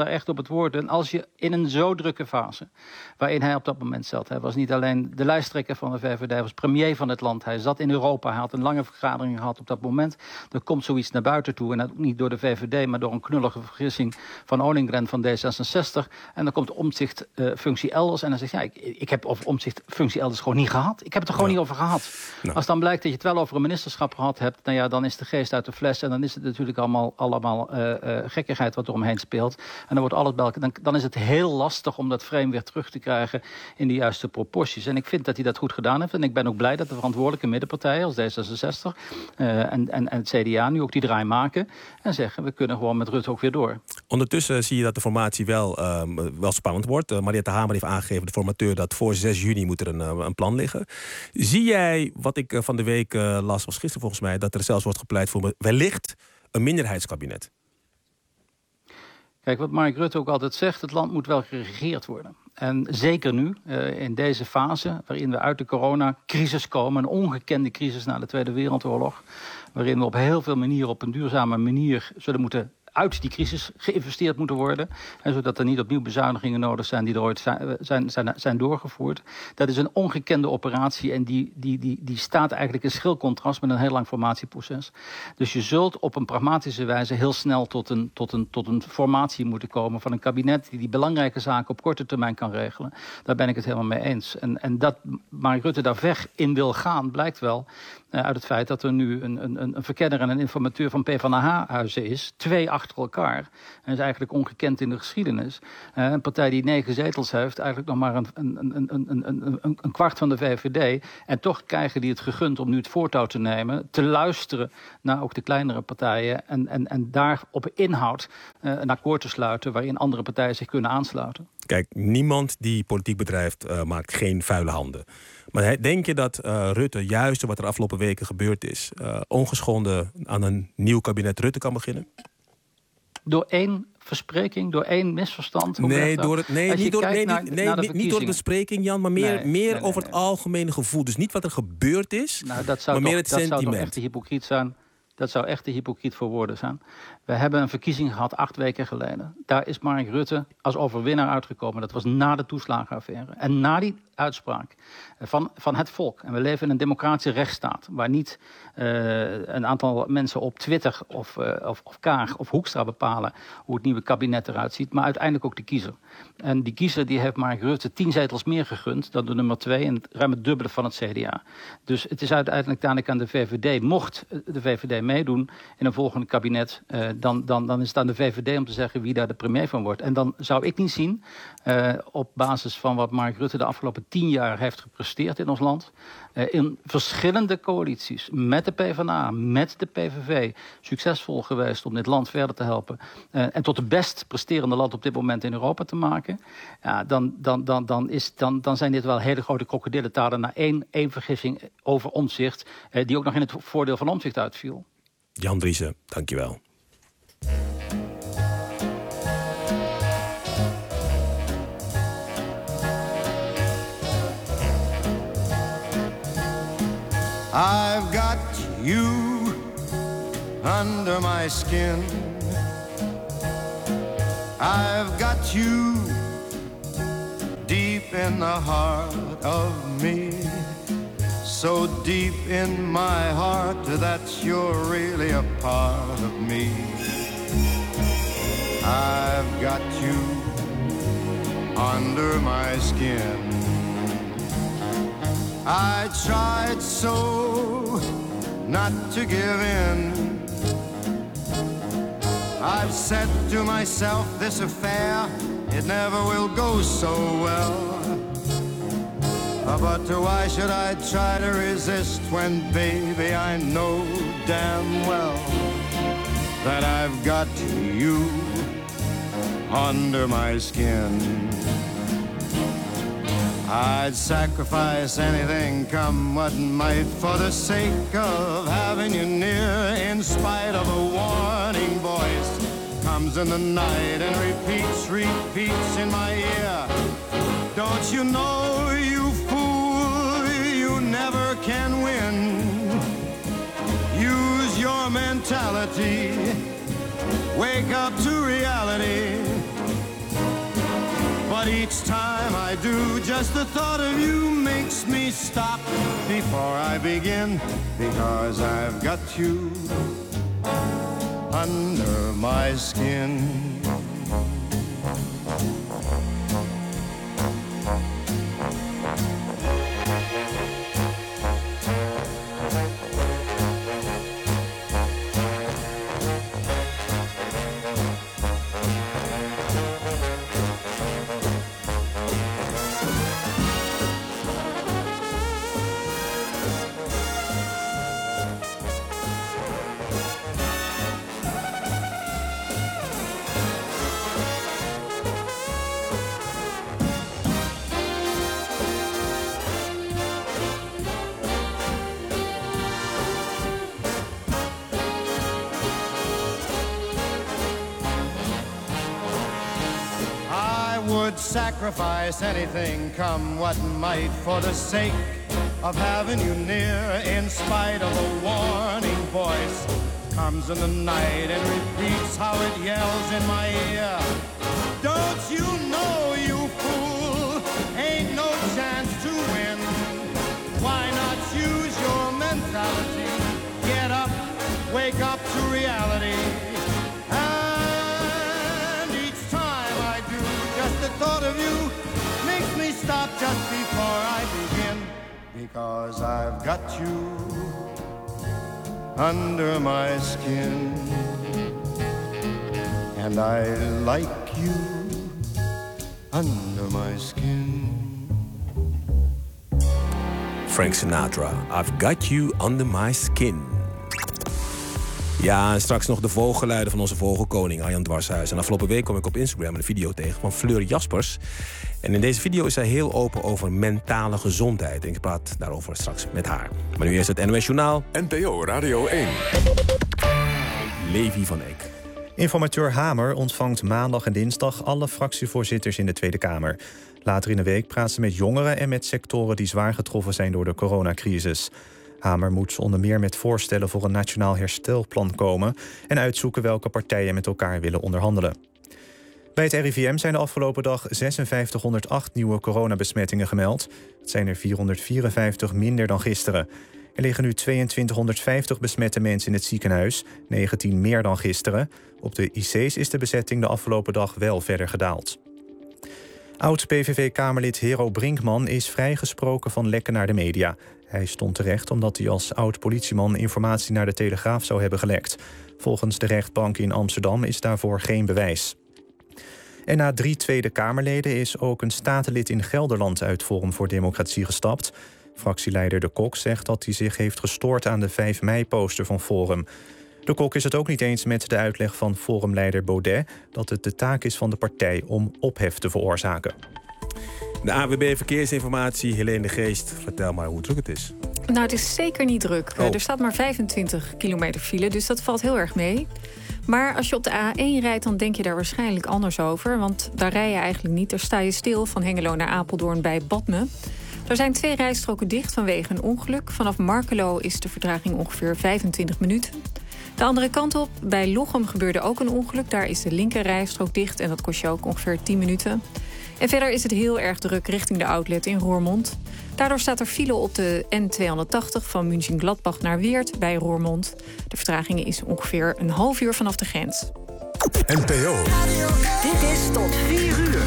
S5: het woord. En als je in een zo drukke fase, waarin hij op dat moment zat... hij was niet alleen de lijsttrekker van de V V D, hij was premier van het land. Hij zat in Europa, hij had een lange vergadering gehad op dat moment. Er komt zoiets naar buiten toe. En dat niet door de V V D, maar door een knullige vergissing van Ollongren van D zesenzestig. En dan komt Omtzigt uh, functie elders. En dan zegt ja, ik, ik heb over Omtzigt functie elders gewoon niet gehad. Ik heb het er gewoon ja. niet over gehad. Nou. Als dan blijkt dat je het wel over een ministerschap gehad hebt, nou ja, dan is de geest uit de fles. En dan is het natuurlijk allemaal, allemaal uh, uh, gekkigheid wat er omheen speelt. En dan wordt alles bij elkaar. Dan, dan is het heel lastig om dat frame weer terug te krijgen in de juiste proporties. En ik vind dat hij dat goed gedaan heeft. En ik ben ook blij dat de verantwoordelijke middenpartijen als D zesenzestig uh, en, en, en het C D A nu ook die draai maken. En zeggen, we kunnen gewoon met Rutte ook weer door.
S1: Ondertussen zie je dat de formatie wel, uh, wel spannend wordt. Uh, Mariette Hamer heeft aangegeven, de formateur, dat voor zes juni moet er een, uh, een plan liggen. Zie jij, wat ik uh, van de week uh, las, was gisteren volgens mij, dat er zelfs wordt gepleit voor wellicht een minderheidskabinet?
S5: Kijk, wat Mark Rutte ook altijd zegt, het land moet wel geregeerd worden. En zeker nu, uh, in deze fase, waarin we uit de coronacrisis komen, een ongekende crisis na de Tweede Wereldoorlog, waarin we op heel veel manieren, op een duurzame manier, zullen moeten uit die crisis geïnvesteerd moeten worden. En zodat er niet opnieuw bezuinigingen nodig zijn die er ooit zijn, zijn, zijn, zijn doorgevoerd. Dat is een ongekende operatie en die, die, die, die staat eigenlijk in schil contrast met een heel lang formatieproces. Dus je zult op een pragmatische wijze heel snel tot een, tot een, tot een formatie moeten komen van een kabinet die die belangrijke zaken op korte termijn kan regelen. Daar ben ik het helemaal mee eens. En, en dat Mark Rutte daar weg in wil gaan, blijkt wel uh, uit het feit dat er nu een, een, een verkenner en een informateur van PvdA-huizen is. Twee achter elkaar. En dat is eigenlijk ongekend in de geschiedenis. Uh, een partij die negen zetels heeft, eigenlijk nog maar een, een, een, een, een, een, een kwart van de V V D. En toch krijgen die het gegund om nu het voortouw te nemen, te luisteren naar ook de kleinere partijen en, en, en daar op inhoud uh, een akkoord te sluiten waarin andere partijen zich kunnen aansluiten.
S1: Kijk, niemand die politiek bedrijft uh, maakt geen vuile handen. Maar denk je dat uh, Rutte, juist wat er afgelopen weken gebeurd is, uh, ongeschonden aan een nieuw kabinet Rutte kan beginnen?
S5: Door één verspreking, door één misverstand?
S1: Nee, door het, nee, niet, door, nee, naar, nee naar niet door de bespreking, Jan, maar meer, nee, meer nee, nee, over nee. het algemene gevoel. Dus niet wat er gebeurd is, nou, dat zou maar toch, meer het dat sentiment. Dat zou toch echt hypocriet zijn. Dat zou echt de hypocriet voor woorden zijn. We hebben een verkiezing gehad acht weken geleden. Daar is Mark Rutte als overwinnaar uitgekomen. Dat was na de toeslagenaffaire. En na die uitspraak van, van het volk. En we leven in een democratische rechtsstaat, waar niet uh, een aantal mensen op Twitter of, uh, of, of Kaag of Hoekstra bepalen hoe het nieuwe kabinet eruit ziet, maar uiteindelijk ook de kiezer. En die kiezer die heeft Mark Rutte tien zetels meer gegund dan de nummer twee en het ruim het dubbele van het C D A. Dus het is uiteindelijk dadelijk aan de V V D. Mocht de V V D meedoen in een volgende kabinet, uh, dan, dan, dan is het aan de V V D om te zeggen wie daar de premier van wordt. En dan zou ik niet zien, uh, op basis van wat Mark Rutte de afgelopen tien jaar heeft gepresteerd in ons land, uh, in verschillende coalities, met de PvdA, met de P V V, succesvol geweest om dit land verder te helpen uh, en tot de best presterende land op dit moment in Europa te maken, ja, dan, dan, dan, dan, is, dan, dan zijn dit wel hele grote krokodillentalen na één, één vergissing over Omtzigt, uh, die ook nog in het voordeel van Omtzigt uitviel. Jan Driessen, dankjewel.
S6: I've got you under my skin. I've got you deep in the heart of me. So deep in my heart that you're really a part of me. I've got you under my skin. I tried so not to give in. I've said to myself, this affair, it never will go so well. But why should I try to resist when, baby, I know damn well that I've got you under my skin. I'd sacrifice anything, come what might, for the sake of having you near, in spite of a warning voice comes in the night and repeats, repeats in my ear. Don't you know, you fool, you never can win. Use your mentality, wake up to reality. But each time I do, just the thought of you makes me stop before I begin, because I've got you under my skin. Sacrifice anything, come what might, for the sake of having you near, in spite of a warning voice comes in the night and repeats how it yells in my ear. Don't you know, you fool, ain't no chance to win. Why not use your mentality? Get up, wake up to reality. The thought of you makes me stop just before I begin, because I've got you under my skin, and I like you under my skin.
S1: Frank Sinatra, I've got you under my skin. Ja, en straks nog de vogelgeluiden van onze vogelkoning, Arjan Dwarshuis. En afgelopen week kwam ik op Instagram een video tegen van Fleur Jaspers. En in deze video is zij heel open over mentale gezondheid. En ik praat daarover straks met haar. Maar nu eerst het N O S Journaal.
S11: N P O Radio één.
S1: Levi van Eck.
S2: Informateur Hamer ontvangt maandag en dinsdag alle fractievoorzitters in de Tweede Kamer. Later in de week praat ze met jongeren en met sectoren die zwaar getroffen zijn door de coronacrisis. Hamer moet onder meer met voorstellen voor een nationaal herstelplan komen en uitzoeken welke partijen met elkaar willen onderhandelen. Bij het R I V M zijn de afgelopen dag vijfenzestighonderd nieuwe coronabesmettingen gemeld. Het zijn er vierhonderdvierenvijftig minder dan gisteren. Er liggen nu tweeëntwintighonderdvijftig besmette mensen in het ziekenhuis, negentien meer dan gisteren. Op de I C's is de bezetting de afgelopen dag wel verder gedaald. Oud-P V V-Kamerlid Hero Brinkman is vrijgesproken van lekken naar de media. Hij stond terecht omdat hij als oud-politieman informatie naar de Telegraaf zou hebben gelekt. Volgens de rechtbank in Amsterdam is daarvoor geen bewijs. En na drie Tweede Kamerleden is ook een statenlid in Gelderland uit Forum voor Democratie gestapt. Fractieleider De Kok zegt dat hij zich heeft gestoord aan de vijf mei-poster van Forum. De Kok is het ook niet eens met de uitleg van Forumleider Baudet dat het de taak is van de partij om ophef te veroorzaken.
S1: De A W B Verkeersinformatie, Helene de Geest. Vertel maar hoe druk het is.
S10: Nou, het is zeker niet druk. Oh. Er staat maar vijfentwintig kilometer file, dus dat valt heel erg mee. Maar als je op de A één rijdt, dan denk je daar waarschijnlijk anders over. Want daar rij je eigenlijk niet. Daar sta je stil van Hengelo naar Apeldoorn bij Badme. Er zijn twee rijstroken dicht vanwege een ongeluk. Vanaf Markelo is de vertraging ongeveer vijfentwintig minuten. De andere kant op, bij Lochem gebeurde ook een ongeluk. Daar is de linker rijstrook dicht en dat kost je ook ongeveer tien minuten. En verder is het heel erg druk richting de outlet in Roermond. Daardoor staat er file op de N tweehonderdtachtig van München-Gladbach naar Weert bij Roermond. De vertraging is ongeveer een half uur vanaf de grens.
S11: N P O.
S12: Dit is tot vier uur.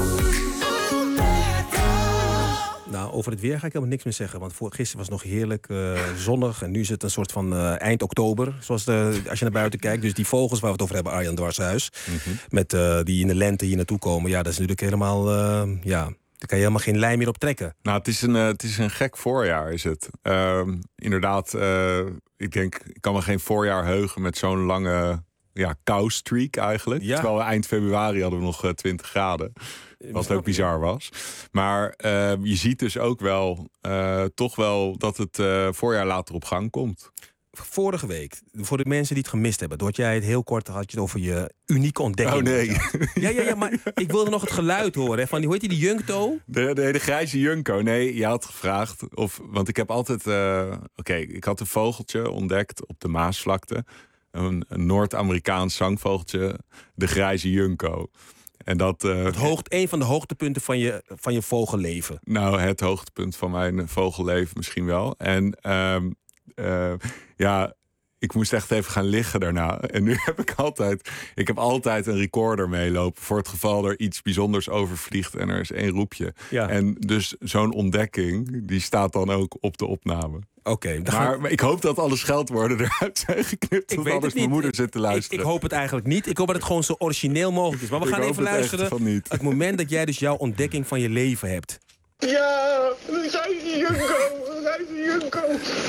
S1: Nou, over het weer ga ik helemaal niks meer zeggen. Want voor, gisteren was het nog heerlijk uh, zonnig. En nu is het een soort van uh, eind oktober. Zoals de, als je naar buiten kijkt. Dus die vogels waar we het over hebben, Arjan Dwarshuis. Mm-hmm. Met, uh, die in de lente hier naartoe komen. Ja, dat is natuurlijk helemaal... Uh, ja, daar kan je helemaal geen lijn meer op trekken.
S7: Nou, het is een, uh, het is een gek voorjaar, is het. Uh, inderdaad, uh, ik denk... Ik kan me geen voorjaar heugen met zo'n lange... Ja, koustreak eigenlijk. Ja. Terwijl we eind februari hadden we nog uh, twintig graden. Wat ook bizar was. Maar uh, je ziet dus ook wel... Uh, toch wel dat het uh, voorjaar later op gang komt.
S1: Vorige week, voor de mensen die het gemist hebben... had jij het heel kort had je het over je unieke ontdekking.
S7: Oh nee.
S1: Ja, ja, ja, maar ik wilde nog het geluid horen. Hè, van die, hoe heet die, die Junkto?
S7: De, de, de grijze Junko. Nee, je had gevraagd of... Want ik heb altijd... Uh, Oké, okay, ik had een vogeltje ontdekt op de Maasvlakte. Een, een Noord-Amerikaans zangvogeltje, de grijze Junko. En dat, uh,
S1: het hoogt, een van de hoogtepunten van je, van je vogelleven.
S7: Nou, het hoogtepunt van mijn vogelleven misschien wel. En uh, uh, ja, ik moest echt even gaan liggen daarna. En nu heb ik altijd, ik heb altijd een recorder meelopen voor het geval er iets bijzonders overvliegt en er is één roepje. Ja. En dus zo'n ontdekking, die staat dan ook op de opname.
S1: Oké. Okay,
S7: maar, gaan... maar ik hoop dat alle scheldwoorden eruit zijn geknipt.
S1: Ik
S7: want
S1: weet
S7: anders
S1: het niet.
S7: Mijn moeder zit te luisteren.
S1: Ik, ik hoop het eigenlijk niet. Ik hoop dat het gewoon zo origineel mogelijk is. Maar we gaan even luisteren. Het, het moment dat jij dus jouw ontdekking van je leven hebt.
S6: Ja, we zijn hier, Junko. We zijn hier, Junko.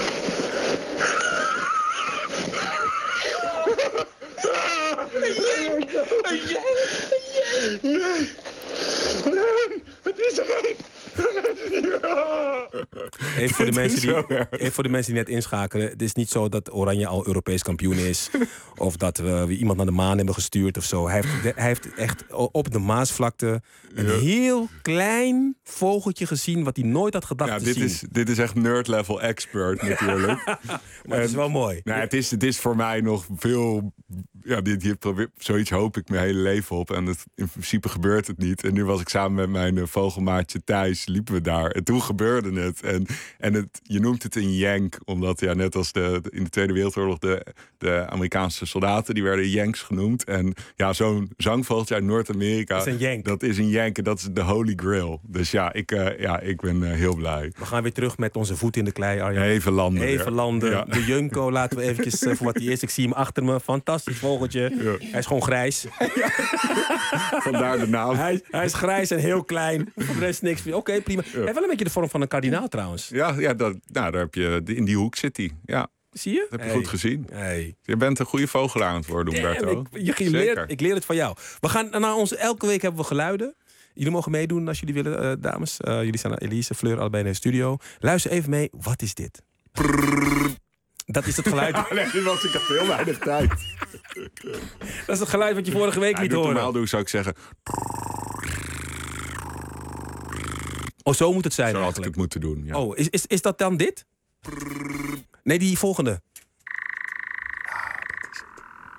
S6: Nee, nee, het is er niet.
S1: Even voor, de mensen die, even voor de mensen die net inschakelen. Het is niet zo dat Oranje al Europees kampioen is. Of dat we iemand naar de maan hebben gestuurd of zo. Hij heeft, hij heeft echt op de Maasvlakte een ja. heel klein vogeltje gezien wat hij nooit had gedacht
S7: ja,
S1: te
S7: dit
S1: zien.
S7: Is, dit is echt nerd-level expert natuurlijk.
S1: Maar het is wel mooi.
S7: Nou, het, is, het is voor mij nog veel... Ja, dit, hier probeer, zoiets hoop ik mijn hele leven op. En het, in principe gebeurt het niet. En nu was ik samen met mijn uh, vogelmaatje Thijs, liepen we daar. En toen gebeurde het. En, en het, je noemt het een yank, omdat ja, net als de, de, in de Tweede Wereldoorlog... De, de Amerikaanse soldaten, die werden yanks genoemd. En ja, zo'n zangvogeltje uit Noord-Amerika...
S1: Dat is een yank.
S7: Dat is een yank en dat is de holy grail. Dus ja, ik, uh, ja, ik ben uh, heel blij.
S1: We gaan weer terug met onze voet in de klei, Arjan.
S7: Even landen.
S1: Even
S7: weer.
S1: landen.
S7: Ja.
S1: De Junko, laten we eventjes uh, voor wat hij is. Ik zie hem achter me. Fantastisch vogeltje. Ja. Hij is gewoon grijs.
S7: Ja. Vandaar de naam.
S1: Hij, hij is grijs en heel klein. Voor de rest niks. Oké, okay, prima. Ja. Hij heeft wel een beetje de vorm van een kardinaal trouwens.
S7: Ja, ja dat, nou, daar heb je, in die hoek zit hij. Ja.
S1: Zie je?
S7: Dat heb je
S1: hey.
S7: goed gezien.
S1: Hey.
S7: Je bent een goede vogelaar aan het worden, Humberto.
S1: Ik, je, je leert, ik leer het van jou. We gaan naar ons, elke week hebben we geluiden. Jullie mogen meedoen als jullie willen, uh, dames. Uh, jullie staan Elise, Fleur, allebei in de studio. Luister even mee. Wat is dit? Prrr. Dat is het geluid.
S7: Ja, nee, dit was ik al heel weinig tijd.
S1: Dat is het geluid wat je vorige week ja, niet hoorde.
S7: Normaal doe zou ik zeggen.
S1: Oh, zo moet het zijn.
S7: Zo
S1: eigenlijk.
S7: had ik het moeten doen. Ja.
S1: Oh, is, is, is dat dan dit? Nee, die volgende.
S7: Ja, dat is het.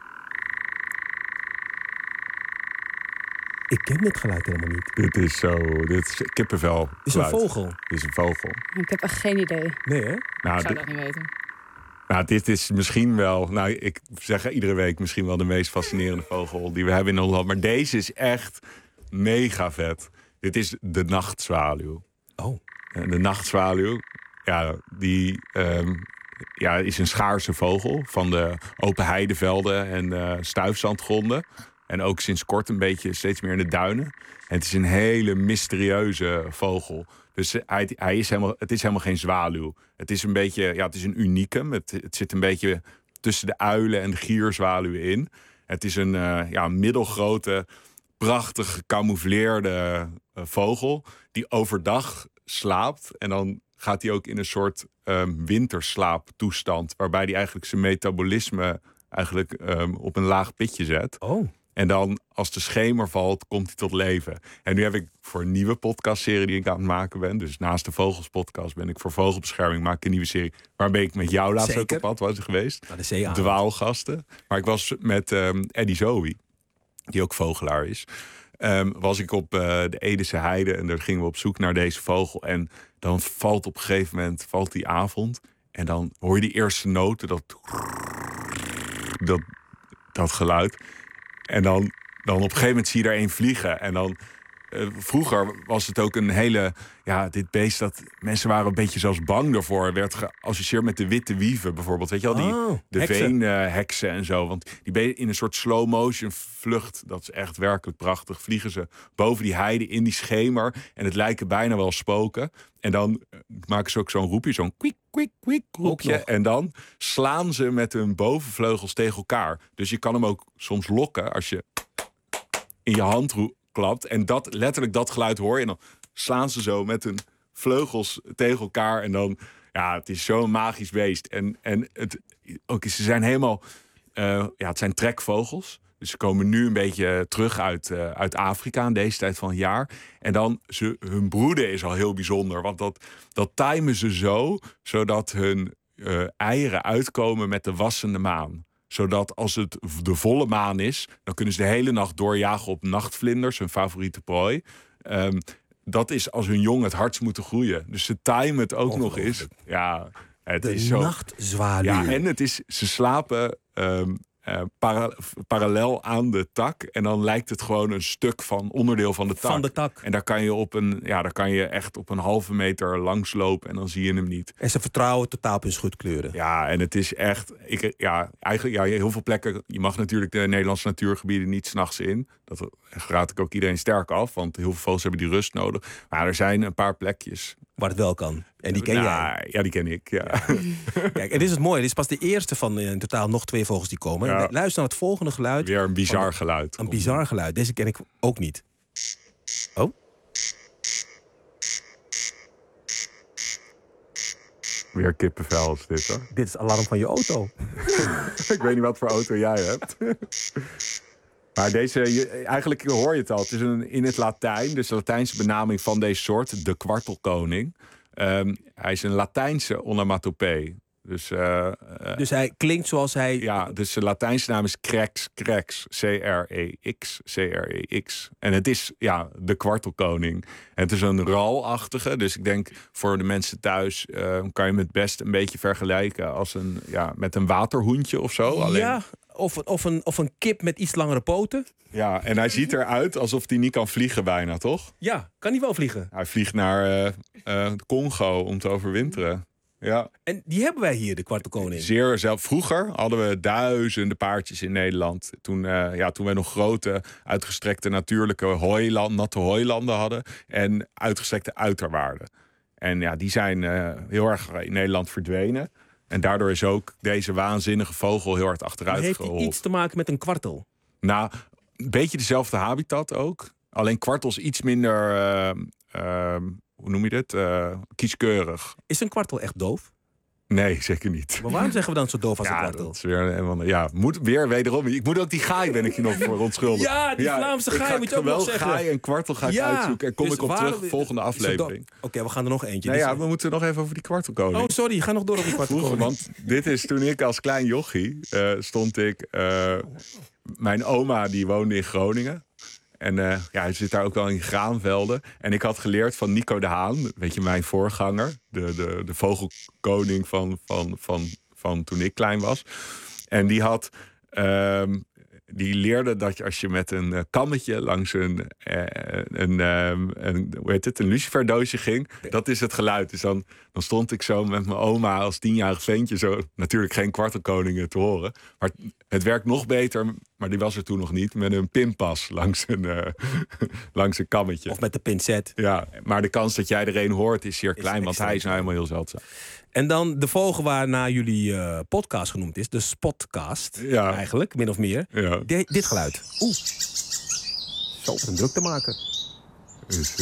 S1: Ik ken dit geluid helemaal niet.
S7: Dit is zo. Dit is kippenvel.
S1: Dit is een vogel.
S7: Dit is een vogel.
S19: Ik heb echt geen idee.
S1: Nee, hè?
S3: Nou, ik zou dat niet weten.
S7: Nou, dit is misschien wel, nou, ik zeg iedere week misschien wel de meest fascinerende vogel die we hebben in Holland. Maar deze is echt mega vet. Dit is de nachtzwaluw.
S1: Oh.
S7: En de nachtzwaluw, ja, die um, ja, is een schaarse vogel van de open heidevelden en uh, stuifzandgronden. En ook sinds kort een beetje steeds meer in de duinen. En het is een hele mysterieuze vogel. Dus hij, hij is helemaal, het is helemaal geen zwaluw. Het is een beetje, ja, het is een unicum. Het, het zit een beetje tussen de uilen en de gierzwaluwen in. Het is een uh, ja, middelgrote, prachtig gecamoufleerde uh, vogel die overdag slaapt. En dan gaat hij ook in een soort um, winterslaaptoestand, waarbij hij eigenlijk zijn metabolisme eigenlijk um, op een laag pitje zet.
S1: Oh.
S7: En dan, als de schemer valt, komt hij tot leven. En nu heb ik voor een nieuwe podcastserie die ik aan het maken ben. Dus naast de Vogels podcast ben ik voor Vogelbescherming maak ik een nieuwe serie. Waar ben ik met jou laatst ook op pad was geweest.
S1: Naar de zee aan.
S7: Dwaalgasten. Maar ik was met um, Eddie Zoe, die ook vogelaar is. Um, was ik op uh, de Edese Heide en daar gingen we op zoek naar deze vogel. En dan valt op een gegeven moment, valt die avond. En dan hoor je die eerste noten, dat, dat, dat geluid. En dan, dan op een gegeven moment zie je er één vliegen. En dan, uh, vroeger was het ook een hele... Ja, dit beest, dat mensen waren een beetje zelfs bang daarvoor. Werd geassocieerd met de witte wieven bijvoorbeeld. Weet je wel, die,
S1: oh,
S7: de veenheksen uh, en zo. Want die ben in een soort slow motion vlucht. Dat is echt werkelijk prachtig. Vliegen ze boven die heide in die schemer. En het lijken bijna wel spoken. En dan uh, maken ze ook zo'n roepje, zo'n kwik, kwik, kwik roepje. En dan slaan ze met hun bovenvleugels tegen elkaar. Dus je kan hem ook soms lokken als je in je hand klapt. En dat, letterlijk dat geluid hoor je. En dan slaan ze zo met hun vleugels tegen elkaar. En dan, ja, het is zo'n magisch beest. En, en het, ook, ze zijn helemaal, uh, ja, het zijn trekvogels. Dus ze komen nu een beetje terug uit, uh, uit Afrika in deze tijd van het jaar. En dan, ze, hun broeden is al heel bijzonder. Want dat, dat timen ze zo, zodat hun uh, eieren uitkomen met de wassende maan. Zodat als het de volle maan is, dan kunnen ze de hele nacht doorjagen op nachtvlinders, hun favoriete prooi. Um, dat is als hun jong het hardst moeten groeien. Dus ze timen het ook nog eens. Ja, het
S1: de
S7: is zo.
S1: nachtzwaluw.
S7: Ja, en het is, ze slapen um, uh, para, parallel aan de tak. En dan lijkt het gewoon een stuk van onderdeel van de tak.
S1: Van de tak.
S7: En daar kan je op een, ja, daar kan je echt op een halve meter langs lopen en dan zie je hem niet.
S1: En ze vertrouwen totaal op hun schutkleuren.
S7: Ja, en het is echt, ik, ja, eigenlijk, ja, heel veel plekken. Je mag natuurlijk de Nederlandse natuurgebieden niet 's nachts in. Dat raad ik ook iedereen sterk af, want heel veel vogels hebben die rust nodig. Maar er zijn een paar plekjes
S1: waar het wel kan. En die ken
S7: nou,
S1: jij.
S7: Ja, die ken ik. Ja.
S1: Ja. Kijk, en dit is het mooie. Dit is pas de eerste van in totaal nog twee vogels die komen. Ja. Luister naar het volgende geluid.
S7: Weer een bizar
S1: de,
S7: geluid.
S1: Een bizar geluid. Deze ken ik ook niet. Oh.
S7: Weer kippenvel is dit, hoor.
S1: Dit is het alarm van je auto.
S7: Ik weet niet wat voor auto jij hebt. Maar deze, je, eigenlijk hoor je het al. Het is een, in het Latijn, dus de Latijnse benaming van deze soort, de kwartelkoning. Um, hij is een Latijnse onomatopee. Dus, uh, uh,
S1: dus hij klinkt zoals hij...
S7: Ja, dus de Latijnse naam is Crex, Crex, C R E X, C R E X. En het is, ja, de kwartelkoning. En het is een ralachtige, dus ik denk voor de mensen thuis uh, kan je hem het best een beetje vergelijken als een, ja, met een waterhoentje of zo. Alleen...
S1: Ja, of, of, een, of een kip met iets langere poten.
S7: Ja, en hij ziet eruit alsof hij niet kan vliegen bijna, toch?
S1: Ja, kan hij wel vliegen?
S7: Hij vliegt naar uh, uh, Congo om te overwinteren. Ja.
S1: En die hebben wij hier, de kwartelkoning.
S7: Zeer zelf. Vroeger hadden we duizenden paardjes in Nederland. Toen, uh, ja, toen wij nog grote, uitgestrekte natuurlijke hooiland, natte hooilanden hadden. En uitgestrekte uiterwaarden. En ja, die zijn uh, heel erg in Nederland verdwenen. En daardoor is ook deze waanzinnige vogel heel hard achteruit geholpen.
S1: Heeft hij iets te maken met een kwartel?
S7: Nou, een beetje dezelfde habitat ook. Alleen kwartels iets minder... Uh, uh, hoe noem je dit? Uh, kieskeurig.
S1: Is een kwartel echt doof?
S7: Nee, zeker niet.
S1: Maar waarom zeggen we dan zo doof als
S7: ja,
S1: een kwartel?
S7: Dat is weer een, ja, moet weer wederom. Ik moet ook die gaai ben ik je nog voor onschuldig.
S1: Ja, die ja, Vlaamse gaai moet je ook nog zeggen.
S7: Gaai en kwartel ga ik ja, uitzoeken. En kom dus ik op terug we, volgende aflevering.
S1: Oké, okay, we gaan er nog eentje.
S7: Nou
S1: dus
S7: ja, we moeten nog even over die kwartelkoning.
S1: Oh, sorry, ga nog door op die kwartelkoning.
S7: Want dit is toen ik als klein jochie uh, stond ik... Uh, mijn oma die woonde in Groningen. En uh, ja, hij zit daar ook wel in graanvelden. En ik had geleerd van Nico de Haan, weet je, mijn voorganger. De, de, de vogelkoning van, van, van, van toen ik klein was. En die had... Um, die leerde dat je als je met een uh, kammetje langs een, uh, een, um, een, hoe heet het, een luciferdoosje ging. Dat is het geluid. Dus dan, dan stond ik zo met mijn oma als tienjarig ventje. Zo, natuurlijk geen kwartelkoningen te horen. Maar het werkt nog beter, maar die was er toen nog niet. Met een pinpas langs een, uh, langs een kammetje.
S1: Of met de pincet.
S7: Ja, maar de kans dat jij er een hoort is zeer klein. Is want hij is nou helemaal heel zeldzaam.
S1: En dan de vogel waarna jullie uh, podcast genoemd is. De Spotcast, ja. Eigenlijk, min of meer.
S7: Ja.
S1: De, dit geluid. Oeh. Zo, wat een druk te maken.
S7: Dus, uh...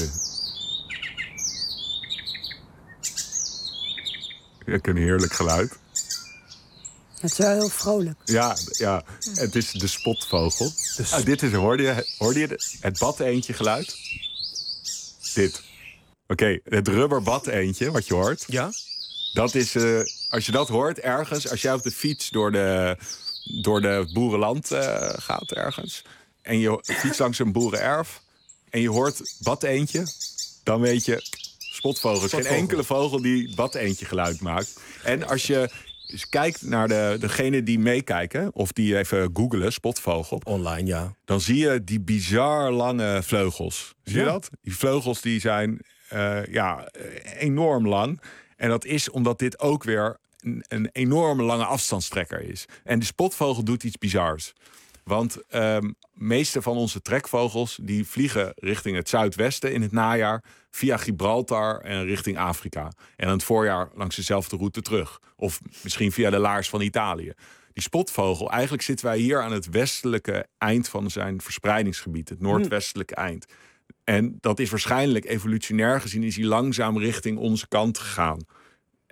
S7: ja, een heerlijk geluid.
S8: Het is wel heel vrolijk.
S7: Ja, ja. Het is de spotvogel. Dus... Ah, dit is, hoorde je, hoorde je de, het bad-eendje geluid? Dit. Oké, okay, het rubber bad-eendje, wat je hoort.
S1: Ja.
S7: Dat is, uh, als je dat hoort ergens, als jij op de fiets door de, door de boerenland uh, gaat ergens. En je fietst langs een boerenerf. En je hoort bad-eendje. Dan weet je, spotvogel is geen enkele vogel die bad-eendje geluid maakt. En als je dus kijkt naar de, degene die meekijken, of die even googelen, spotvogel.
S1: Online, ja.
S7: Dan zie je die bizar lange vleugels. Zie je ja. dat? Die vleugels die zijn uh, ja, enorm lang. En dat is omdat dit ook weer een, een enorme lange afstandstrekker is. En de spotvogel doet iets bizars. Want de um, meeste van onze trekvogels die vliegen richting het zuidwesten in het najaar, via Gibraltar en richting Afrika. En in het voorjaar langs dezelfde route terug. Of misschien via de laars van Italië. Die spotvogel, eigenlijk zitten wij hier aan het westelijke eind van zijn verspreidingsgebied. Het noordwestelijke eind. En dat is waarschijnlijk evolutionair gezien is hij langzaam richting onze kant gegaan.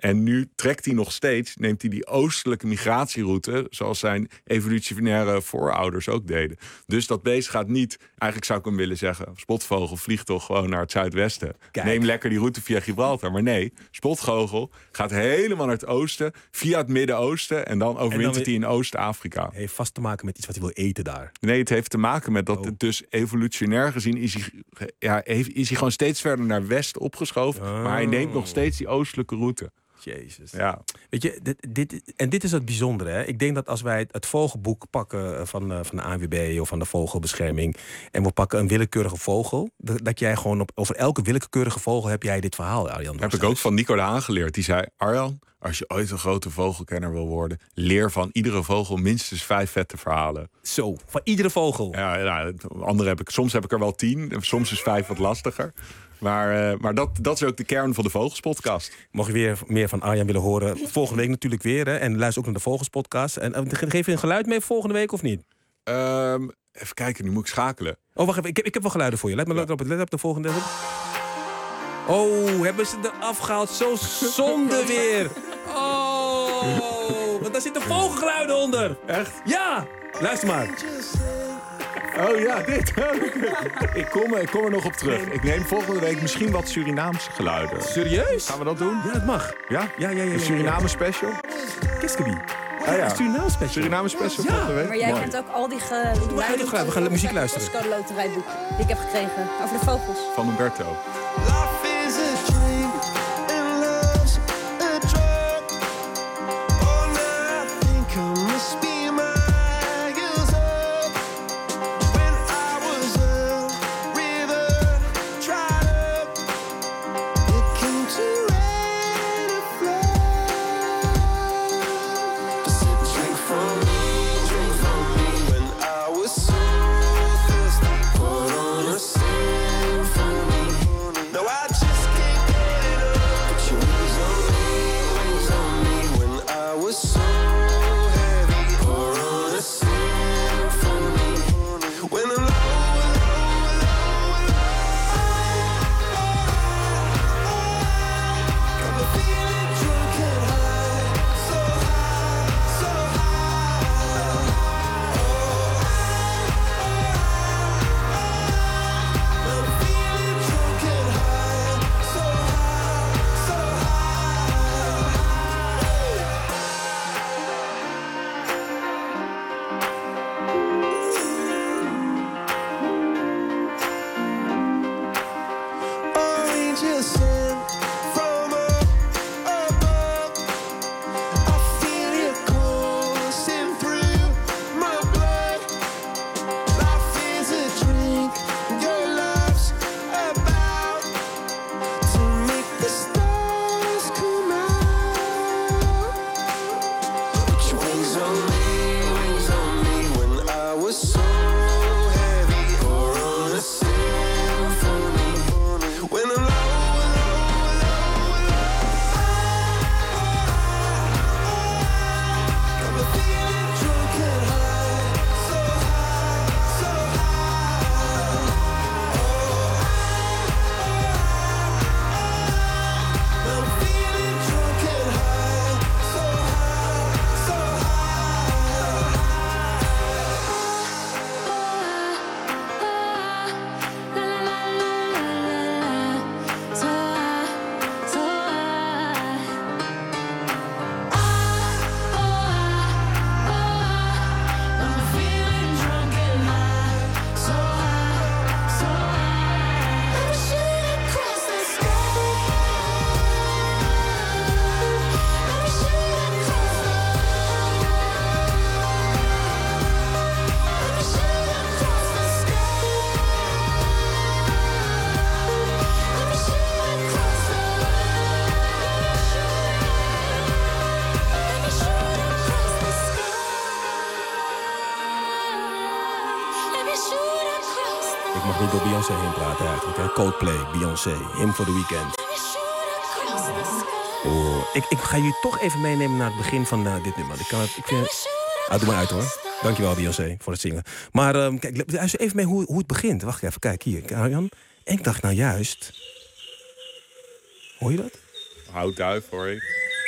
S7: En nu trekt hij nog steeds, neemt hij die oostelijke migratieroute, zoals zijn evolutionaire voorouders ook deden. Dus dat beest gaat niet, eigenlijk zou ik hem willen zeggen, spotvogel vliegt toch gewoon naar het zuidwesten. Kijk. Neem lekker die route via Gibraltar. Maar nee, spotvogel gaat helemaal naar het oosten, via het Midden-Oosten en dan overwintert hij in Oost-Afrika.
S1: Heeft vast te maken met iets wat hij wil eten daar.
S7: Nee, het heeft te maken met dat
S1: oh.
S7: het dus evolutionair gezien is hij, ja, is hij gewoon steeds verder naar west opgeschoven. Oh. Maar hij neemt nog steeds die oostelijke route.
S1: Jezus.
S7: Ja.
S1: Weet je, dit, dit, en dit is het bijzondere. Hè? Ik denk dat als wij het, het vogelboek pakken van, uh, van de A N W B of van de vogelbescherming, en we pakken een willekeurige vogel, dat, dat jij gewoon op, over elke willekeurige vogel heb jij dit verhaal, Arjan.
S7: Heb ik ook van Nico de Haan geleerd. Die zei, Arjan, als je ooit een grote vogelkenner wil worden, leer van iedere vogel minstens vijf vette verhalen.
S1: Zo, van iedere vogel?
S7: Ja, ja andere heb ik, soms heb ik er wel tien, soms is vijf wat lastiger. Maar, uh, maar dat, dat is ook de kern van de Vogelspodcast.
S1: Mocht je weer meer van Arjan willen horen, volgende week natuurlijk weer. Hè, en luister ook naar de Vogelspodcast. En uh, geef je een geluid mee volgende week of niet?
S7: Um, even kijken, nu moet ik schakelen.
S1: Oh, wacht even. Ik heb, ik heb wel geluiden voor je. Let, me, ja. let, op, let op de volgende. Oh, hebben ze er afgehaald? Zo zonde weer. Oh, want daar zitten vogelgeluiden onder.
S7: Echt?
S1: Ja, luister maar.
S7: Oh ja, dit. ik, kom, ik kom er nog op terug. Ik neem volgende week misschien wat Surinaamse geluiden.
S1: Serieus?
S7: Gaan we dat doen?
S1: Ja, dat mag.
S7: Ja?
S1: Ja, ja, ja.
S7: Een Suriname
S1: ja.
S7: special?
S1: Kiskabi.
S7: Ah, ja.
S1: Suriname special.
S7: Suriname special
S1: ja.
S7: volgende week?
S9: Maar jij
S7: Mooi.
S9: kent ook al die geluiden.
S1: We gaan muziek luisteren.
S9: Het loterijboek die ik heb gekregen over de vogels.
S7: Van Umberto.
S1: Door Beyoncé heen praten eigenlijk. Hè? Coldplay, Beyoncé, Him for the Weekend. Oh, ik, ik ga jullie toch even meenemen naar het begin van uh, dit nummer. Ik kan het, ik vind... ah, doe maar uit hoor. Dankjewel Beyoncé voor het zingen. Maar um, kijk, luister even mee hoe, hoe het begint. Wacht even, kijk hier, Arjan. En ik dacht nou juist... Hoor je dat?
S7: Houtduif hoor ik.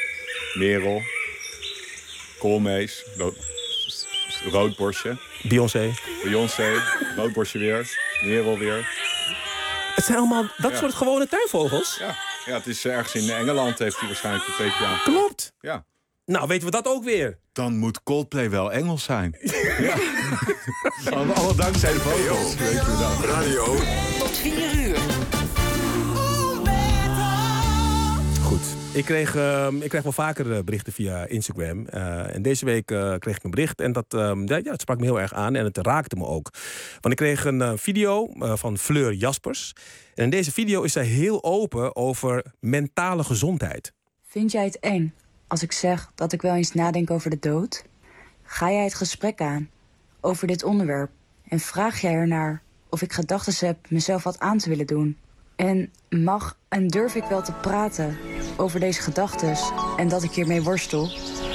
S7: Merel. Koolmees. Ro roodborstje.
S1: Beyoncé.
S7: Beyoncé. Roodborstje weer. Merel weer.
S1: Het zijn allemaal dat
S7: Ja.
S1: soort gewone tuinvogels?
S7: Ja. Ja, het is ergens in Engeland heeft hij waarschijnlijk een beetje aan.
S1: Klopt.
S7: Ja.
S1: Nou, weten we dat ook weer.
S7: Dan moet Coldplay wel Engels zijn. Ja. Alle, alle dankzij de vogels. Weten we dat.
S11: Radio.
S12: Tot vier uur.
S1: Goed. Ik kreeg, uh, ik krijg wel vaker uh, berichten via Instagram. Uh, en deze week uh, kreeg ik een bericht. En dat, um, ja, dat sprak me heel erg aan. En het raakte me ook. Want ik kreeg een uh, video uh, van Fleur Jaspers. En in deze video is zij heel open over mentale gezondheid.
S13: Vind jij het eng als ik zeg dat ik wel eens nadenk over de dood? Ga jij het gesprek aan over dit onderwerp? En vraag jij ernaar of ik gedachten heb mezelf wat aan te willen doen? En mag en durf ik wel te praten over deze gedachten en dat ik hiermee worstel?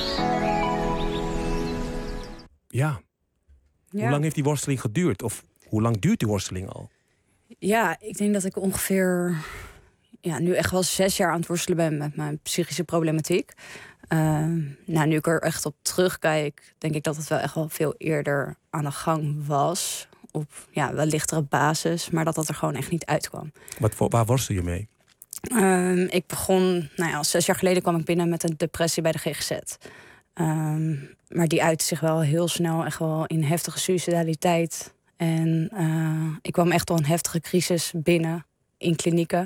S1: Ja.
S13: Ja.
S1: Hoe lang heeft die worsteling geduurd? Of hoe lang duurt die worsteling al?
S13: Ja, ik denk dat ik ongeveer ja, nu echt wel zes jaar aan het worstelen ben met mijn psychische problematiek. Uh, nou, nu ik er echt op terugkijk, denk ik dat het wel echt wel veel eerder aan de gang was. Op ja, wel lichtere basis, maar dat dat er gewoon echt niet uitkwam.
S1: Wat, voor- waar worstel je mee?
S13: Um, ik begon, nou ja, zes jaar geleden kwam ik binnen met een depressie bij de G G Z. Um, maar die uitte zich wel heel snel echt wel in heftige suicidaliteit. En uh, ik kwam echt wel een heftige crisis binnen in klinieken.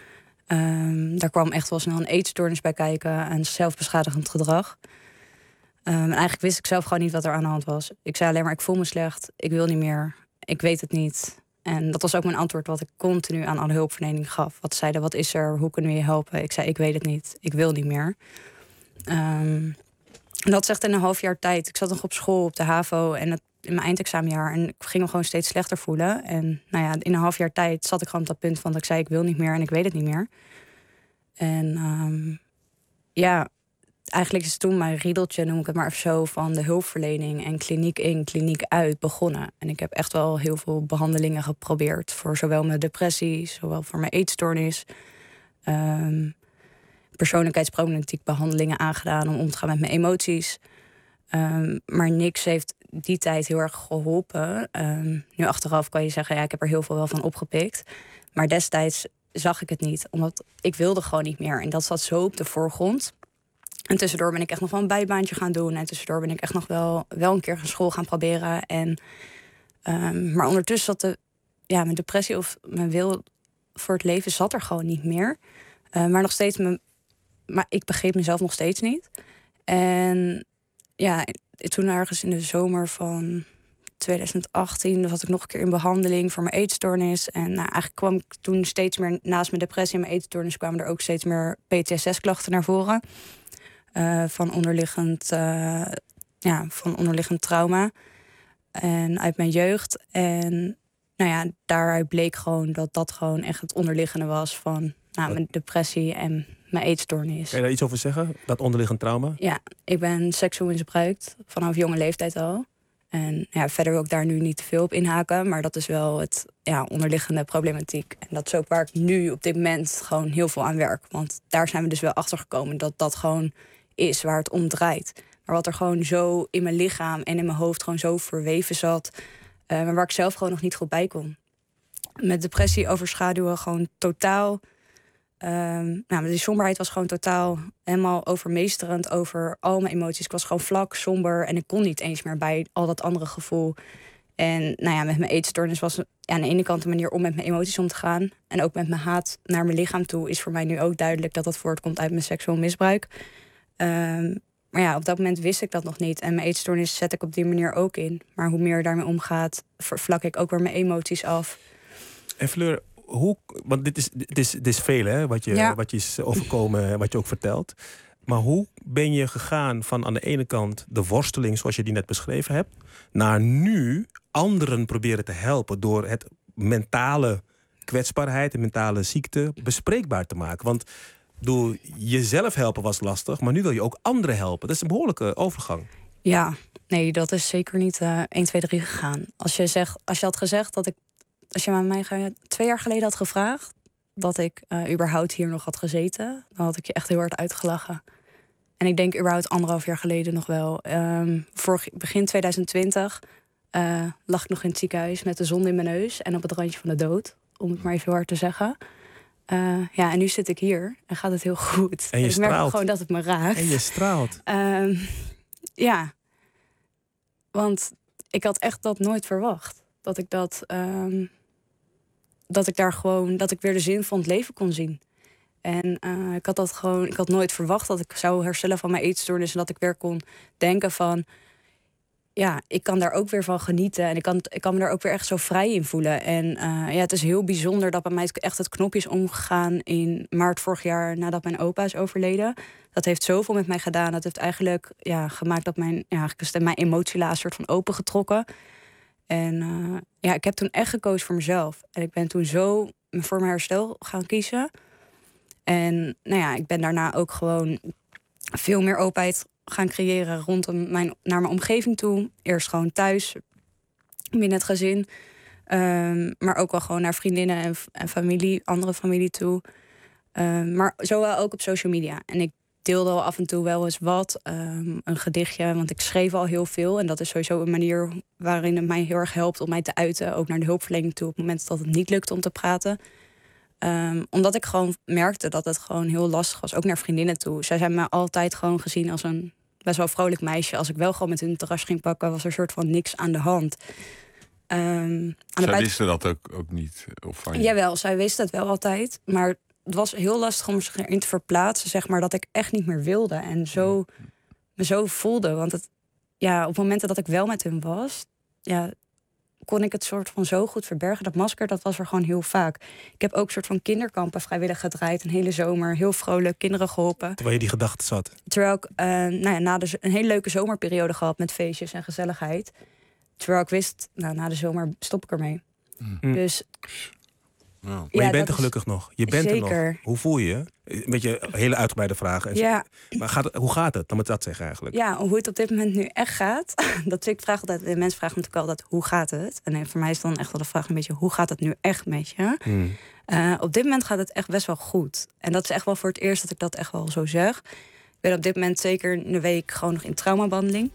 S13: Um, daar kwam echt wel snel een eetstoornis bij kijken en zelfbeschadigend gedrag. Um, en eigenlijk wist ik zelf gewoon niet wat er aan de hand was. Ik zei alleen maar, ik voel me slecht, ik wil niet meer, ik weet het niet. En dat was ook mijn antwoord wat ik continu aan alle hulpverlening gaf. Wat zeiden, wat is er, hoe kunnen we je helpen? Ik zei, ik weet het niet, ik wil niet meer. Um, en dat is echt in een half jaar tijd. Ik zat nog op school, op de HAVO en het, in mijn eindexamenjaar. En ik ging me gewoon steeds slechter voelen. En nou ja, in een half jaar tijd zat ik gewoon op dat punt van dat ik zei, ik wil niet meer en ik weet het niet meer. En um, ja, eigenlijk is toen mijn riedeltje, noem ik het maar even zo, van de hulpverlening en kliniek in, kliniek uit begonnen. En ik heb echt wel heel veel behandelingen geprobeerd. Voor zowel mijn depressie, zowel voor mijn eetstoornis. Um, persoonlijkheidsproblematiek behandelingen aangedaan om om te gaan met mijn emoties. Um, maar niks heeft die tijd heel erg geholpen. Um, nu achteraf kan je zeggen, ja, ik heb er heel veel wel van opgepikt. Maar destijds zag ik het niet, omdat ik wilde gewoon niet meer. En dat zat zo op de voorgrond. En tussendoor ben ik echt nog wel een bijbaantje gaan doen. En tussendoor ben ik echt nog wel, wel een keer een school gaan proberen. En, um, maar ondertussen zat de, ja, mijn depressie of mijn wil voor het leven zat er gewoon niet meer. Uh, maar nog steeds, me, maar ik begreep mezelf nog steeds niet. En ja, toen ergens in de zomer van twintig achttien zat ik nog een keer in behandeling voor mijn eetstoornis. En nou, eigenlijk kwam ik toen steeds meer, naast mijn depressie en mijn eetstoornis, kwamen er ook steeds meer P T S S-klachten naar voren. Uh, van, onderliggend, uh, ja, van onderliggend trauma. En uit mijn jeugd. En nou ja, daaruit bleek gewoon dat dat gewoon echt het onderliggende was van nou, mijn depressie en mijn eetstoornis.
S1: Kan je daar iets over zeggen? Dat onderliggend trauma?
S13: Ja, ik ben seksueel misbruikt vanaf jonge leeftijd al. En ja, verder wil ik daar nu niet te veel op inhaken. Maar dat is wel het ja, onderliggende problematiek. En dat is ook waar ik nu op dit moment gewoon heel veel aan werk. Want daar zijn we dus wel achter gekomen dat dat gewoon is waar het om draait. Maar wat er gewoon zo in mijn lichaam en in mijn hoofd gewoon zo verweven zat. Uh, maar waar ik zelf gewoon nog niet goed bij kon. Met depressie overschaduwen gewoon totaal. Um, nou, die somberheid was gewoon totaal helemaal overmeesterend over al mijn emoties. Ik was gewoon vlak, somber en ik kon niet eens meer bij al dat andere gevoel. En nou ja, met mijn eetstoornis was ja, aan de ene kant een manier om met mijn emoties om te gaan. En ook met mijn haat naar mijn lichaam toe is voor mij nu ook duidelijk dat dat voortkomt uit mijn seksueel misbruik. Um, maar ja, op dat moment wist ik dat nog niet. En mijn eetstoornis zet ik op die manier ook in. Maar hoe meer daarmee omgaat, vlak ik ook weer mijn emoties af.
S1: En Fleur, hoe, want dit is, dit is, dit is veel hè, wat je,
S13: Ja.
S1: wat je is overkomen, wat je ook vertelt. Maar hoe ben je gegaan van aan de ene kant de worsteling zoals je die net beschreven hebt, naar nu anderen proberen te helpen door het mentale kwetsbaarheid en mentale ziekte bespreekbaar te maken? Want door jezelf helpen was lastig, maar nu wil je ook anderen helpen. Dat is een behoorlijke overgang.
S13: Ja, nee, dat is zeker niet uh, één, twee, drie gegaan. Als je, zegt, als je had gezegd dat ik, als je aan mij twee jaar geleden had gevraagd dat ik uh, überhaupt hier nog had gezeten, dan had ik je echt heel hard uitgelachen. En ik denk überhaupt anderhalf jaar geleden nog wel. Um, vorig, begin twintig twintig uh, lag ik nog in het ziekenhuis met de zon in mijn neus en op het randje van de dood. Om het maar even heel hard te zeggen. Uh, ja, en nu zit ik hier en gaat het heel goed.
S1: En je
S13: ik
S1: straalt.
S13: merk gewoon dat het me raakt.
S1: En je straalt.
S13: Um, ja, want ik had echt dat nooit verwacht. Dat ik dat, um, dat ik daar gewoon, dat ik weer de zin van het leven kon zien. En uh, ik had dat gewoon, ik had nooit verwacht dat ik zou herstellen van mijn eetstoornis en dat ik weer kon denken van, ja, ik kan daar ook weer van genieten en ik kan, ik kan me daar ook weer echt zo vrij in voelen. En uh, ja, het is heel bijzonder dat bij mij echt het knopje is omgegaan in maart vorig jaar nadat mijn opa is overleden. Dat heeft zoveel met mij gedaan. Dat heeft eigenlijk ja, gemaakt dat mijn, ja, mijn emotielaag soort van opengetrokken. En uh, ja, ik heb toen echt gekozen voor mezelf. En ik ben toen zo voor mijn herstel gaan kiezen. En nou ja, ik ben daarna ook gewoon veel meer openheid gaan creëren rondom mijn, naar mijn omgeving toe. Eerst gewoon thuis, binnen het gezin. Um, maar ook wel gewoon naar vriendinnen en, en familie, andere familie toe. Um, maar zowel ook op social media. En ik deelde al af en toe wel eens wat. Um, een gedichtje, want ik schreef al heel veel. En dat is sowieso een manier waarin het mij heel erg helpt om mij te uiten. Ook naar de hulpverlening toe op het moment dat het niet lukt om te praten. Um, omdat ik gewoon merkte dat het gewoon heel lastig was. Ook naar vriendinnen toe. Zij zijn me altijd gewoon gezien als een best wel vrolijk meisje. Als ik wel gewoon met hun terras ging pakken, was er een soort van niks aan de hand. Um, aan
S7: zij
S13: de buiten...
S7: wisten dat ook, ook niet? Of van je?
S13: Jawel, zij wisten het wel altijd. Maar het was heel lastig om zich erin te verplaatsen, zeg maar, dat ik echt niet meer wilde. En zo, me zo voelde. Want het, ja, op momenten dat ik wel met hun was, ja, kon ik het soort van zo goed verbergen. Dat masker, dat was er gewoon heel vaak. Ik heb ook een soort van kinderkampen vrijwillig gedraaid. Een hele zomer, heel vrolijk, kinderen geholpen.
S1: Terwijl je die gedachten zat.
S13: Terwijl ik uh, nou ja, na de, een hele leuke zomerperiode gehad met feestjes en gezelligheid. Terwijl ik wist, nou, na de zomer stop ik ermee. Mm. Dus...
S1: Nou, maar ja, je bent er gelukkig is... nog. Je bent
S13: Zeker.
S1: er nog. Hoe voel je je? Een beetje hele uitgebreide vragen.
S13: Ja.
S1: Maar gaat, hoe gaat het? Dan moet ik dat zeggen eigenlijk.
S13: Ja, hoe het op dit moment nu echt gaat. Dat ik vraag altijd, de mensen vragen natuurlijk altijd, hoe gaat het? En voor mij is dan echt wel de vraag een beetje, hoe gaat het nu echt met je? Hmm. Uh, op dit moment gaat het echt best wel goed. En dat is echt wel voor het eerst dat ik dat echt wel zo zeg. Ik ben op dit moment zeker een week gewoon nog in traumabehandeling.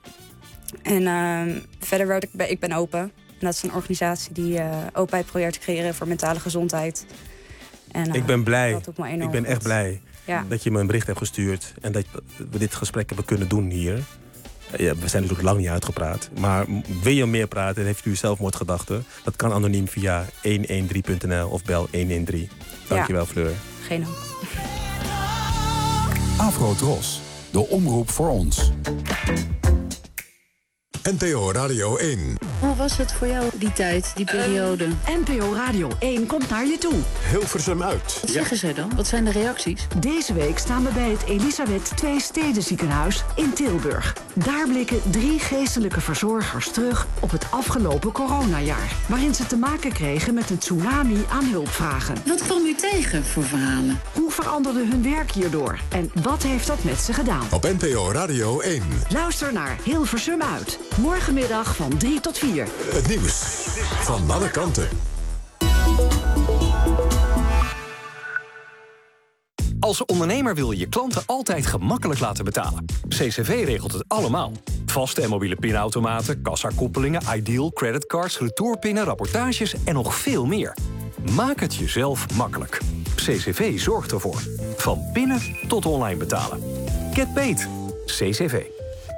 S13: En uh, verder werd ik, bij, ik ben open. En dat is een organisatie die uh, openheid probeert te creëren voor mentale gezondheid. En, uh,
S1: ik ben blij. Ik ben echt
S13: goed.
S1: blij
S13: ja.
S1: dat je me een bericht hebt gestuurd. En dat we dit gesprek hebben kunnen doen hier. Ja, we zijn natuurlijk lang niet uitgepraat. Maar wil je meer praten en heeft u zelfmoordgedachten? Dat kan anoniem via honderddertien punt n l of bel honderddertien. Dankjewel, ja. Fleur.
S13: Geen dank.
S11: Afro Tros, de omroep voor ons. N P O Radio één.
S14: Hoe was het voor jou, die tijd, die periode?
S12: Uh, N P O Radio één komt naar je toe.
S11: Hilversum uit.
S14: Wat zeggen zij dan? Wat zijn de reacties?
S12: Deze week staan we bij het Elisabeth twee Steden ziekenhuis in Tilburg. Daar blikken drie geestelijke verzorgers terug op het afgelopen coronajaar. Waarin ze te maken kregen met een tsunami aan hulpvragen.
S14: Wat kwam u tegen voor verhalen?
S12: Hoe veranderde hun werk hierdoor? En wat heeft dat met ze gedaan?
S11: Op N P O Radio één.
S12: Luister naar Hilversum uit. Morgenmiddag van drie tot vier.
S11: Het nieuws van alle kanten.
S15: Als ondernemer wil je je klanten altijd gemakkelijk laten betalen. C C V regelt het allemaal. Vaste en mobiele pinautomaten, kassakoppelingen, Ideal, creditcards, retourpinnen, rapportages en nog veel meer. Maak het jezelf makkelijk. C C V zorgt ervoor. Van pinnen tot online betalen. Get paid. C C V.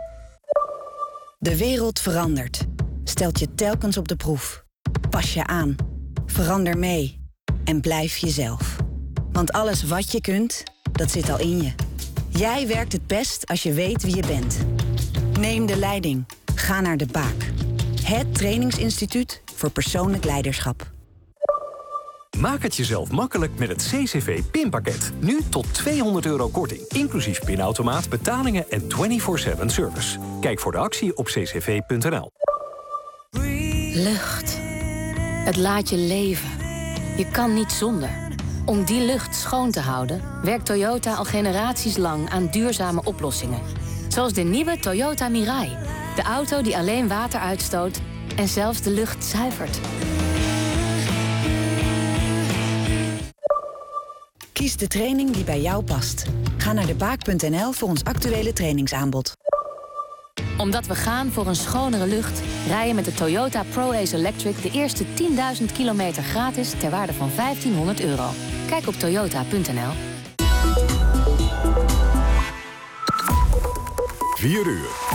S16: De wereld verandert. Stelt je telkens op de proef. Pas je aan. Verander mee. En blijf jezelf. Want alles wat je kunt, dat zit al in je. Jij werkt het best als je weet wie je bent. Neem de leiding. Ga naar de Baak. Het trainingsinstituut voor persoonlijk leiderschap.
S15: Maak het jezelf makkelijk met het C C V-pinpakket. Nu tot tweehonderd euro korting, inclusief pinautomaat, betalingen en vierentwintig zeven service. Kijk voor de actie op c c v punt n l.
S29: Lucht. Het laat je leven. Je kan niet zonder. Om die lucht schoon te houden, werkt Toyota al generaties lang aan duurzame oplossingen. Zoals de nieuwe Toyota Mirai. De auto die alleen water uitstoot en zelfs de lucht zuivert.
S16: Kies de training die bij jou past. Ga naar de baak punt n l voor ons actuele trainingsaanbod.
S29: Omdat we gaan voor een schonere lucht, rij je met de Toyota ProAce Electric de eerste tienduizend kilometer gratis ter waarde van vijftienhonderd euro. Kijk op toyota punt n l.
S11: vier uur.